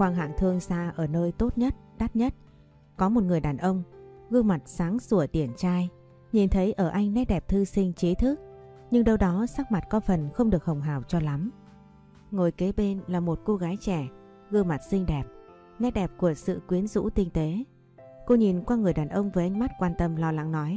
khoang hạng thương xa ở nơi tốt nhất, đắt nhất. Có một người đàn ông, gương mặt sáng sủa điển trai, nhìn thấy ở anh nét đẹp thư sinh trí thức, nhưng đâu đó sắc mặt có phần không được hồng hào cho lắm. Ngồi kế bên là một cô gái trẻ, gương mặt xinh đẹp, nét đẹp của sự quyến rũ tinh tế. Cô nhìn qua người đàn ông với ánh mắt quan tâm lo lắng nói: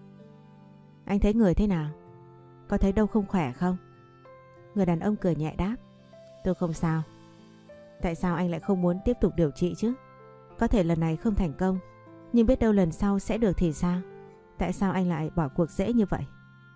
Anh thấy người thế nào? Có thấy đâu không khỏe không? Người đàn ông cười nhẹ đáp: Tôi không sao. Tại sao anh lại không muốn tiếp tục điều trị chứ? Có thể lần này không thành công, nhưng biết đâu lần sau sẽ được thì sao? Tại sao anh lại bỏ cuộc dễ như vậy?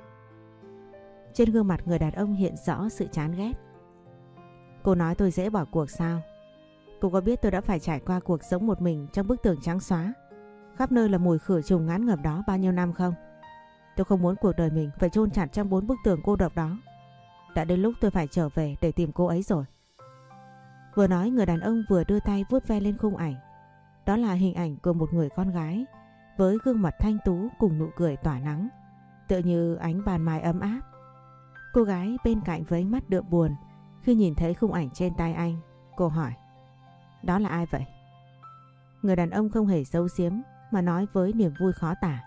Trên gương mặt người đàn ông hiện rõ sự chán ghét. Cô nói tôi dễ bỏ cuộc sao? Cô có biết tôi đã phải trải qua cuộc sống một mình trong bức tường trắng xóa, khắp nơi là mùi khử trùng ngán ngẩm đó bao nhiêu năm không? Tôi không muốn cuộc đời mình phải chôn chặt trong 4 bức tường cô độc đó. Đã đến lúc tôi phải trở về để tìm cô ấy rồi. Vừa nói, người đàn ông vừa đưa tay vuốt ve lên khung ảnh. Đó là hình ảnh của một người con gái với gương mặt thanh tú cùng nụ cười tỏa nắng, tựa như ánh ban mai ấm áp. Cô gái bên cạnh với ánh mắt đượm buồn khi nhìn thấy khung ảnh trên tay anh. Cô hỏi: Đó là ai vậy? Người đàn ông không hề giấu giếm mà nói với niềm vui khó tả: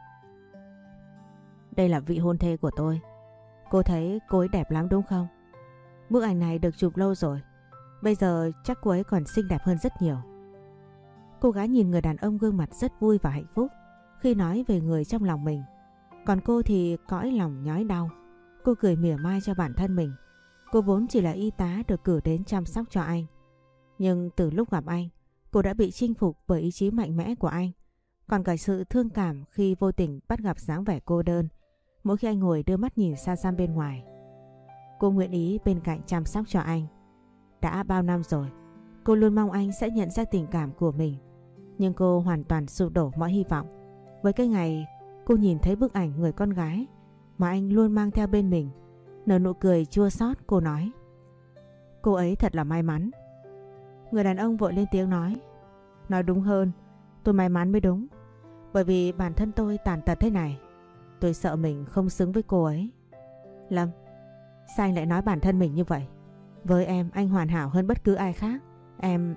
Đây là vị hôn thê của tôi. Cô thấy cô ấy đẹp lắm đúng không? Bức ảnh này được chụp lâu rồi, bây giờ chắc cô ấy còn xinh đẹp hơn rất nhiều. Cô gái nhìn người đàn ông gương mặt rất vui và hạnh phúc khi nói về người trong lòng mình. Còn cô thì cõi lòng nhói đau. Cô cười mỉa mai cho bản thân mình. Cô vốn chỉ là y tá được cử đến chăm sóc cho anh. Nhưng từ lúc gặp anh, cô đã bị chinh phục bởi ý chí mạnh mẽ của anh. Còn cả sự thương cảm khi vô tình bắt gặp dáng vẻ cô đơn mỗi khi anh ngồi đưa mắt nhìn xa xăm bên ngoài. Cô nguyện ý bên cạnh chăm sóc cho anh. Đã bao năm rồi, cô luôn mong anh sẽ nhận ra tình cảm của mình. Nhưng cô hoàn toàn sụp đổ mọi hy vọng với cái ngày cô nhìn thấy bức ảnh người con gái mà anh luôn mang theo bên mình. Nở nụ cười chua xót, cô nói: Cô ấy thật là may mắn. Người đàn ông vội lên tiếng nói đúng hơn, tôi may mắn mới đúng. Bởi vì bản thân tôi tàn tật thế này, tôi sợ mình không xứng với cô ấy. Lâm, sao anh lại nói bản thân mình như vậy? Với em, anh hoàn hảo hơn bất cứ ai khác. Em...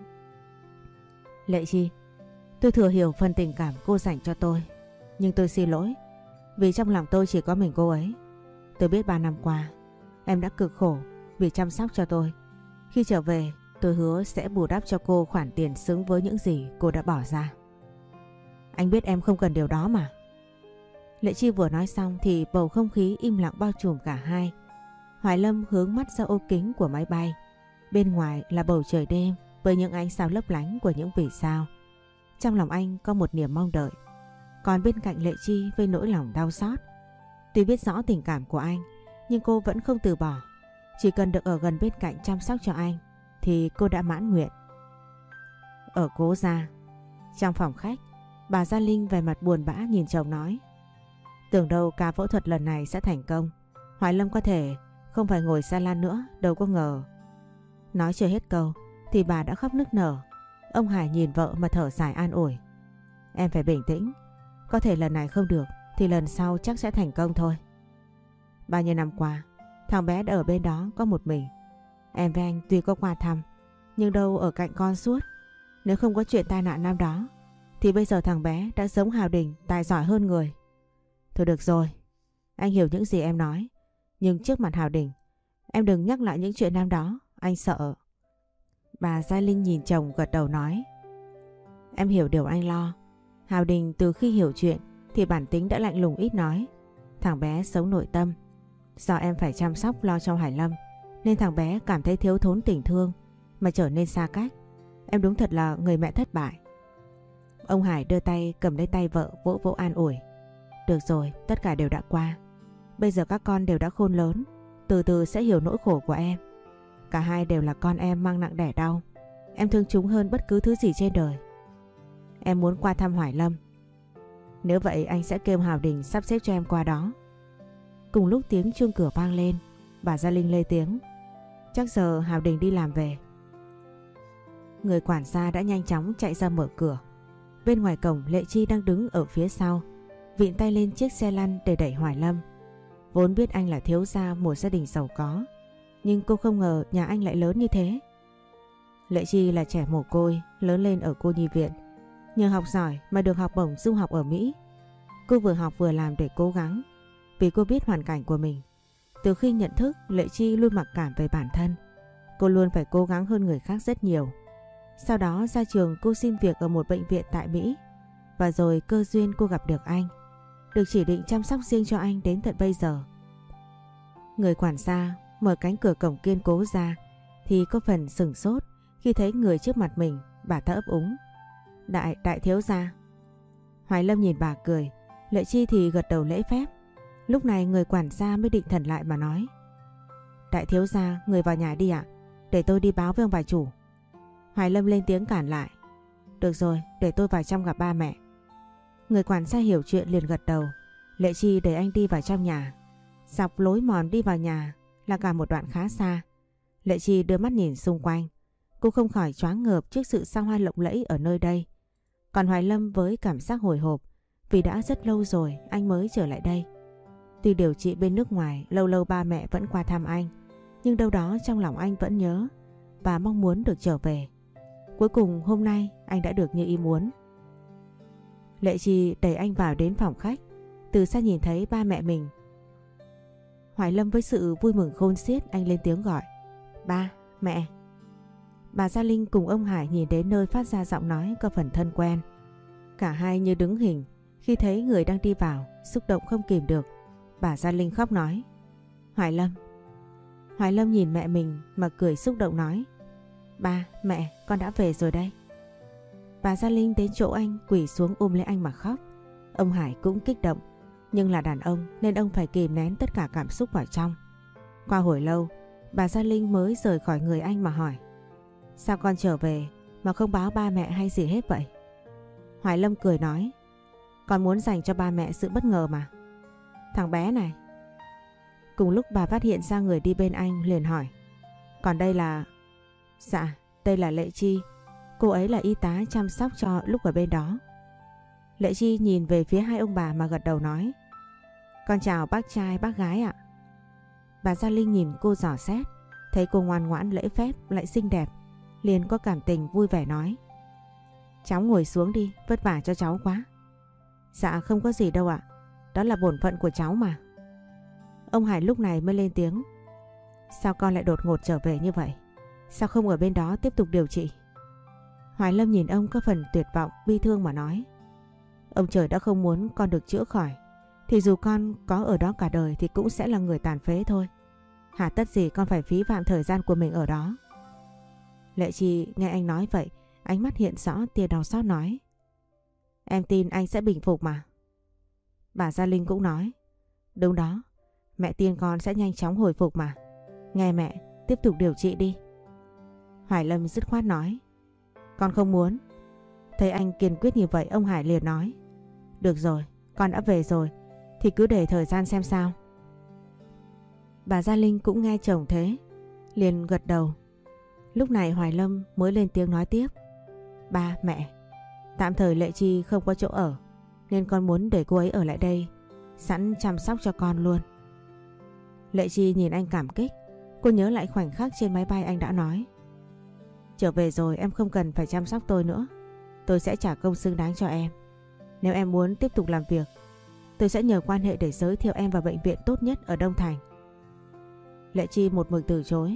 Lệ Chi, tôi thừa hiểu phần tình cảm cô dành cho tôi. Nhưng tôi xin lỗi, vì trong lòng tôi chỉ có mình cô ấy. Tôi biết 3 năm qua em đã cực khổ vì chăm sóc cho tôi. Khi trở về, tôi hứa sẽ bù đắp cho cô khoản tiền xứng với những gì cô đã bỏ ra. Anh biết em không cần điều đó mà. Lệ Chi vừa nói xong thì bầu không khí im lặng bao trùm cả hai. Hoài Lâm hướng mắt ra ô kính của máy bay. Bên ngoài là bầu trời đêm với những ánh sao lấp lánh của những vì sao. Trong lòng anh có một niềm mong đợi. Còn bên cạnh Lệ Chi với nỗi lòng đau xót. Tuy biết rõ tình cảm của anh, nhưng cô vẫn không từ bỏ. Chỉ cần được ở gần bên cạnh chăm sóc cho anh thì cô đã mãn nguyện. Ở Cố gia, trong phòng khách, bà Gia Linh về mặt buồn bã nhìn chồng nói: Tưởng đâu ca phẫu thuật lần này sẽ thành công, Hoài Lâm có thể không phải ngồi xa lan nữa, đâu có ngờ. Nói chưa hết câu thì bà đã khóc nức nở. Ông Hải nhìn vợ mà thở dài an ủi: Em phải bình tĩnh, có thể lần này không được thì lần sau chắc sẽ thành công thôi. Bao nhiêu năm qua, thằng bé đã ở bên đó có một mình. Em với anh tuy có qua thăm, nhưng đâu ở cạnh con suốt. Nếu không có chuyện tai nạn năm đó thì bây giờ thằng bé đã giống Hào Đình, tài giỏi hơn người. Thôi được rồi, anh hiểu những gì em nói, nhưng trước mặt Hào Đình em đừng nhắc lại những chuyện năm đó, anh sợ. Bà Gia Linh nhìn chồng gật đầu nói: Em hiểu điều anh lo. Hào Đình từ khi hiểu chuyện thì bản tính đã lạnh lùng ít nói. Thằng bé sống nội tâm. Do em phải chăm sóc lo cho Hải Lâm nên thằng bé cảm thấy thiếu thốn tình thương mà trở nên xa cách. Em đúng thật là người mẹ thất bại. Ông Hải đưa tay cầm lấy tay vợ vỗ vỗ an ủi: Được rồi, tất cả đều đã qua. Bây giờ các con đều đã khôn lớn, từ từ sẽ hiểu nỗi khổ của em. Cả hai đều là con em mang nặng đẻ đau. Em thương chúng hơn bất cứ thứ gì trên đời. Em muốn qua thăm Hoài Lâm. Nếu vậy anh sẽ kêu Hào Đình sắp xếp cho em qua đó. Cùng lúc tiếng chuông cửa vang lên, bà Gia Linh lên tiếng: Chắc giờ Hào Đình đi làm về. Người quản gia đã nhanh chóng chạy ra mở cửa. Bên ngoài cổng, Lệ Chi đang đứng ở phía sau, vịn tay lên chiếc xe lăn để đẩy Hoài Lâm. Vốn biết anh là thiếu gia một gia đình giàu có, nhưng cô không ngờ nhà anh lại lớn như thế. Lệ Chi là trẻ mồ côi, lớn lên ở cô nhi viện. Nhờ học giỏi mà được học bổng du học ở Mỹ. Cô vừa học vừa làm để cố gắng, vì cô biết hoàn cảnh của mình. Từ khi nhận thức, Lệ Chi luôn mặc cảm về bản thân. Cô luôn phải cố gắng hơn người khác rất nhiều. Sau đó ra trường cô xin việc ở một bệnh viện tại Mỹ. Và rồi cơ duyên cô gặp được anh. Được chỉ định chăm sóc riêng cho anh đến tận bây giờ. Người quản gia mở cánh cửa cổng kiên cố ra thì có phần sửng sốt khi thấy người trước mặt mình. Bà ta ấp úng. Đại thiếu gia. Hoài Lâm nhìn bà cười. Lệ Chi thì gật đầu lễ phép. Lúc này người quản gia mới định thần lại mà nói. Đại thiếu gia, người vào nhà đi ạ. Để tôi đi báo với ông bà chủ. Hoài Lâm lên tiếng cản lại. Được rồi, để tôi vào trong gặp ba mẹ. Người quản gia hiểu chuyện liền gật đầu. Lệ Chi để anh đi vào trong nhà. Dọc lối mòn đi vào nhà là cả một đoạn khá xa. Lệ Chi đưa mắt nhìn xung quanh. Cô không khỏi choáng ngợp trước sự xa hoa lộng lẫy ở nơi đây. Còn Hoài Lâm với cảm giác hồi hộp vì đã rất lâu rồi anh mới trở lại đây. Tuy điều trị bên nước ngoài, lâu lâu ba mẹ vẫn qua thăm anh, nhưng đâu đó trong lòng anh vẫn nhớ và mong muốn được trở về. Cuối cùng hôm nay anh đã được như ý muốn. Lệ Chi đẩy anh vào đến phòng khách. Từ xa nhìn thấy ba mẹ mình, Hoài Lâm với sự vui mừng khôn xiết anh lên tiếng gọi. Ba, mẹ. Bà Gia Linh cùng ông Hải nhìn đến nơi phát ra giọng nói có phần thân quen. Cả hai như đứng hình khi thấy người đang đi vào, xúc động không kìm được. Bà Gia Linh khóc nói. Hoài Lâm. Hoài Lâm nhìn mẹ mình mà cười xúc động nói. Ba, mẹ, con đã về rồi đây. Bà Gia Linh đến chỗ anh quỳ xuống ôm lấy anh mà khóc. Ông Hải cũng kích động, nhưng là đàn ông nên ông phải kìm nén tất cả cảm xúc vào trong. Qua hồi lâu, bà Gia Linh mới rời khỏi người anh mà hỏi. Sao con trở về mà không báo ba mẹ hay gì hết vậy? Hoài Lâm cười nói. Con muốn dành cho ba mẹ sự bất ngờ mà. Thằng bé này. Cùng lúc bà phát hiện ra người đi bên anh liền hỏi. Còn đây là... Dạ, đây là Lệ Chi. Cô ấy là y tá chăm sóc cho lúc ở bên đó. Lệ Chi nhìn về phía hai ông bà mà gật đầu nói. Con chào bác trai bác gái ạ. Bà Gia Linh nhìn cô dò xét, thấy cô ngoan ngoãn lễ phép lại xinh đẹp, liền có cảm tình vui vẻ nói. Cháu ngồi xuống đi, vất vả cho cháu quá. Dạ không có gì đâu ạ, đó là bổn phận của cháu mà. Ông Hải lúc này mới lên tiếng. Sao con lại đột ngột trở về như vậy? Sao không ở bên đó tiếp tục điều trị? Hoài Lâm nhìn ông có phần tuyệt vọng, bi thương mà nói. Ông trời đã không muốn con được chữa khỏi, thì dù con có ở đó cả đời thì cũng sẽ là người tàn phế thôi. Hà tất gì con phải phí phạm thời gian của mình ở đó. Lệ Chi nghe anh nói vậy, ánh mắt hiện rõ tia đau xót nói. Em tin anh sẽ bình phục mà. Bà Gia Linh cũng nói. Đúng đó, mẹ tin con sẽ nhanh chóng hồi phục mà. Nghe mẹ, tiếp tục điều trị đi. Hoài Lâm dứt khoát nói. Con không muốn. Thấy anh kiên quyết như vậy, ông Hải liền nói. Được rồi, con đã về rồi thì cứ để thời gian xem sao. Bà Gia Linh cũng nghe chồng thế, liền gật đầu. Lúc này Hoài Lâm mới lên tiếng nói tiếp. Ba, mẹ, tạm thời Lệ Chi không có chỗ ở, nên con muốn để cô ấy ở lại đây, sẵn chăm sóc cho con luôn. Lệ Chi nhìn anh cảm kích. Cô nhớ lại khoảnh khắc trên máy bay anh đã nói. Trở về rồi em không cần phải chăm sóc tôi nữa, tôi sẽ trả công xứng đáng cho em. Nếu em muốn tiếp tục làm việc, tôi sẽ nhờ quan hệ để giới thiệu em vào bệnh viện tốt nhất ở Đông Thành. Lệ Chi một mực từ chối.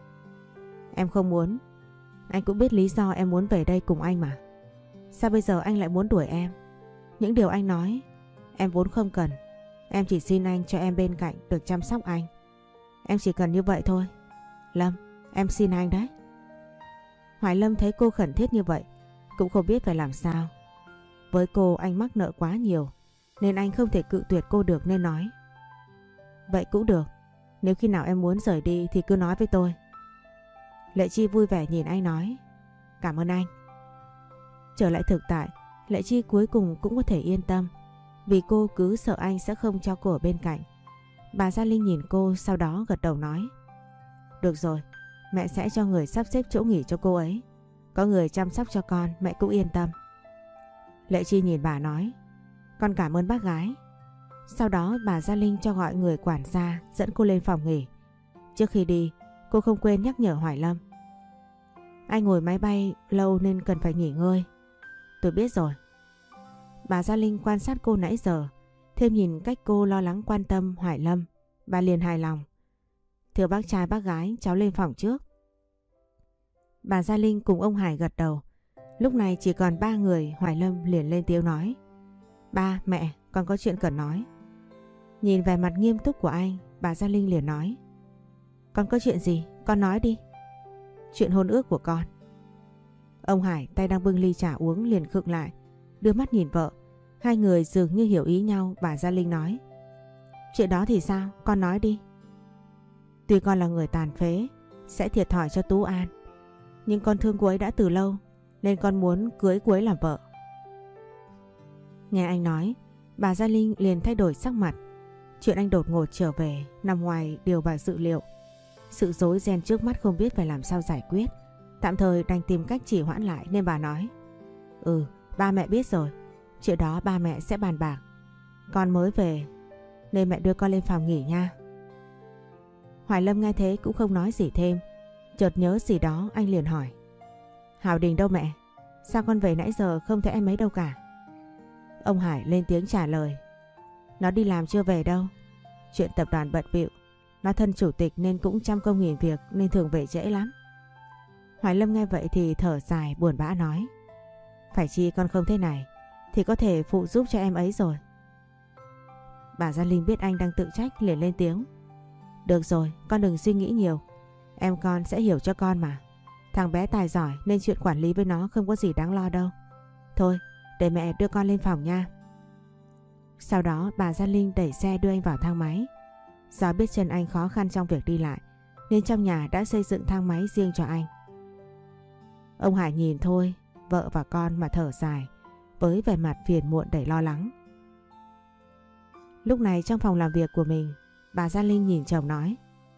Em không muốn. Anh cũng biết lý do em muốn về đây cùng anh mà. Sao bây giờ anh lại muốn đuổi em? Những điều anh nói em vốn không cần. Em chỉ xin anh cho em bên cạnh được chăm sóc anh. Em chỉ cần như vậy thôi. Lâm, em xin anh đấy. Hoài Lâm thấy cô khẩn thiết như vậy cũng không biết phải làm sao. Với cô anh mắc nợ quá nhiều, nên anh không thể cự tuyệt cô được nên nói. Vậy cũng được, nếu khi nào em muốn rời đi thì cứ nói với tôi. Lệ Chi vui vẻ nhìn anh nói. Cảm ơn anh. Trở lại thực tại, Lệ Chi cuối cùng cũng có thể yên tâm, vì cô cứ sợ anh sẽ không cho cô ở bên cạnh. Bà Gia Linh nhìn cô sau đó gật đầu nói. Được rồi, mẹ sẽ cho người sắp xếp chỗ nghỉ cho cô ấy. Có người chăm sóc cho con, mẹ cũng yên tâm. Lệ Chi nhìn bà nói. Con cảm ơn bác gái. Sau đó bà Gia Linh cho gọi người quản gia dẫn cô lên phòng nghỉ. Trước khi đi, cô không quên nhắc nhở Hoài Lâm. Anh ngồi máy bay lâu nên cần phải nghỉ ngơi. Tôi biết rồi. Bà Gia Linh quan sát cô nãy giờ, thêm nhìn cách cô lo lắng quan tâm Hoài Lâm, bà liền hài lòng. Thưa bác trai bác gái, cháu lên phòng trước. Bà Gia Linh cùng ông Hải gật đầu. Lúc này chỉ còn ba người, Hoài Lâm liền lên tiếng nói. Ba, mẹ, con có chuyện cần nói. Nhìn vẻ mặt nghiêm túc của anh, bà Gia Linh liền nói. Con có chuyện gì? Con nói đi. Chuyện hôn ước của con. Ông Hải tay đang bưng ly trà uống liền khựng lại, đưa mắt nhìn vợ. Hai người dường như hiểu ý nhau. Bà Gia Linh nói. Chuyện đó thì sao? Con nói đi. Tuy con là người tàn phế, sẽ thiệt thòi cho Tú An, nhưng con thương cô ấy đã từ lâu, nên con muốn cưới cô ấy làm vợ. Nghe anh nói, bà Gia Linh liền thay đổi sắc mặt. Chuyện anh đột ngột trở về nằm ngoài điều bà dự liệu. Sự rối ren trước mắt không biết phải làm sao giải quyết. Tạm thời đành tìm cách trì hoãn lại nên bà nói. Ba mẹ biết rồi. Chuyện đó ba mẹ sẽ bàn bạc. Con mới về nên mẹ đưa con lên phòng nghỉ nha. Hoài Lâm nghe thế cũng không nói gì thêm. Chợt nhớ gì đó anh liền hỏi. Hào Đình đâu mẹ? Sao con về nãy giờ không thấy em ấy đâu cả? Ông Hải lên tiếng trả lời. Nó đi làm chưa về đâu. Chuyện tập đoàn bận bịu. Nó thân chủ tịch nên cũng trăm công nghìn việc nên thường về trễ lắm. Hoài Lâm nghe vậy thì thở dài buồn bã nói. Phải chi con không thế này thì có thể phụ giúp cho em ấy rồi. Bà Gia Linh biết anh đang tự trách liền lên tiếng. Được rồi, con đừng suy nghĩ nhiều. Em con sẽ hiểu cho con mà. Thằng bé tài giỏi nên chuyện quản lý với nó không có gì đáng lo đâu. Thôi, để mẹ đưa con lên phòng nha. Sau đó bà Gia Linh đẩy xe đưa anh vào thang máy. Do biết chân anh khó khăn trong việc đi lại nên trong nhà đã xây dựng thang máy riêng cho anh. Ông Hải nhìn thôi, vợ và con mà thở dài, với vẻ mặt phiền muộn đầy lo lắng. Lúc này trong phòng làm việc của mình, bà Gia Linh nhìn chồng nói.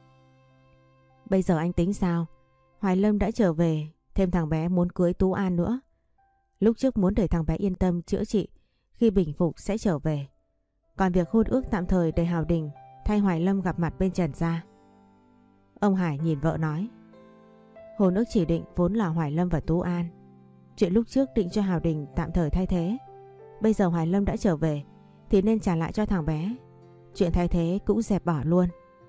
Bây giờ anh tính sao? Hoài Lâm đã trở về, thêm thằng bé muốn cưới Tú An nữa. Lúc trước muốn để thằng bé yên tâm chữa trị, khi bình phục sẽ trở về. Còn việc hôn ước tạm thời để Hào Đình thay Hoài Lâm gặp mặt bên Trần gia. Ông Hải nhìn vợ nói. Hôn ước chỉ định vốn là Hoài Lâm và Tú An. Chuyện lúc trước định cho Hào Đình tạm thời thay thế. Bây giờ Hoài Lâm đã trở về thì nên trả lại cho thằng bé. Chuyện thay thế cũng dẹp bỏ luôn.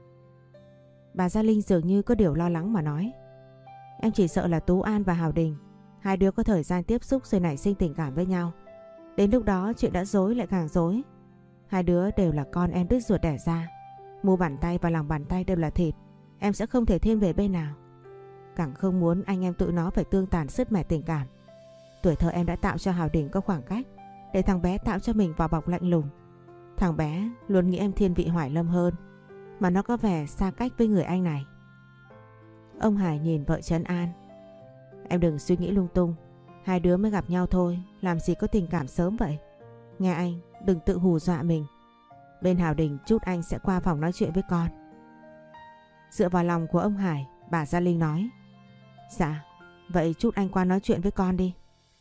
Bà Gia Linh dường như có điều lo lắng mà nói. Em chỉ sợ là Tú An và Hào Đình, hai đứa có thời gian tiếp xúc rồi nảy sinh tình cảm với nhau. Đến lúc đó chuyện đã rối lại càng rối. Hai đứa đều là con em đứt ruột đẻ ra. Mu bàn tay và lòng bàn tay đều là thịt. Em sẽ không thể thiên về bên nào. Càng không muốn anh em tụi nó phải tương tàn sứt mẻ tình cảm. Tuổi thơ em đã tạo cho Hào Đình có khoảng cách, để thằng bé tạo cho mình vỏ bọc lạnh lùng. Thằng bé luôn nghĩ em thiên vị Hoài Lâm hơn, mà nó có vẻ xa cách với người anh này. Ông Hải nhìn vợ trấn an. Em đừng suy nghĩ lung tung. Hai đứa mới gặp nhau thôi, làm gì có tình cảm sớm vậy. Nghe anh, đừng tự hù dọa mình. Bên Hào Đình chút anh sẽ qua phòng nói chuyện với con. Dựa vào lòng của ông Hải, bà Gia Linh nói. Dạ, vậy chút anh qua nói chuyện với con đi.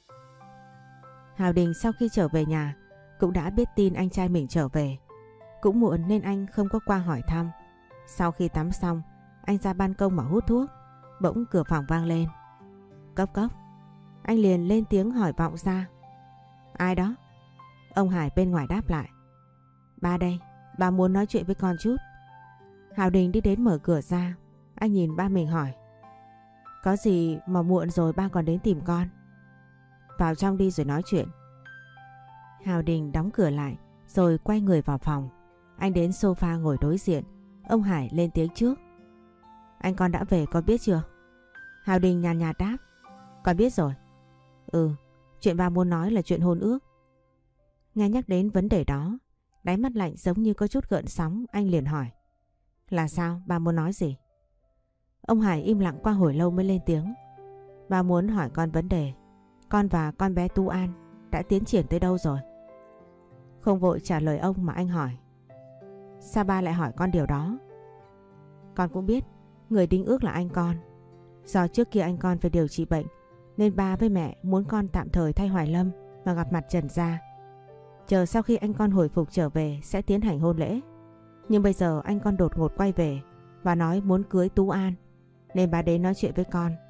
Hào Đình sau khi trở về nhà cũng đã biết tin anh trai mình trở về. Cũng muộn nên anh không có qua hỏi thăm. Sau khi tắm xong, anh ra ban công mà hút thuốc. Bỗng cửa phòng vang lên. Cốc cốc. Anh liền lên tiếng hỏi vọng ra. Ai đó? Ông Hải bên ngoài đáp lại. Ba đây, ba muốn nói chuyện với con chút. Hào Đình đi đến mở cửa ra. Anh nhìn ba mình hỏi. Có gì mà muộn rồi ba còn đến tìm con? Vào trong đi rồi nói chuyện. Hào Đình đóng cửa lại rồi quay người vào phòng. Anh đến sofa ngồi đối diện. Ông Hải lên tiếng trước. Anh con đã về con biết chưa? Hào Đình nhàn nhạt đáp. Con biết rồi. Chuyện ba muốn nói là chuyện hôn ước. Nghe nhắc đến vấn đề đó, đáy mắt lạnh giống như có chút gợn sóng. Anh liền hỏi. Là sao, ba muốn nói gì? Ông Hải im lặng qua hồi lâu mới lên tiếng. Ba muốn hỏi con vấn đề. Con và con bé Tú An đã tiến triển tới đâu rồi? Không vội trả lời ông mà anh hỏi. Sao ba lại hỏi con điều đó? Con cũng biết người đính ước là anh con. Do trước kia anh con phải điều trị bệnh nên ba với mẹ muốn con tạm thời thay Hoài Lâm và gặp mặt Trần gia. Chờ sau khi anh con hồi phục trở về sẽ tiến hành hôn lễ. Nhưng bây giờ anh con đột ngột quay về và nói muốn cưới Tú An, nên ba đến nói chuyện với con.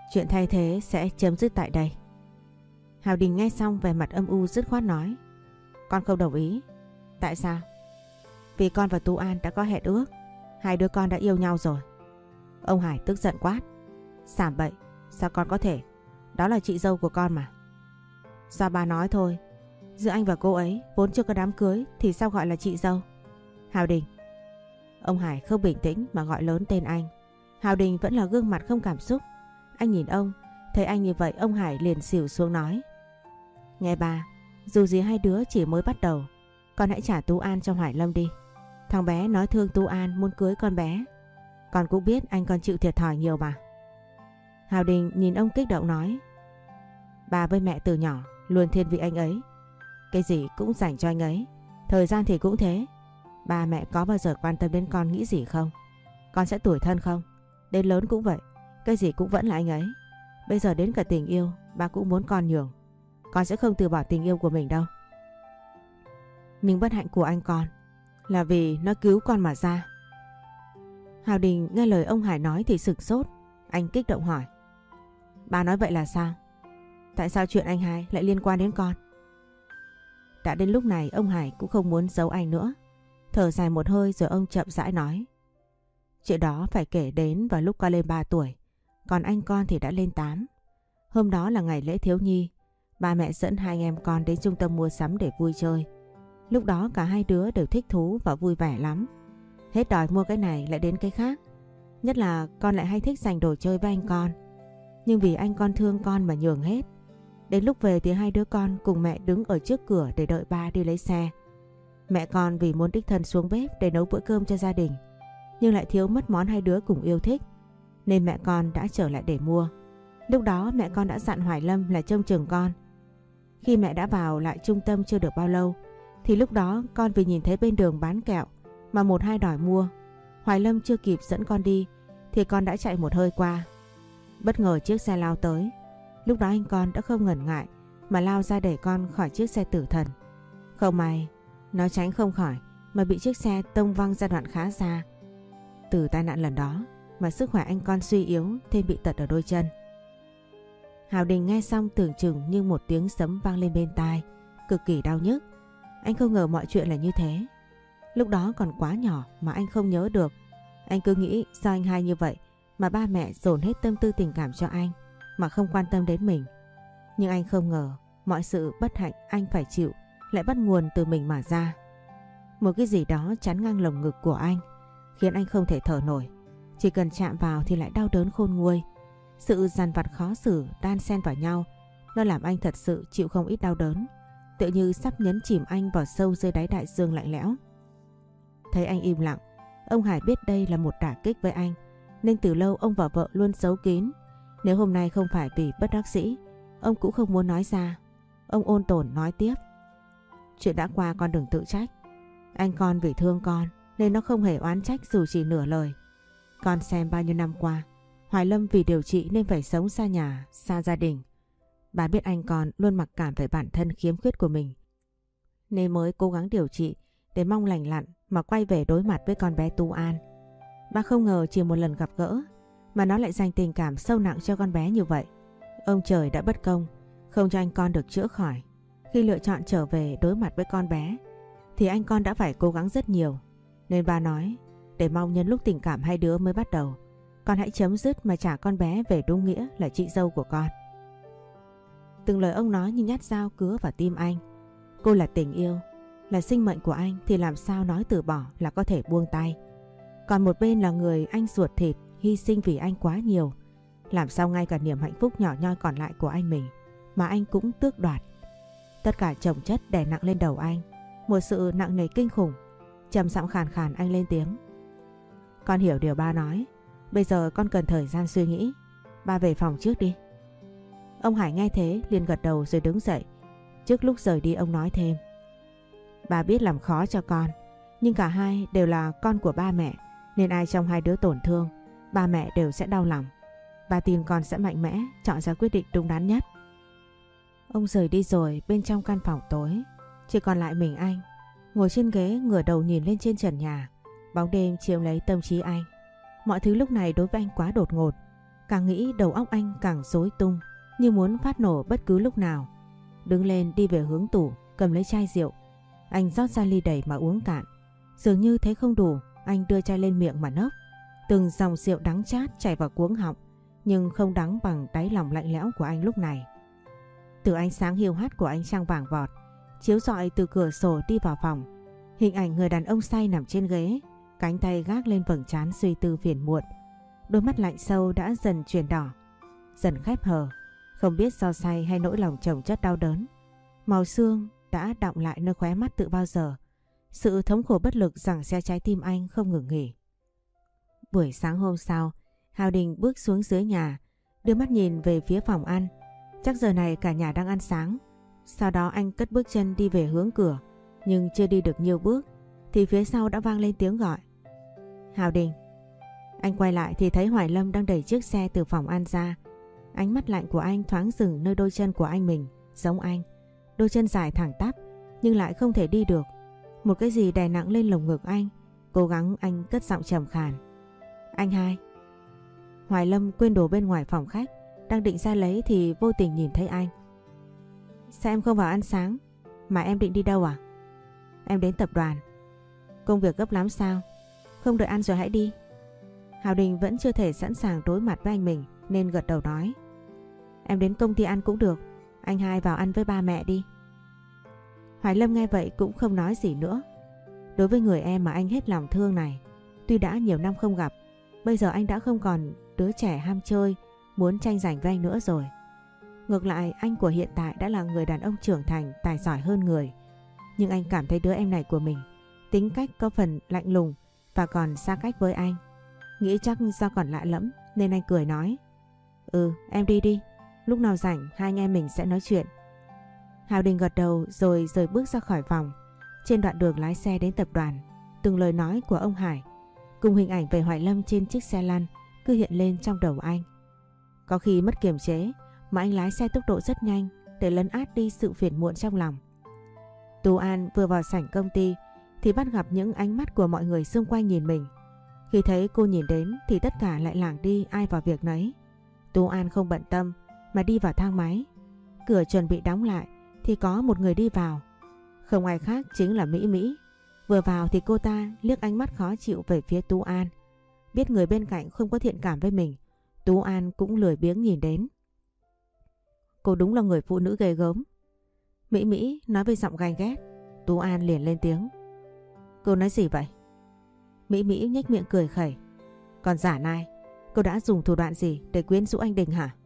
Chuyện thay thế sẽ chấm dứt tại đây. Hào Đình nghe xong vẻ mặt âm u dứt khoát nói. Con không đồng ý. Tại sao? Vì con và Tú An đã có hẹn ước. Hai đứa con đã yêu nhau rồi. Ông Hải tức giận quát. Sảm bậy, sao con có thể? Đó là chị dâu của con mà. Do bà nói thôi. Giữa anh và cô ấy vốn chưa có đám cưới thì sao gọi là chị dâu? Hào Đình. Ông Hải không bình tĩnh mà gọi lớn tên anh. Hào Đình vẫn là gương mặt không cảm xúc. Anh nhìn ông, thấy anh như vậy ông Hải liền xỉu xuống nói. Nghe bà, dù gì hai đứa chỉ mới bắt đầu. Con hãy trả Tú An cho Hoài Lâm đi. Thằng bé nói thương Tú An muốn cưới con bé. Con cũng biết anh còn chịu thiệt thòi nhiều mà. Hào Đình nhìn ông kích động nói. Bà với mẹ từ nhỏ luôn thiên vị anh ấy. Cái gì cũng dành cho anh ấy. Thời gian thì cũng thế. Ba mẹ có bao giờ quan tâm đến con nghĩ gì không? Con sẽ tủi thân không? Đến lớn cũng vậy. Cái gì cũng vẫn là anh ấy. Bây giờ đến cả tình yêu ba cũng muốn con nhường. Con sẽ không từ bỏ tình yêu của mình đâu. Nhưng bất hạnh của anh con là vì nó cứu con mà ra. Hào Đình nghe lời ông Hải nói thì sửng sốt. Anh kích động hỏi. Bà nói vậy là sao? Tại sao chuyện anh hai lại liên quan đến con? Đã đến lúc này ông Hải cũng không muốn giấu anh nữa. Thở dài một hơi rồi ông chậm rãi nói. Chuyện đó phải kể đến vào lúc con lên 3 tuổi. Còn anh con thì đã lên 8. Hôm đó là ngày lễ thiếu nhi. Ba mẹ dẫn hai anh em con đến trung tâm mua sắm để vui chơi. Lúc đó cả hai đứa đều thích thú và vui vẻ lắm. Hết đòi mua cái này lại đến cái khác. Nhất là con lại hay thích giành đồ chơi với anh con. Nhưng vì anh con thương con mà nhường hết. Đến lúc về thì hai đứa con cùng mẹ đứng ở trước cửa để đợi ba đi lấy xe. Mẹ con vì muốn đích thân xuống bếp để nấu bữa cơm cho gia đình, nhưng lại thiếu mất món hai đứa cùng yêu thích, nên mẹ con đã trở lại để mua. Lúc đó mẹ con đã dặn Hoài Lâm là trông chừng con. Khi mẹ đã vào lại trung tâm chưa được bao lâu, thì lúc đó con vì nhìn thấy bên đường bán kẹo mà một hai đòi mua. Hoài Lâm chưa kịp dẫn con đi thì con đã chạy một hơi qua. Bất ngờ chiếc xe lao tới. Lúc đó anh con đã không ngần ngại mà lao ra đẩy con khỏi chiếc xe tử thần. Không may, nó tránh không khỏi mà bị chiếc xe tông văng ra đoạn khá xa. Từ tai nạn lần đó mà sức khỏe anh con suy yếu, thêm bị tật ở đôi chân. Hào Đình nghe xong tưởng chừng như một tiếng sấm vang lên bên tai, cực kỳ đau nhức. Anh không ngờ mọi chuyện là như thế. Lúc đó còn quá nhỏ mà anh không nhớ được. Anh cứ nghĩ do anh hai như vậy mà ba mẹ dồn hết tâm tư tình cảm cho anh mà không quan tâm đến mình. Nhưng anh không ngờ mọi sự bất hạnh anh phải chịu lại bắt nguồn từ mình mà ra. Một cái gì đó chắn ngang lồng ngực của anh, khiến anh không thể thở nổi. Chỉ cần chạm vào thì lại đau đớn khôn nguôi. Sự dằn vặt khó xử đan xen vào nhau, nó làm anh thật sự chịu không ít đau đớn, tựa như sắp nhấn chìm anh vào sâu dưới đáy đại dương lạnh lẽo. Thấy anh im lặng, ông Hải biết đây là một đả kích với anh, nên từ lâu ông và vợ luôn giấu kín. Nếu hôm nay không phải vì bất đắc dĩ, ông cũng không muốn nói ra. Ông ôn tồn nói tiếp. Chuyện đã qua con đừng tự trách. Anh con vì thương con nên nó không hề oán trách dù chỉ nửa lời. Con xem bao nhiêu năm qua, Hoài Lâm vì điều trị nên phải sống xa nhà, xa gia đình. Bà biết anh con luôn mặc cảm về bản thân khiếm khuyết của mình, nên mới cố gắng điều trị để mong lành lặn mà quay về đối mặt với con bé Tú An. Bà không ngờ chỉ một lần gặp gỡ mà nó lại dành tình cảm sâu nặng cho con bé như vậy. Ông trời đã bất công, không cho anh con được chữa khỏi. Khi lựa chọn trở về đối mặt với con bé thì anh con đã phải cố gắng rất nhiều. Nên bà nói để mong nhân lúc tình cảm hai đứa mới bắt đầu, con hãy chấm dứt mà trả con bé về đúng nghĩa là chị dâu của con. Từng lời ông nói như nhát dao cứa vào tim anh. Cô là tình yêu, là sinh mệnh của anh thì làm sao nói từ bỏ là có thể buông tay. Còn một bên là người anh ruột thịt hy sinh vì anh quá nhiều. Làm sao ngay cả niềm hạnh phúc nhỏ nhoi còn lại của anh mình mà anh cũng tước đoạt. Tất cả chồng chất đè nặng lên đầu anh, một sự nặng nề kinh khủng. Trầm giọng khàn khàn anh lên tiếng. Con hiểu điều ba nói. Bây giờ con cần thời gian suy nghĩ. Ba về phòng trước đi. Ông Hải nghe thế liền gật đầu rồi đứng dậy. Trước lúc rời đi ông nói thêm. Ba biết làm khó cho con, nhưng cả hai đều là con của ba mẹ, nên ai trong hai đứa tổn thương, ba mẹ đều sẽ đau lòng. Ba tin con sẽ mạnh mẽ chọn ra quyết định đúng đắn nhất. Ông rời đi rồi. Bên trong căn phòng tối chỉ còn lại mình anh, ngồi trên ghế ngửa đầu nhìn lên trên trần nhà. Bóng đêm chiếm lấy tâm trí anh. Mọi thứ lúc này đối với anh quá đột ngột. Càng nghĩ đầu óc anh càng rối tung, như muốn phát nổ bất cứ lúc nào. Đứng lên đi về hướng tủ, cầm lấy chai rượu. Anh rót ra ly đầy mà uống cạn. Dường như thấy không đủ, anh đưa chai lên miệng mà nốc. Từng dòng rượu đắng chát chảy vào cuống họng, nhưng không đắng bằng đáy lòng lạnh lẽo của anh lúc này. Từ ánh sáng hiu hắt của ánh trăng vàng vọt chiếu rọi từ cửa sổ đi vào phòng. Hình ảnh người đàn ông say nằm trên ghế, cánh tay gác lên vầng trán suy tư phiền muộn. Đôi mắt lạnh sâu đã dần chuyển đỏ, dần khép hờ, không biết do say hay nỗi lòng chồng chất đau đớn. Màu xương đã đọng lại nơi khóe mắt từ bao giờ. Sự thống khổ bất lực giằng xe trái tim anh không ngừng nghỉ. Buổi sáng hôm sau, Hào Đình bước xuống dưới nhà, đưa mắt nhìn về phía phòng ăn. Chắc giờ này cả nhà đang ăn sáng. Sau đó anh cất bước chân đi về hướng cửa, nhưng chưa đi được nhiều bước thì phía sau đã vang lên tiếng gọi. Hào Đình. Anh quay lại thì thấy Hoài Lâm đang đẩy chiếc xe từ phòng ăn ra. Ánh mắt lạnh của anh thoáng dừng nơi đôi chân của anh mình, giống anh. Đôi chân dài thẳng tắp nhưng lại không thể đi được. Một cái gì đè nặng lên lồng ngực anh. Cố gắng anh cất giọng trầm khàn. Anh hai. Hoài Lâm quên đồ bên ngoài phòng khách, đang định ra lấy thì vô tình nhìn thấy anh. Sao em không vào ăn sáng? Mà em định đi đâu à? Em đến tập đoàn. Công việc gấp lắm sao? Không đợi ăn rồi hãy đi. Hào Đình vẫn chưa thể sẵn sàng đối mặt với anh mình nên gật đầu nói. Em đến công ty ăn cũng được. Anh hai vào ăn với ba mẹ đi. Hoài Lâm nghe vậy cũng không nói gì nữa. Đối với người em mà anh hết lòng thương này, tuy đã nhiều năm không gặp, bây giờ anh đã không còn đứa trẻ ham chơi, muốn tranh giành với anh nữa rồi. Ngược lại, anh của hiện tại đã là người đàn ông trưởng thành, tài giỏi hơn người. Nhưng anh cảm thấy đứa em này của mình tính cách có phần lạnh lùng và còn xa cách với anh. Nghĩ chắc do còn lạ lẫm nên anh cười nói. Em đi đi, lúc nào rảnh hai anh em mình sẽ nói chuyện. Hào Đình gật đầu rồi rời bước ra khỏi phòng. Trên đoạn đường lái xe đến tập đoàn, từng lời nói của ông Hải cùng hình ảnh về Hoài Lâm trên chiếc xe lăn cứ hiện lên trong đầu anh. Có khi mất kiềm chế mà anh lái xe tốc độ rất nhanh để lấn át đi sự phiền muộn trong lòng. Tú An vừa vào sảnh công ty thì bắt gặp những ánh mắt của mọi người xung quanh nhìn mình. Khi thấy cô nhìn đến thì tất cả lại lảng đi ai vào việc nấy. Tú An không bận tâm mà đi vào thang máy. Cửa chuẩn bị đóng lại thì có một người đi vào. Không ai khác chính là Mỹ Mỹ. Vừa vào thì cô ta liếc ánh mắt khó chịu về phía Tú An. Biết người bên cạnh không có thiện cảm với mình, Tú An cũng lười biếng nhìn đến. Cô đúng là người phụ nữ ghê gớm. Mỹ Mỹ nói với giọng ganh ghét. Tú An liền lên tiếng. Cô nói gì vậy? Mỹ Mỹ nhếch miệng cười khẩy. Còn giả nai, cô đã dùng thủ đoạn gì để quyến rũ anh Đình hả?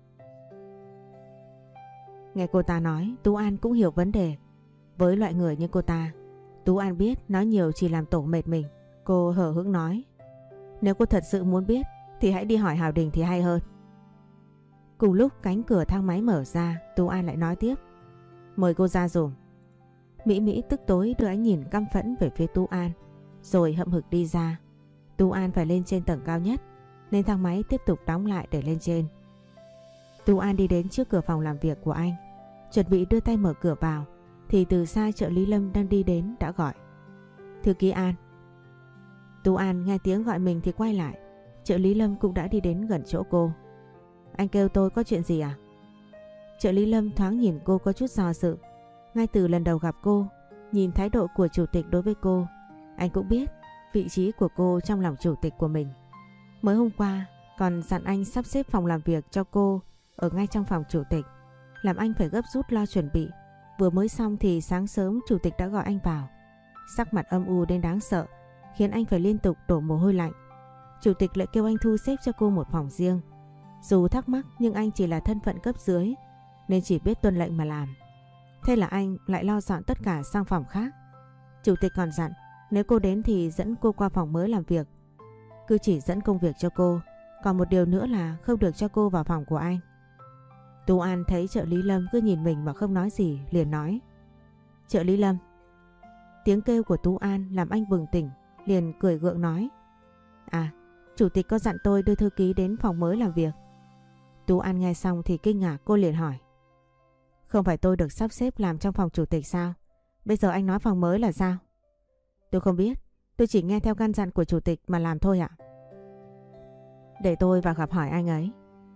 Nghe cô ta nói, Tú An cũng hiểu vấn đề. Với loại người như cô ta, Tú An biết nói nhiều chỉ làm tổ mệt mình. Cô hờ hững nói. Nếu cô thật sự muốn biết thì hãy đi hỏi Hào Đình thì hay hơn. Cùng lúc cánh cửa thang máy mở ra, Tú An lại nói tiếp. Mời cô ra dùm. Mỹ Mỹ tức tối đưa ánh nhìn căm phẫn về phía Tú An, rồi hậm hực đi ra. Tú An phải lên trên tầng cao nhất nên thang máy tiếp tục đóng lại để lên trên. Tú An đi đến trước cửa phòng làm việc của anh, chuẩn bị đưa tay mở cửa vào thì từ xa trợ lý Lâm đang đi đến đã gọi. Thư ký An. Tú An nghe tiếng gọi mình thì quay lại. Trợ lý Lâm cũng đã đi đến gần chỗ cô. Anh kêu tôi có chuyện gì à? Trợ lý Lâm thoáng nhìn cô có chút do dự. Ngay từ lần đầu gặp cô, nhìn thái độ của chủ tịch đối với cô, anh cũng biết vị trí của cô trong lòng chủ tịch của mình. Mới hôm qua còn dặn anh sắp xếp phòng làm việc cho cô ở ngay trong phòng chủ tịch, làm anh phải gấp rút lo chuẩn bị. Vừa mới xong thì sáng sớm chủ tịch đã gọi anh vào. Sắc mặt âm u đến đáng sợ, khiến anh phải liên tục đổ mồ hôi lạnh. Chủ tịch lại kêu anh thu xếp cho cô một phòng riêng. Dù thắc mắc nhưng anh chỉ là thân phận cấp dưới nên chỉ biết tuân lệnh mà làm. Thế là anh lại lo dọn tất cả sang phòng khác. Chủ tịch còn dặn nếu cô đến thì dẫn cô qua phòng mới làm việc. Cứ chỉ dẫn công việc cho cô. Còn một điều nữa là không được cho cô vào phòng của anh. Tú An thấy trợ lý Lâm cứ nhìn mình mà không nói gì, liền nói. Trợ lý Lâm. Tiếng kêu của Tú An làm anh bừng tỉnh, liền cười gượng nói. À, chủ tịch có dặn tôi đưa thư ký đến phòng mới làm việc. Tú An nghe xong thì kinh ngạc, cô liền hỏi. Không phải tôi được sắp xếp làm trong phòng chủ tịch sao? Bây giờ anh nói phòng mới là sao? Tôi không biết, tôi chỉ nghe theo căn dặn của chủ tịch mà làm thôi ạ. Để tôi vào gặp hỏi anh ấy.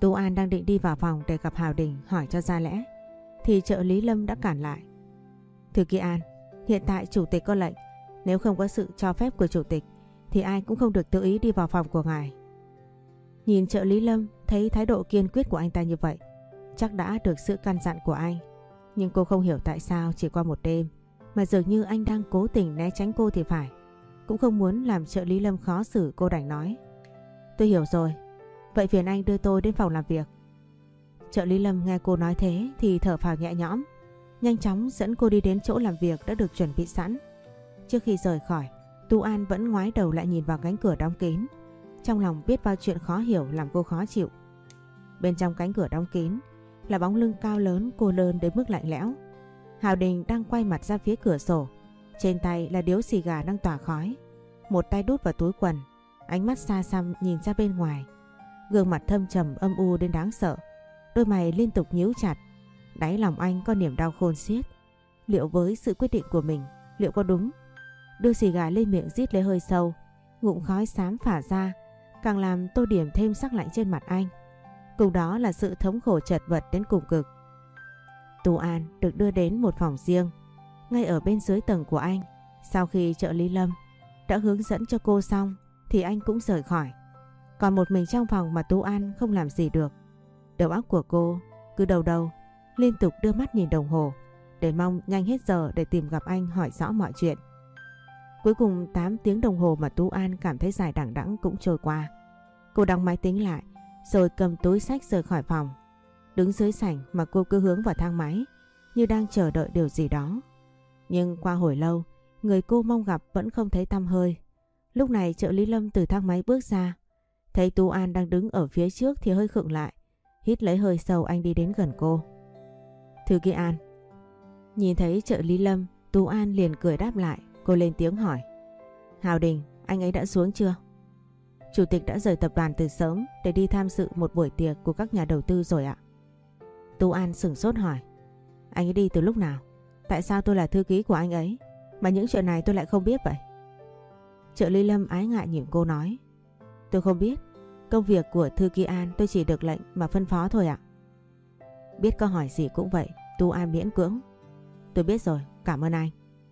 Tú An đang định đi vào phòng để gặp Hào Đình hỏi cho ra lẽ thì trợ lý Lâm đã cản lại. Thư ký An, hiện tại chủ tịch có lệnh, nếu không có sự cho phép của chủ tịch thì ai cũng không được tự ý đi vào phòng của ngài. Nhìn trợ lý Lâm thấy thái độ kiên quyết của anh ta như vậy, chắc đã được sự căn dặn của anh. Nhưng cô không hiểu tại sao chỉ qua một đêm mà dường như anh đang cố tình né tránh cô thì phải. Cũng không muốn làm trợ lý Lâm khó xử, cô đành nói. Tôi hiểu rồi, vậy phiền anh đưa tôi đến phòng làm việc. Trợ lý Lâm nghe cô nói thế thì thở phào nhẹ nhõm, nhanh chóng dẫn cô đi đến chỗ làm việc đã được chuẩn bị sẵn. Trước khi rời khỏi, Tú An vẫn ngoái đầu lại nhìn vào cánh cửa đóng kín. Trong lòng biết bao chuyện khó hiểu làm cô khó chịu. Bên trong cánh cửa đóng kín là bóng lưng cao lớn cô đơn đến mức lạnh lẽo. Hào Đình đang quay mặt ra phía cửa sổ, trên tay là điếu xì gà đang tỏa khói, một tay đút vào túi quần, ánh mắt xa xăm nhìn ra bên ngoài. Gương mặt thâm trầm âm u đến đáng sợ, đôi mày liên tục nhíu chặt. Đáy lòng anh có niềm đau khôn xiết. Liệu với sự quyết định của mình, liệu có đúng? Đưa xì gà lên miệng rít lấy hơi sâu, ngụm khói xám phả ra, càng làm tô điểm thêm sắc lạnh trên mặt anh. Cùng đó là sự thống khổ chật vật đến cùng cực. Tú An được đưa đến một phòng riêng, ngay ở bên dưới tầng của anh. Sau khi trợ lý Lâm đã hướng dẫn cho cô xong thì anh cũng rời khỏi. Còn một mình trong phòng mà Tú An không làm gì được. Đầu óc của cô cứ đầu liên tục đưa mắt nhìn đồng hồ để mong nhanh hết giờ để tìm gặp anh hỏi rõ mọi chuyện. Cuối cùng 8 tiếng đồng hồ mà Tú An cảm thấy dài đằng đẵng cũng trôi qua. Cô đóng máy tính lại rồi cầm túi xách rời khỏi phòng. Đứng dưới sảnh mà cô cứ hướng vào thang máy như đang chờ đợi điều gì đó. Nhưng qua hồi lâu, người cô mong gặp vẫn không thấy tăm hơi. Lúc này trợ lý Lâm từ thang máy bước ra, thấy Tú An đang đứng ở phía trước thì hơi khựng lại. Hít lấy hơi sâu, anh đi đến gần cô. Thư ký An. Nhìn thấy trợ lý Lâm, Tú An liền cười đáp lại. Cô lên tiếng hỏi. Hào Đình, anh ấy đã xuống chưa? Chủ tịch đã rời tập đoàn từ sớm để đi tham dự một buổi tiệc của các nhà đầu tư rồi ạ. Tú An sửng sốt hỏi. Anh ấy đi từ lúc nào? Tại sao tôi là thư ký của anh ấy mà những chuyện này tôi lại không biết vậy? Trợ lý Lâm ái ngại nhìn cô nói. Tôi không biết. Công việc của thư ký An tôi chỉ được lệnh mà phân phó thôi ạ. Biết câu hỏi gì cũng vậy, Tú An miễn cưỡng. Tôi biết rồi, cảm ơn anh.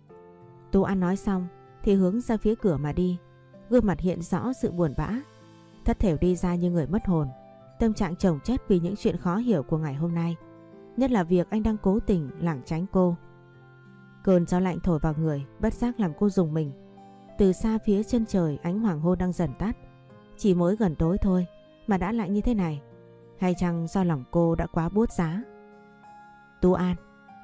Tú An nói xong thì hướng ra phía cửa mà đi. Gương mặt hiện rõ sự buồn bã, thất thểu đi ra như người mất hồn. Tâm trạng chồng chất vì những chuyện khó hiểu của ngày hôm nay, nhất là việc anh đang cố tình lảng tránh cô. Cơn gió lạnh thổi vào người bất giác làm cô rùng mình. Từ xa phía chân trời ánh hoàng hôn đang dần tắt. Chỉ mới gần tối thôi mà đã lạnh như thế này. Hay chăng do lòng cô đã quá buốt giá? Tú An.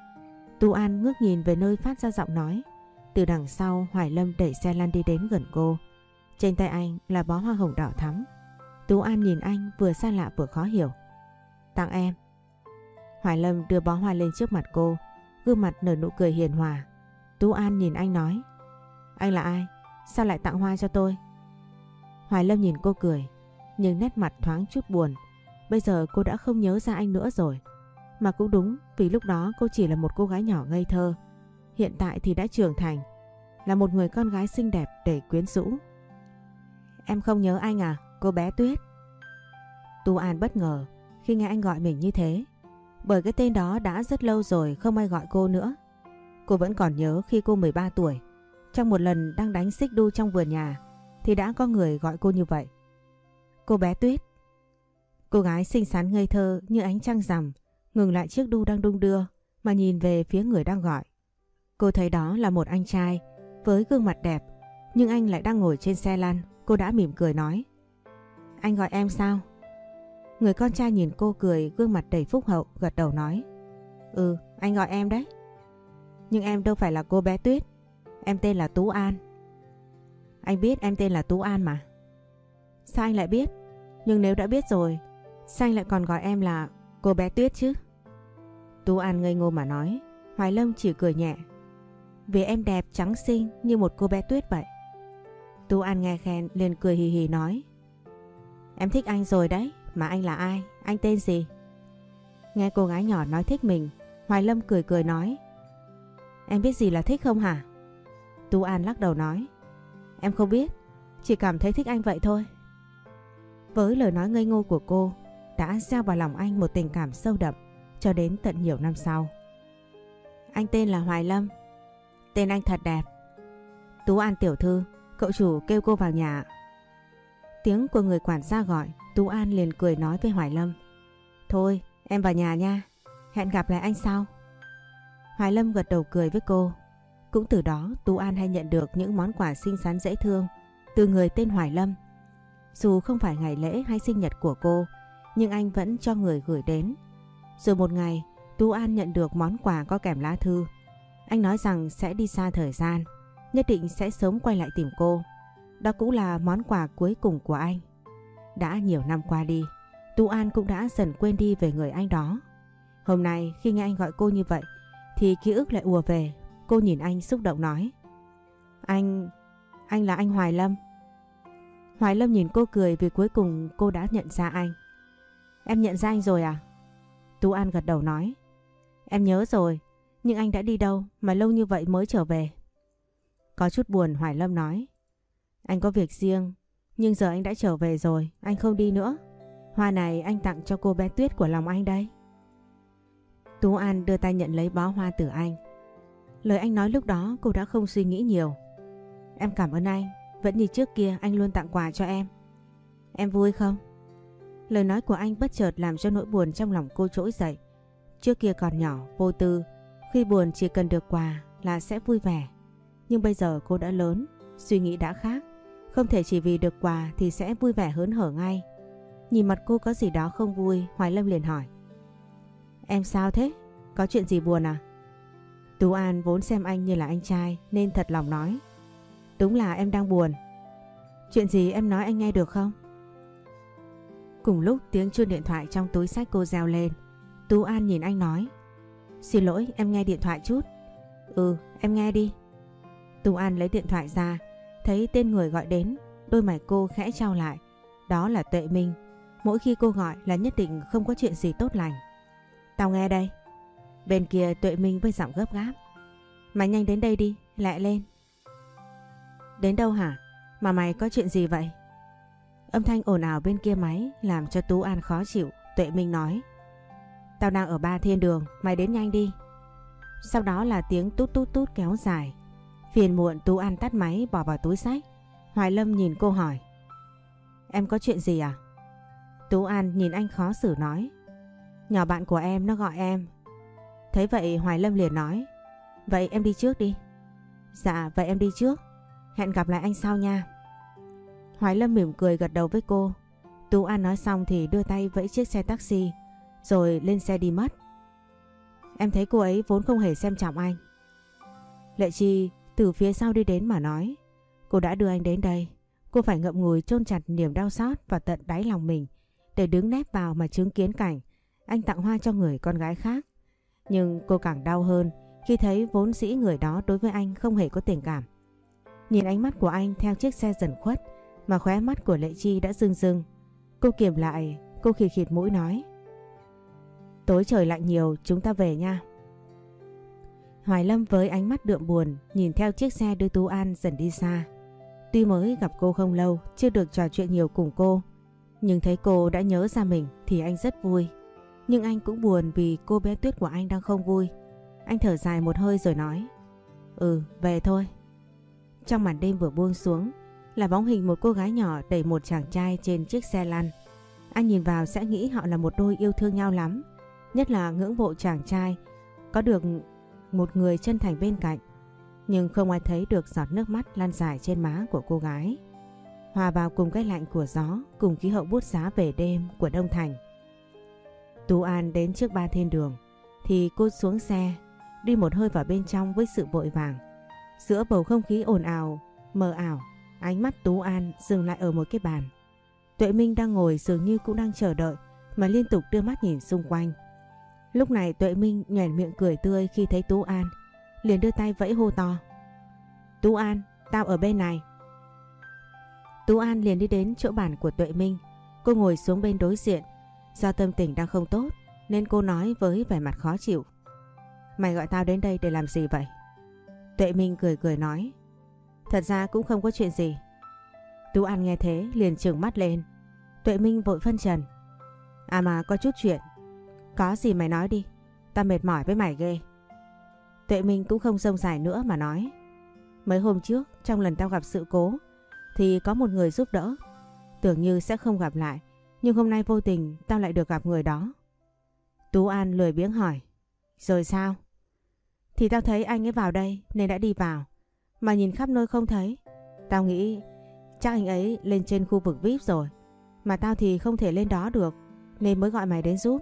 Tú An ngước nhìn về nơi phát ra giọng nói. Từ đằng sau, Hoài Lâm đẩy xe lăn đi đến gần cô. Trên tay anh là bó hoa hồng đỏ thắm. Tú An nhìn anh vừa xa lạ vừa khó hiểu. Tặng em. Hoài Lâm đưa bó hoa lên trước mặt cô, gương mặt nở nụ cười hiền hòa. Tú An nhìn anh nói. Anh là ai? Sao lại tặng hoa cho tôi? Hoài Lâm nhìn cô cười, nhưng nét mặt thoáng chút buồn. Bây giờ cô đã không nhớ ra anh nữa rồi. Mà cũng đúng, vì lúc đó cô chỉ là một cô gái nhỏ ngây thơ. Hiện tại thì đã trưởng thành, là một người con gái xinh đẹp để quyến rũ. Em không nhớ anh à, cô bé Tuyết? Tú An bất ngờ khi nghe anh gọi mình như thế, bởi cái tên đó đã rất lâu rồi không ai gọi cô nữa. Cô vẫn còn nhớ khi cô 13 tuổi, trong một lần đang đánh xích đu trong vườn nhà thì đã có người gọi cô như vậy. Cô bé Tuyết. Cô gái xinh xắn ngây thơ như ánh trăng rằm ngừng lại chiếc đu đang đung đưa mà nhìn về phía người đang gọi. Cô thấy đó là một anh trai với gương mặt đẹp, nhưng anh lại đang ngồi trên xe lăn. Cô đã mỉm cười nói. Anh gọi em sao? Người con trai nhìn cô cười, gương mặt đầy phúc hậu, gật đầu nói. Ừ, anh gọi em đấy. Nhưng em đâu phải là cô bé Tuyết. Em tên là Tú An. Anh biết em tên là Tú An mà. Sao anh lại biết? Nhưng nếu đã biết rồi, sao anh lại còn gọi em là cô bé Tuyết chứ? Tú An ngây ngô mà nói. Hoài Lâm chỉ cười nhẹ. Vì em đẹp trắng xinh như một cô bé Tuyết vậy. Tú An nghe khen liền cười hì hì nói. Em thích anh rồi đấy, mà anh là ai? Anh tên gì? Nghe cô gái nhỏ nói thích mình, Hoài Lâm cười cười nói. Em biết gì là thích không hả? Tú An lắc đầu nói. Em không biết, chỉ cảm thấy thích anh vậy thôi. Với lời nói ngây ngô của cô đã gieo vào lòng anh một tình cảm sâu đậm cho đến tận nhiều năm sau. Anh tên là Hoài Lâm. Tên anh thật đẹp. Tú An tiểu thư, cậu chủ kêu cô vào nhà. Tiếng của người quản gia gọi, Tú An liền cười nói với Hoài Lâm. Thôi, em vào nhà nha. Hẹn gặp lại anh sau. Hoài Lâm gật đầu cười với cô. Cũng từ đó Tú An hay nhận được những món quà xinh xắn dễ thương từ người tên Hoài Lâm. Dù không phải ngày lễ hay sinh nhật của cô, nhưng anh vẫn cho người gửi đến. Rồi một ngày, Tú An nhận được món quà có kèm lá thư. Anh nói rằng sẽ đi xa thời gian, nhất định sẽ sớm quay lại tìm cô. Đó cũng là món quà cuối cùng của anh. Đã nhiều năm qua đi, Tú An cũng đã dần quên đi về người anh đó. Hôm nay khi nghe anh gọi cô như vậy thì ký ức lại ùa về. Cô nhìn anh xúc động nói. Anh là anh Hoài Lâm. Hoài Lâm nhìn cô cười vì cuối cùng cô đã nhận ra anh. Em nhận ra anh rồi à? Tú An gật đầu nói. Em nhớ rồi, nhưng anh đã đi đâu mà lâu như vậy mới trở về? Có chút buồn, Hoài Lâm nói. Anh có việc riêng, nhưng giờ anh đã trở về rồi, anh không đi nữa. Hoa này anh tặng cho cô bé Tuyết của lòng anh đây. Tú An đưa tay nhận lấy bó hoa từ anh. Lời anh nói lúc đó cô đã không suy nghĩ nhiều. Em cảm ơn anh, vẫn như trước kia anh luôn tặng quà cho em. Em vui không? Lời nói của anh bất chợt làm cho nỗi buồn trong lòng cô trỗi dậy. Trước kia còn nhỏ, vô tư, khi buồn chỉ cần được quà là sẽ vui vẻ. Nhưng bây giờ cô đã lớn, suy nghĩ đã khác. Không thể chỉ vì được quà thì sẽ vui vẻ hớn hở ngay. Nhìn mặt cô có gì đó không vui, Hoài Lâm liền hỏi. Em sao thế? Có chuyện gì buồn à? Tú An vốn xem anh như là anh trai nên thật lòng nói. Đúng là em đang buồn. Chuyện gì em nói anh nghe được không? Cùng lúc tiếng chuông điện thoại trong túi xách cô reo lên. Tú An nhìn anh nói. Xin lỗi, em nghe điện thoại chút. Ừ, em nghe đi. Tú An lấy điện thoại ra, thấy tên người gọi đến, đôi mày cô khẽ chau lại. Đó là Tuệ Minh. Mỗi khi cô gọi là nhất định không có chuyện gì tốt lành. Tao nghe đây. Bên kia Tuệ Minh với giọng gấp gáp. Mày nhanh đến đây đi, lẹ lên. Đến đâu hả? Mà mày có chuyện gì vậy? Âm thanh ồn ào bên kia máy làm cho Tú An khó chịu. Tuệ Minh nói. Tao đang ở Ba Thiên Đường, mày đến nhanh đi. Sau đó là tiếng tút tút tút kéo dài. Phiền muộn Tú An tắt máy bỏ vào túi xách. Hoài Lâm nhìn cô hỏi. Em có chuyện gì à? Tú An nhìn anh khó xử nói. Nhỏ bạn của em nó gọi em. Thấy vậy Hoài Lâm liền nói. Vậy em đi trước đi. Dạ vậy em đi trước. Hẹn gặp lại anh sau nha. Hoài Lâm mỉm cười gật đầu với cô. Tú An nói xong thì đưa tay vẫy chiếc xe taxi rồi lên xe đi mất. Em thấy cô ấy vốn không hề xem trọng anh. Lệ Chi từ phía sau đi đến mà nói. Cô đã đưa anh đến đây. Cô phải ngậm ngùi chôn chặt niềm đau xót vào tận đáy lòng mình để đứng nép vào mà chứng kiến cảnh anh tặng hoa cho người con gái khác. Nhưng cô càng đau hơn khi thấy vốn dĩ người đó đối với anh không hề có tình cảm. Nhìn ánh mắt của anh theo chiếc xe dần khuất mà khóe mắt của Lệ Chi đã rưng rưng. Cô kiềm lại, cô khịt khịt mũi nói. Tối trời lạnh nhiều, chúng ta về nha. Hoài Lâm với ánh mắt đượm buồn nhìn theo chiếc xe đưa Tú An dần đi xa. Tuy mới gặp cô không lâu, chưa được trò chuyện nhiều cùng cô, nhưng thấy cô đã nhớ ra mình thì anh rất vui. Nhưng anh cũng buồn vì cô bé Tuyết của anh đang không vui. Anh thở dài một hơi rồi nói. Ừ, về thôi. Trong màn đêm vừa buông xuống là bóng hình một cô gái nhỏ đẩy một chàng trai trên chiếc xe lăn. Anh nhìn vào sẽ nghĩ họ là một đôi yêu thương nhau lắm. Nhất là ngưỡng mộ chàng trai có được một người chân thành bên cạnh. Nhưng không ai thấy được giọt nước mắt lan dài trên má của cô gái, hòa vào cùng cái lạnh của gió, cùng khí hậu bút giá về đêm của Đông Thành. Tú An đến trước Ba Thiên Đường thì cô xuống xe, đi một hơi vào bên trong với sự vội vàng. Giữa bầu không khí ồn ào, mờ ảo, ánh mắt Tú An dừng lại ở một cái bàn. Tuệ Minh đang ngồi dường như cũng đang chờ đợi mà liên tục đưa mắt nhìn xung quanh. Lúc này Tuệ Minh nhoẻn miệng cười tươi khi thấy Tú An, liền đưa tay vẫy hô to. Tú An, tao ở bên này. Tú An liền đi đến chỗ bàn của Tuệ Minh. Cô ngồi xuống bên đối diện. Do tâm tình đang không tốt nên cô nói với vẻ mặt khó chịu. Mày gọi tao đến đây để làm gì vậy? Tuệ Minh cười cười nói. Thật ra cũng không có chuyện gì. Tú An nghe thế liền trừng mắt lên. Tuệ Minh vội phân trần. À mà có chút chuyện. Có gì mày nói đi. Tao mệt mỏi với mày ghê. Tuệ Minh cũng không rông dài nữa mà nói. Mấy hôm trước trong lần tao gặp sự cố thì có một người giúp đỡ. Tưởng như sẽ không gặp lại, nhưng hôm nay vô tình tao lại được gặp người đó. Tú An lười biếng hỏi. Rồi sao? Thì tao thấy anh ấy vào đây nên đã đi vào. Mà nhìn khắp nơi không thấy. Tao nghĩ chắc anh ấy lên trên khu vực VIP rồi. Mà tao thì không thể lên đó được nên mới gọi mày đến giúp.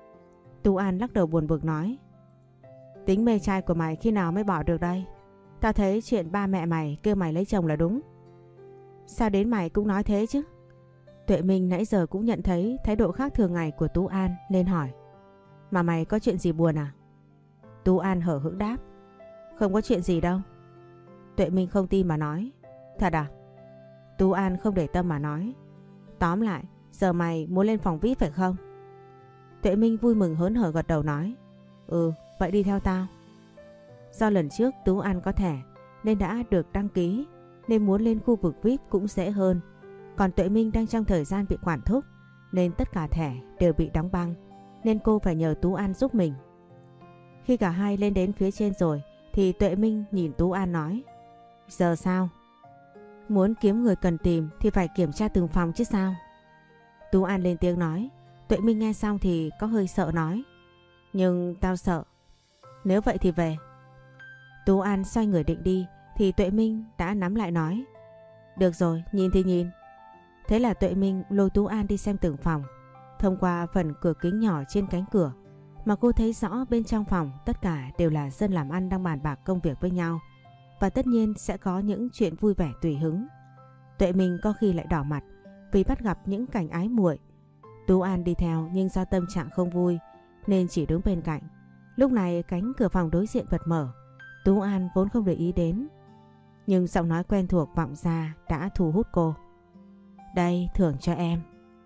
Tú An lắc đầu buồn bực nói. Tính mê trai của mày khi nào mới bỏ được đây? Tao thấy chuyện ba mẹ mày kêu mày lấy chồng là đúng. Sao đến mày cũng nói thế chứ? Tuệ Minh nãy giờ cũng nhận thấy thái độ khác thường ngày của Tú An nên hỏi. Mà mày có chuyện gì buồn à? Tú An hở hững đáp. Không có chuyện gì đâu. Tuệ Minh không tin mà nói. Thật à? Tú An không để tâm mà nói. Tóm lại, giờ mày muốn lên phòng VIP phải không? Tuệ Minh vui mừng hớn hở gật đầu nói. Ừ, vậy đi theo tao. Do lần trước Tú An có thẻ nên đã được đăng ký, nên muốn lên khu vực VIP cũng dễ hơn. Còn Tuệ Minh đang trong thời gian bị quản thúc nên tất cả thẻ đều bị đóng băng, nên cô phải nhờ Tú An giúp mình. Khi cả hai lên đến phía trên rồi thì Tuệ Minh nhìn Tú An nói. Giờ sao? Muốn kiếm người cần tìm thì phải kiểm tra từng phòng chứ sao? Tú An lên tiếng nói. Tuệ Minh nghe xong thì có hơi sợ nói. Nhưng tao sợ. Nếu vậy thì về. Tú An xoay người định đi thì Tuệ Minh đã nắm lại nói. Được rồi, nhìn thì nhìn. Thế là Tuệ Minh lôi Tú An đi xem từng phòng. Thông qua phần cửa kính nhỏ trên cánh cửa mà cô thấy rõ bên trong phòng tất cả đều là dân làm ăn đang bàn bạc công việc với nhau. Và tất nhiên sẽ có những chuyện vui vẻ tùy hứng. Tuệ Minh có khi lại đỏ mặt vì bắt gặp những cảnh ái muội. Tú An đi theo nhưng do tâm trạng không vui nên chỉ đứng bên cạnh. Lúc này cánh cửa phòng đối diện bật mở. Tú An vốn không để ý đến, nhưng giọng nói quen thuộc vọng ra đã thu hút cô. Đây, thưởng cho em.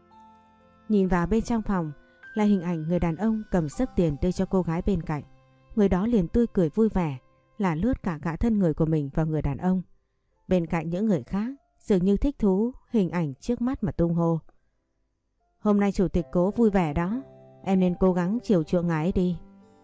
Nhìn vào bên trong phòng là hình ảnh người đàn ông cầm xấp tiền đưa cho cô gái bên cạnh. Người đó liền tươi cười vui vẻ, là lướt cả thân người của mình vào người đàn ông. Bên cạnh những người khác dường như thích thú hình ảnh trước mắt mà tung hô. Hôm nay chủ tịch Cố vui vẻ đó, em nên cố gắng chiều chuộng ngài ấy đi.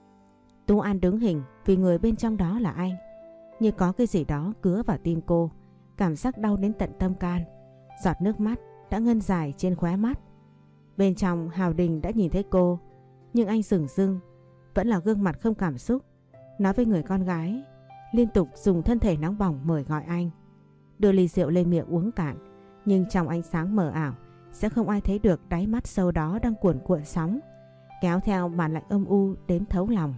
Tú An đứng hình vì người bên trong đó là anh. Như có cái gì đó cứa vào tim cô, cảm giác đau đến tận tâm can. Giọt nước mắt đã ngân dài trên khóe mắt. Bên trong Hào Đình đã nhìn thấy cô, nhưng anh dửng dưng, vẫn là gương mặt không cảm xúc, nói với người con gái, liên tục dùng thân thể nóng bỏng mời gọi anh. Đưa ly rượu lên miệng uống cạn, nhưng trong ánh sáng mờ ảo sẽ không ai thấy được đáy mắt sâu đó đang cuồn cuộn sóng, kéo theo màn lạnh âm u đến thấu lòng.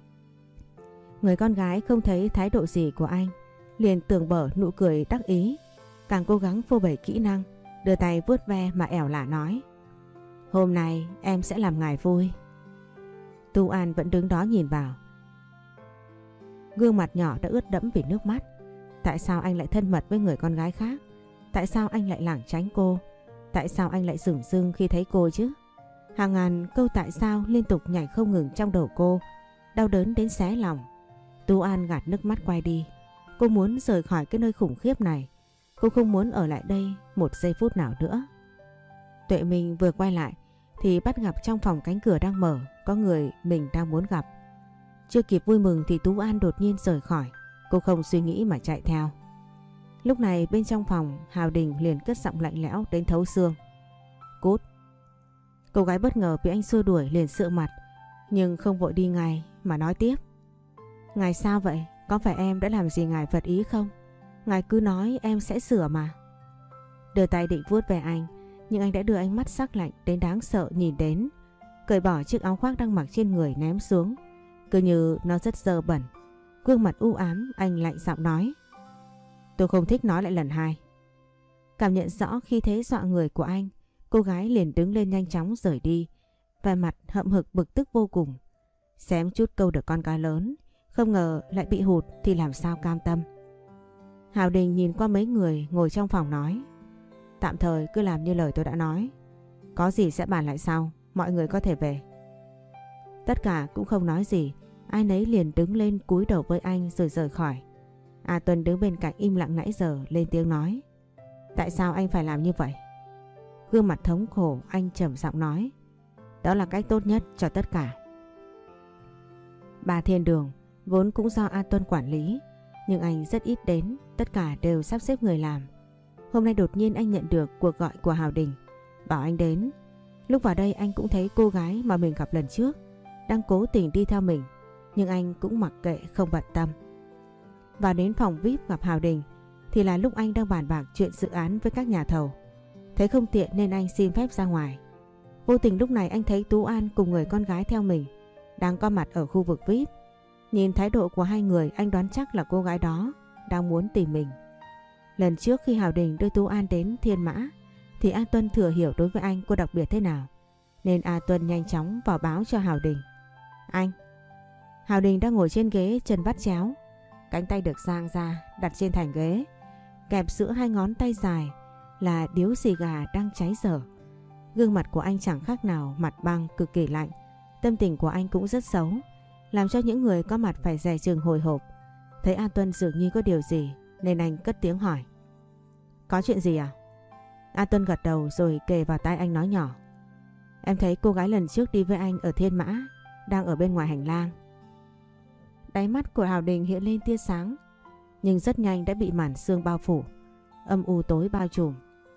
Người con gái không thấy thái độ gì của anh, liền tưởng bở nụ cười đắc ý, càng cố gắng phô bày kỹ năng, đưa tay vuốt ve mà ẻo lả nói. Hôm nay em sẽ làm ngài vui. Tú An vẫn đứng đó nhìn vào. Gương mặt nhỏ đã ướt đẫm vì nước mắt. Tại sao anh lại thân mật với người con gái khác? Tại sao anh lại lảng tránh cô? Tại sao anh lại dửng dưng khi thấy cô chứ? Hàng ngàn câu tại sao liên tục nhảy không ngừng trong đầu cô, đau đớn đến xé lòng. Tú An gạt nước mắt quay đi. Cô muốn rời khỏi cái nơi khủng khiếp này. Cô không muốn ở lại đây một giây phút nào nữa. Tuệ Minh vừa quay lại thì bắt gặp trong phòng cánh cửa đang mở có người mình đang muốn gặp. Chưa kịp vui mừng thì Tú An đột nhiên rời khỏi. Cô không suy nghĩ mà chạy theo. Lúc này bên trong phòng Hào Đình liền cất giọng lạnh lẽo đến thấu xương. Cút. Cô gái bất ngờ bị anh xua đuổi liền sượng mặt, nhưng không vội đi ngay mà nói tiếp. Ngài sao vậy? Có phải em đã làm gì ngài phật ý không? Ngài cứ nói em sẽ sửa mà. Đưa tay định vuốt về anh, nhưng anh đã đưa ánh mắt sắc lạnh đến đáng sợ nhìn đến, cởi bỏ chiếc áo khoác đang mặc trên người ném xuống, cứ như nó rất dơ bẩn. Gương mặt u ám, anh lạnh giọng nói. Tôi không thích nói lại lần hai. Cảm nhận rõ khi thế dọa người của anh, cô gái liền đứng lên nhanh chóng rời đi, vẻ mặt hậm hực bực tức vô cùng. Xém chút câu được con cá lớn, không ngờ lại bị hụt thì làm sao cam tâm. Hào Đình nhìn qua mấy người ngồi trong phòng nói. Tạm thời cứ làm như lời tôi đã nói. Có gì sẽ bàn lại sau, mọi người có thể về. Tất cả cũng không nói gì, ai nấy liền đứng lên cúi đầu với anh rồi rời khỏi. A Tuân đứng bên cạnh im lặng nãy giờ lên tiếng nói. Tại sao anh phải làm như vậy? Gương mặt thống khổ anh trầm giọng nói. Đó là cách tốt nhất cho tất cả. Ba thiên đường vốn cũng do A Tuân quản lý, nhưng anh rất ít đến, tất cả đều sắp xếp người làm. Hôm nay đột nhiên anh nhận được cuộc gọi của Hào Đình, bảo anh đến. Lúc vào đây anh cũng thấy cô gái mà mình gặp lần trước đang cố tình đi theo mình, nhưng anh cũng mặc kệ không bận tâm. Vào đến phòng VIP gặp Hào Đình thì là lúc anh đang bàn bạc chuyện dự án với các nhà thầu. Thấy không tiện nên anh xin phép ra ngoài. Vô tình lúc này anh thấy Tú An cùng người con gái theo mình đang có mặt ở khu vực VIP. Nhìn thái độ của hai người anh đoán chắc là cô gái đó đang muốn tìm mình. Lần trước khi Hào Đình đưa Tú An đến Thiên Mã thì A Tuân thừa hiểu đối với anh cô đặc biệt thế nào, nên A Tuân nhanh chóng vào báo cho Hào Đình. Anh. Hào Đình đang ngồi trên ghế chân vắt chéo, cánh tay được dang ra đặt trên thành ghế, kẹp giữa hai ngón tay dài là điếu xì gà đang cháy dở. Gương mặt của anh chẳng khác nào mặt băng, cực kỳ lạnh. Tâm tình của anh cũng rất xấu, làm cho những người có mặt phải dè chừng hồi hộp. Thấy A Tuân dường như có điều gì nên anh cất tiếng hỏi. Có chuyện gì à? A Tuân gật đầu rồi kề vào tai anh nói nhỏ. Em thấy cô gái lần trước đi với anh ở Thiên Mã đang ở bên ngoài hành lang. Đáy mắt của Hào Đình hiện lên tia sáng, nhưng rất nhanh đã bị màn sương bao phủ, âm u tối bao trùm.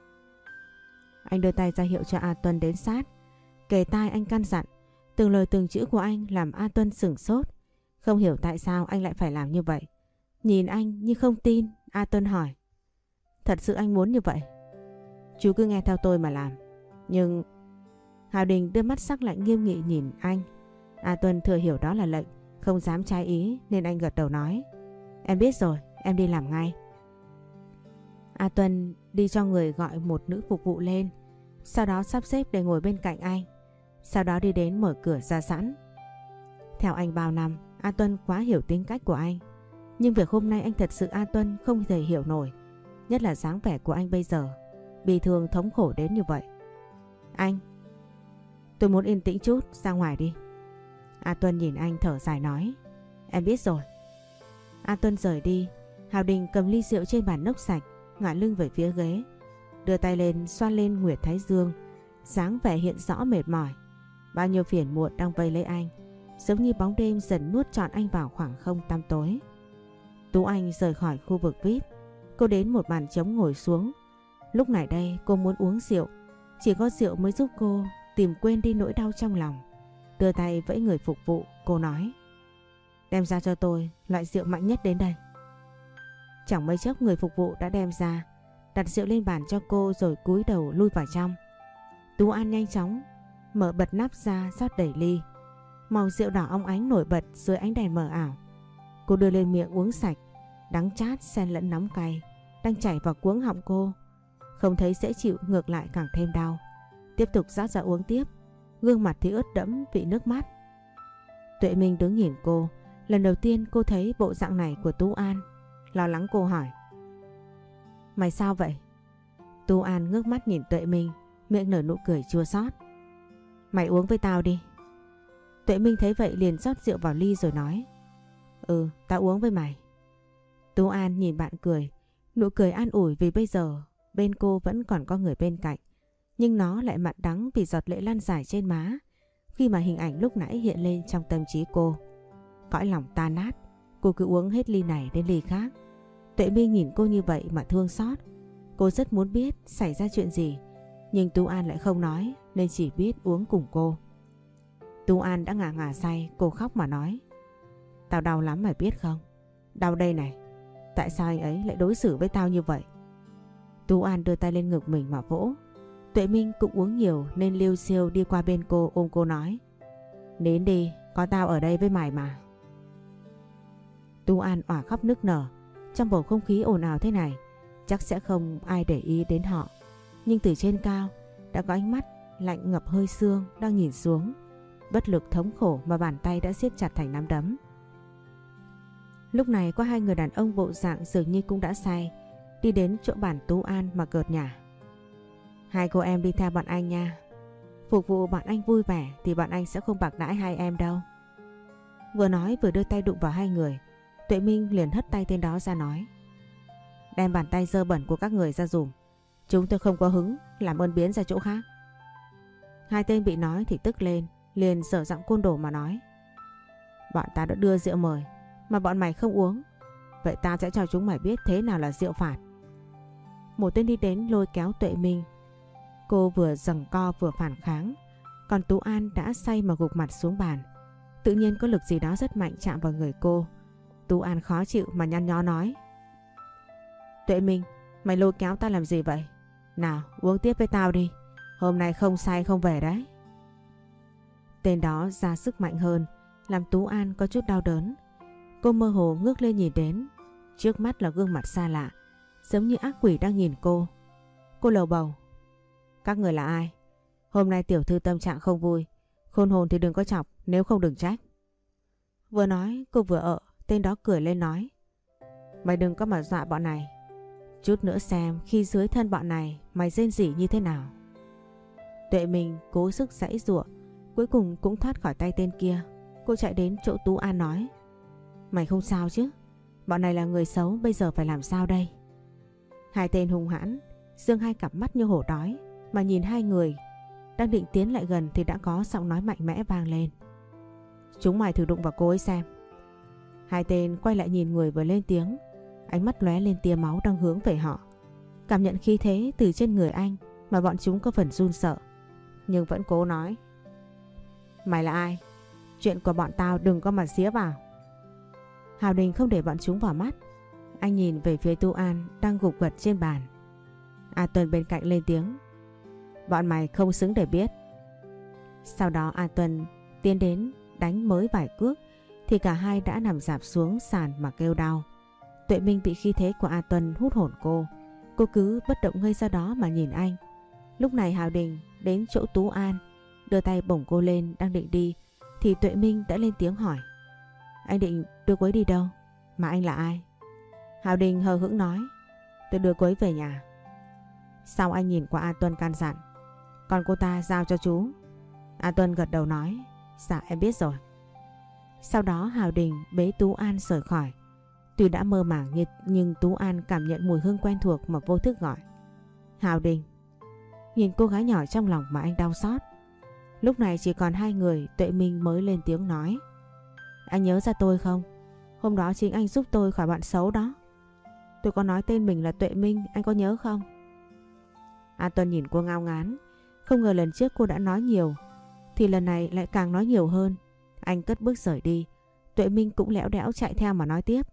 Anh đưa tay ra hiệu cho A Tuân đến sát, kề tai anh căn dặn. Từng lời từng chữ của anh làm A Tuân sửng sốt, không hiểu tại sao anh lại phải làm như vậy. Nhìn anh như không tin, A Tuân hỏi. Thật sự anh muốn như vậy? Chú cứ nghe theo tôi mà làm. Nhưng... Hào Đình đưa mắt sắc lạnh nghiêm nghị nhìn anh. A Tuân thừa hiểu đó là lệnh, không dám trái ý nên anh gật đầu nói. Em biết rồi, em đi làm ngay. A Tuân đi cho người gọi một nữ phục vụ lên, sau đó sắp xếp để ngồi bên cạnh anh. Sau đó đi đến mở cửa ra sẵn. Theo anh bao năm, A Tuân quá hiểu tính cách của anh. Nhưng việc hôm nay anh thật sự A Tuân không thể hiểu nổi. Nhất là dáng vẻ của anh bây giờ, bi thương thống khổ đến như vậy. Anh, tôi muốn yên tĩnh chút, ra ngoài đi. A Tuân nhìn anh thở dài nói. Em biết rồi. A Tuân rời đi. Hào Đình cầm ly rượu trên bàn nốc sạch, ngả lưng về phía ghế, đưa tay lên xoa lên huyệt thái dương, dáng vẻ hiện rõ mệt mỏi. Bao nhiêu phiền muộn đang vây lấy anh, giống như bóng đêm dần nuốt trọn anh vào khoảng không tăm tối. Tú Anh rời khỏi khu vực VIP, cô đến một bàn trống ngồi xuống. Lúc này đây cô muốn uống rượu, chỉ có rượu mới giúp cô tìm quên đi nỗi đau trong lòng. Đưa tay vẫy người phục vụ, cô nói. Đem ra cho tôi loại rượu mạnh nhất đến đây. Chẳng mấy chốc người phục vụ đã đem ra, đặt rượu lên bàn cho cô rồi cúi đầu lui vào trong. Tú An nhanh chóng mở bật nắp ra rót đầy ly. Màu rượu đỏ óng ánh nổi bật dưới ánh đèn mờ ảo. Cô đưa lên miệng uống sạch, đắng chát xen lẫn nóng cay đang chảy vào cuống họng cô. Không thấy dễ chịu, ngược lại càng thêm đau. Tiếp tục rót ra uống tiếp, gương mặt thì ướt đẫm vị nước mắt. Tuệ Minh đứng nhìn cô. Lần đầu tiên cô thấy bộ dạng này của Tú An. Lo lắng cô hỏi. Mày sao vậy? Tú An ngước mắt nhìn Tuệ Minh, miệng nở nụ cười chua xót. Mày uống với tao đi. Tuệ Minh thấy vậy liền rót rượu vào ly rồi nói. Ừ, tao uống với mày. Tú An nhìn bạn cười, nụ cười an ủi vì bây giờ bên cô vẫn còn có người bên cạnh. Nhưng nó lại mặn đắng vì giọt lệ lan dài trên má khi mà hình ảnh lúc nãy hiện lên trong tâm trí cô. Cõi lòng tan nát, cô cứ uống hết ly này đến ly khác. Tuệ Minh nhìn cô như vậy mà thương xót. Cô rất muốn biết xảy ra chuyện gì, nhưng Tú An lại không nói nên chỉ biết uống cùng cô. Tú An đã ngả ngả say, cô khóc mà nói. Tao đau lắm mày biết không? Đau đây này. Tại sao anh ấy lại đối xử với tao như vậy? Tú An đưa tay lên ngực mình mà vỗ. Tuệ Minh cũng uống nhiều nên liêu xiêu đi qua bên cô ôm cô nói. Nín đi, có tao ở đây với mày mà. Tú An òa khóc nức nở. Trong bầu không khí ồn ào thế này, chắc sẽ không ai để ý đến họ. Nhưng từ trên cao đã có ánh mắt lạnh ngập hơi sương đang nhìn xuống. Bất lực thống khổ mà bàn tay đã siết chặt thành nắm đấm. Lúc này có hai người đàn ông bộ dạng dường như cũng đã say, đi đến chỗ bàn Tú An mà cợt nhả. Hai cô em đi theo bọn anh nha. Phục vụ bọn anh vui vẻ thì bọn anh sẽ không bạc đãi hai em đâu. Vừa nói vừa đưa tay đụng vào hai người. Tuệ Minh liền hất tay tên đó ra nói. Đem bàn tay dơ bẩn của các người ra dùm. Chúng tôi không có hứng, làm ơn biến ra chỗ khác. Hai tên bị nói thì tức lên, liền dở giọng côn đồ mà nói. Bọn ta đã đưa rượu mời mà bọn mày không uống, vậy ta sẽ cho chúng mày biết thế nào là rượu phạt. Một tên đi đến lôi kéo Tuệ Minh. Cô vừa giằng co vừa phản kháng, còn Tú An đã say mà gục mặt xuống bàn. Tự nhiên có lực gì đó rất mạnh chạm vào người cô. Tú An khó chịu mà nhăn nhó nói. Tuệ Minh, mày lôi kéo tao làm gì vậy? Nào uống tiếp với tao đi, hôm nay không say không về đấy. Tên đó ra sức mạnh hơn, làm Tú An có chút đau đớn. Cô mơ hồ ngước lên nhìn đến, trước mắt là gương mặt xa lạ, giống như ác quỷ đang nhìn cô. Cô lầu bầu. Các người là ai? Hôm nay tiểu thư tâm trạng không vui, khôn hồn thì đừng có chọc, nếu không đừng trách. Vừa nói cô vừa tên đó cười lên nói. Mày đừng có mà dọa bọn này, chút nữa xem khi dưới thân bọn này mày rên rỉ như thế nào. Tuệ Minh cố sức giãy giụa, cuối cùng cũng thoát khỏi tay tên kia. Cô chạy đến chỗ Tú An nói. Mày không sao chứ? Bọn này là người xấu, bây giờ phải làm sao đây? Hai tên hung hãn giương hai cặp mắt như hổ đói mà nhìn hai người. Đang định tiến lại gần thì đã có giọng nói mạnh mẽ vang lên. Chúng mày thử đụng vào cô ấy xem. Hai tên quay lại nhìn người vừa lên tiếng, ánh mắt lóe lên tia máu đang hướng về họ. Cảm nhận khí thế từ trên người anh mà bọn chúng có phần run sợ, nhưng vẫn cố nói. Mày là ai? Chuyện của bọn tao đừng có mà xía vào. Hào Đình không để bọn chúng vào mắt. Anh nhìn về phía Tú An đang gục gật trên bàn. A Tuân bên cạnh lên tiếng. Bọn mày không xứng để biết. Sau đó A Tuân tiến đến đánh mới vài cước thì cả hai đã nằm rạp xuống sàn mà kêu đau. Tuệ Minh bị khí thế của A Tuân hút hồn cô. Cô cứ bất động ngây ra đó mà nhìn anh. Lúc này Hào Đình đến chỗ Tú An, đưa tay bổng cô lên đang định đi thì Tuệ Minh đã lên tiếng hỏi. Anh định đưa cô ấy đi đâu? Mà anh là ai? Hào Đình hờ hững nói. Tôi đưa cô ấy về nhà. Sau anh nhìn qua A Tuân can dặn. Còn cô ta giao cho chú. A Tuân gật đầu nói. Dạ em biết rồi. Sau đó Hào Đình bế Tú An rời khỏi. Tuy đã mơ màng nhưng Tú An cảm nhận mùi hương quen thuộc mà vô thức gọi. Hào Đình. Nhìn cô gái nhỏ trong lòng mà anh đau xót. Lúc này chỉ còn hai người, Tuệ Minh mới lên tiếng nói. Anh nhớ ra tôi không? Hôm đó chính anh giúp tôi khỏi bạn xấu đó. Tôi có nói tên mình là Tuệ Minh, anh có nhớ không? A Tuân nhìn cô ngao ngán. Không ngờ lần trước cô đã nói nhiều thì lần này lại càng nói nhiều hơn. Anh cất bước rời đi. Tuệ Minh cũng lẽo đẽo chạy theo mà nói tiếp.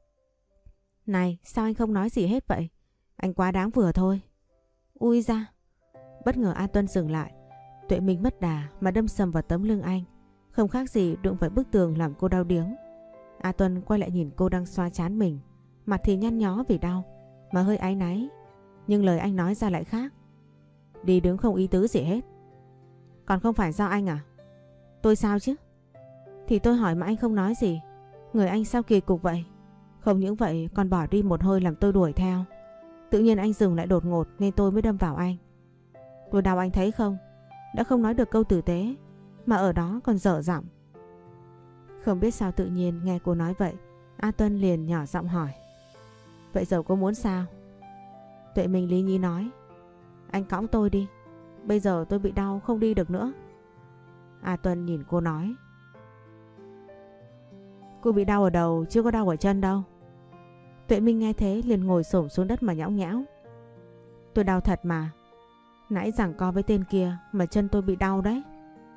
Này, sao anh không nói gì hết vậy? Anh quá đáng vừa thôi. Ui da. Bất ngờ A Tuân dừng lại. Tuệ Minh mất đà mà đâm sầm vào tấm lưng anh, không khác gì đụng phải bức tường làm cô đau điếng. A Tuân quay lại nhìn cô đang xoa trán mình, mặt thì nhăn nhó vì đau mà hơi áy náy, nhưng lời anh nói ra lại khác. Đi đứng không ý tứ gì hết. Còn không phải do anh à? Tôi sao chứ? Thì tôi hỏi mà anh không nói gì. Người anh sao kỳ cục vậy? Không những vậy còn bỏ đi một hơi làm tôi đuổi theo. Tự nhiên anh dừng lại đột ngột nên tôi mới đâm vào anh. Tôi đau anh thấy không? Đã không nói được câu tử tế mà ở đó còn dở giọng. Không biết sao tự nhiên nghe cô nói vậy, A Tuân liền nhỏ giọng hỏi. Vậy giờ cô muốn sao? Tuệ Minh lý nhí nói. Anh cõng tôi đi. Bây giờ tôi bị đau không đi được nữa. A Tuân nhìn cô nói. Cô bị đau ở đầu chứ có đau ở chân đâu. Tuệ Minh nghe thế liền ngồi xổm xuống đất mà nhõng nhẽo. Tôi đau thật mà. Nãy giằng co với tên kia mà chân tôi bị đau đấy.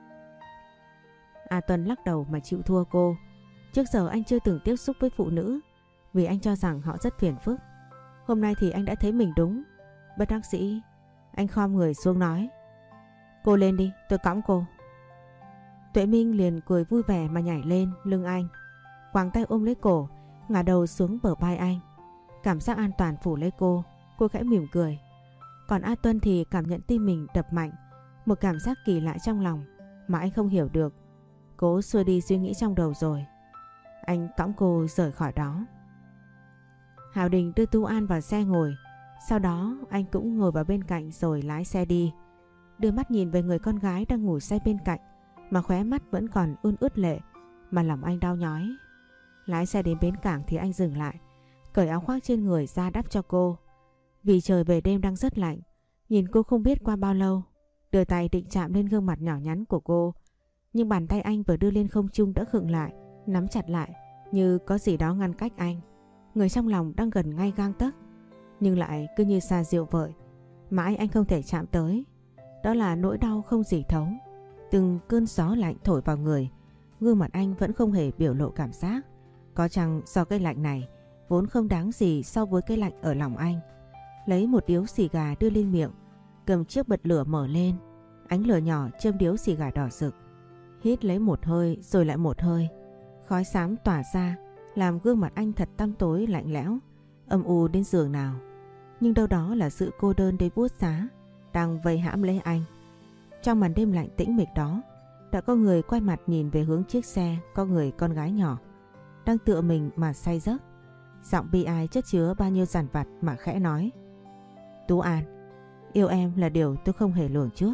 A Tuân lắc đầu mà chịu thua cô. Trước giờ anh chưa từng tiếp xúc với phụ nữ vì anh cho rằng họ rất phiền phức. Hôm nay thì anh đã thấy mình đúng. Bất đắc dĩ anh khom người xuống nói. Cô lên đi, tôi cõng cô. Tuệ Minh liền cười vui vẻ mà nhảy lên lưng anh, quàng tay ôm lấy cổ, ngả đầu xuống bờ vai anh. Cảm giác an toàn phủ lấy cô khẽ mỉm cười. Còn A Tuân thì cảm nhận tim mình đập mạnh, một cảm giác kỳ lạ trong lòng mà anh không hiểu được. Cố xua đi suy nghĩ trong đầu rồi anh cõng cô rời khỏi đó. Hào Đình đưa Tú An vào xe ngồi, sau đó anh cũng ngồi vào bên cạnh rồi lái xe đi. Đưa mắt nhìn về người con gái đang ngủ say bên cạnh mà khóe mắt vẫn còn ươn ướt lệ, mà lòng anh đau nhói. Lái xe đến bến cảng thì anh dừng lại, cởi áo khoác trên người ra đắp cho cô. Vì trời về đêm đang rất lạnh, nhìn cô không biết qua bao lâu đưa tay định chạm lên gương mặt nhỏ nhắn của cô. Nhưng bàn tay anh vừa đưa lên không trung đã khựng lại, nắm chặt lại như có gì đó ngăn cách anh. Người trong lòng đang gần ngay gang tấc, nhưng lại cứ như xa diệu vợi. Mãi anh không thể chạm tới. Đó là nỗi đau không gì thấu. Từng cơn gió lạnh thổi vào người, gương mặt anh vẫn không hề biểu lộ cảm giác. Có chăng do cái lạnh này vốn không đáng gì so với cái lạnh ở lòng anh. Lấy một điếu xì gà đưa lên miệng, cầm chiếc bật lửa mở lên. Ánh lửa nhỏ châm điếu xì gà đỏ rực. Hít lấy một hơi rồi lại một hơi. Khói xám tỏa ra làm gương mặt anh thật tăm tối lạnh lẽo, âm u đến giường nào. Nhưng đâu đó là sự cô đơn đầy buốt giá đang vây hãm lấy anh. Trong màn đêm lạnh tĩnh mịch đó, đã có người quay mặt nhìn về hướng chiếc xe, có người con gái nhỏ đang tựa mình mà say giấc. Giọng bi ai chất chứa bao nhiêu dằn vặt mà khẽ nói: Tú An, yêu em là điều tôi không hề lường trước.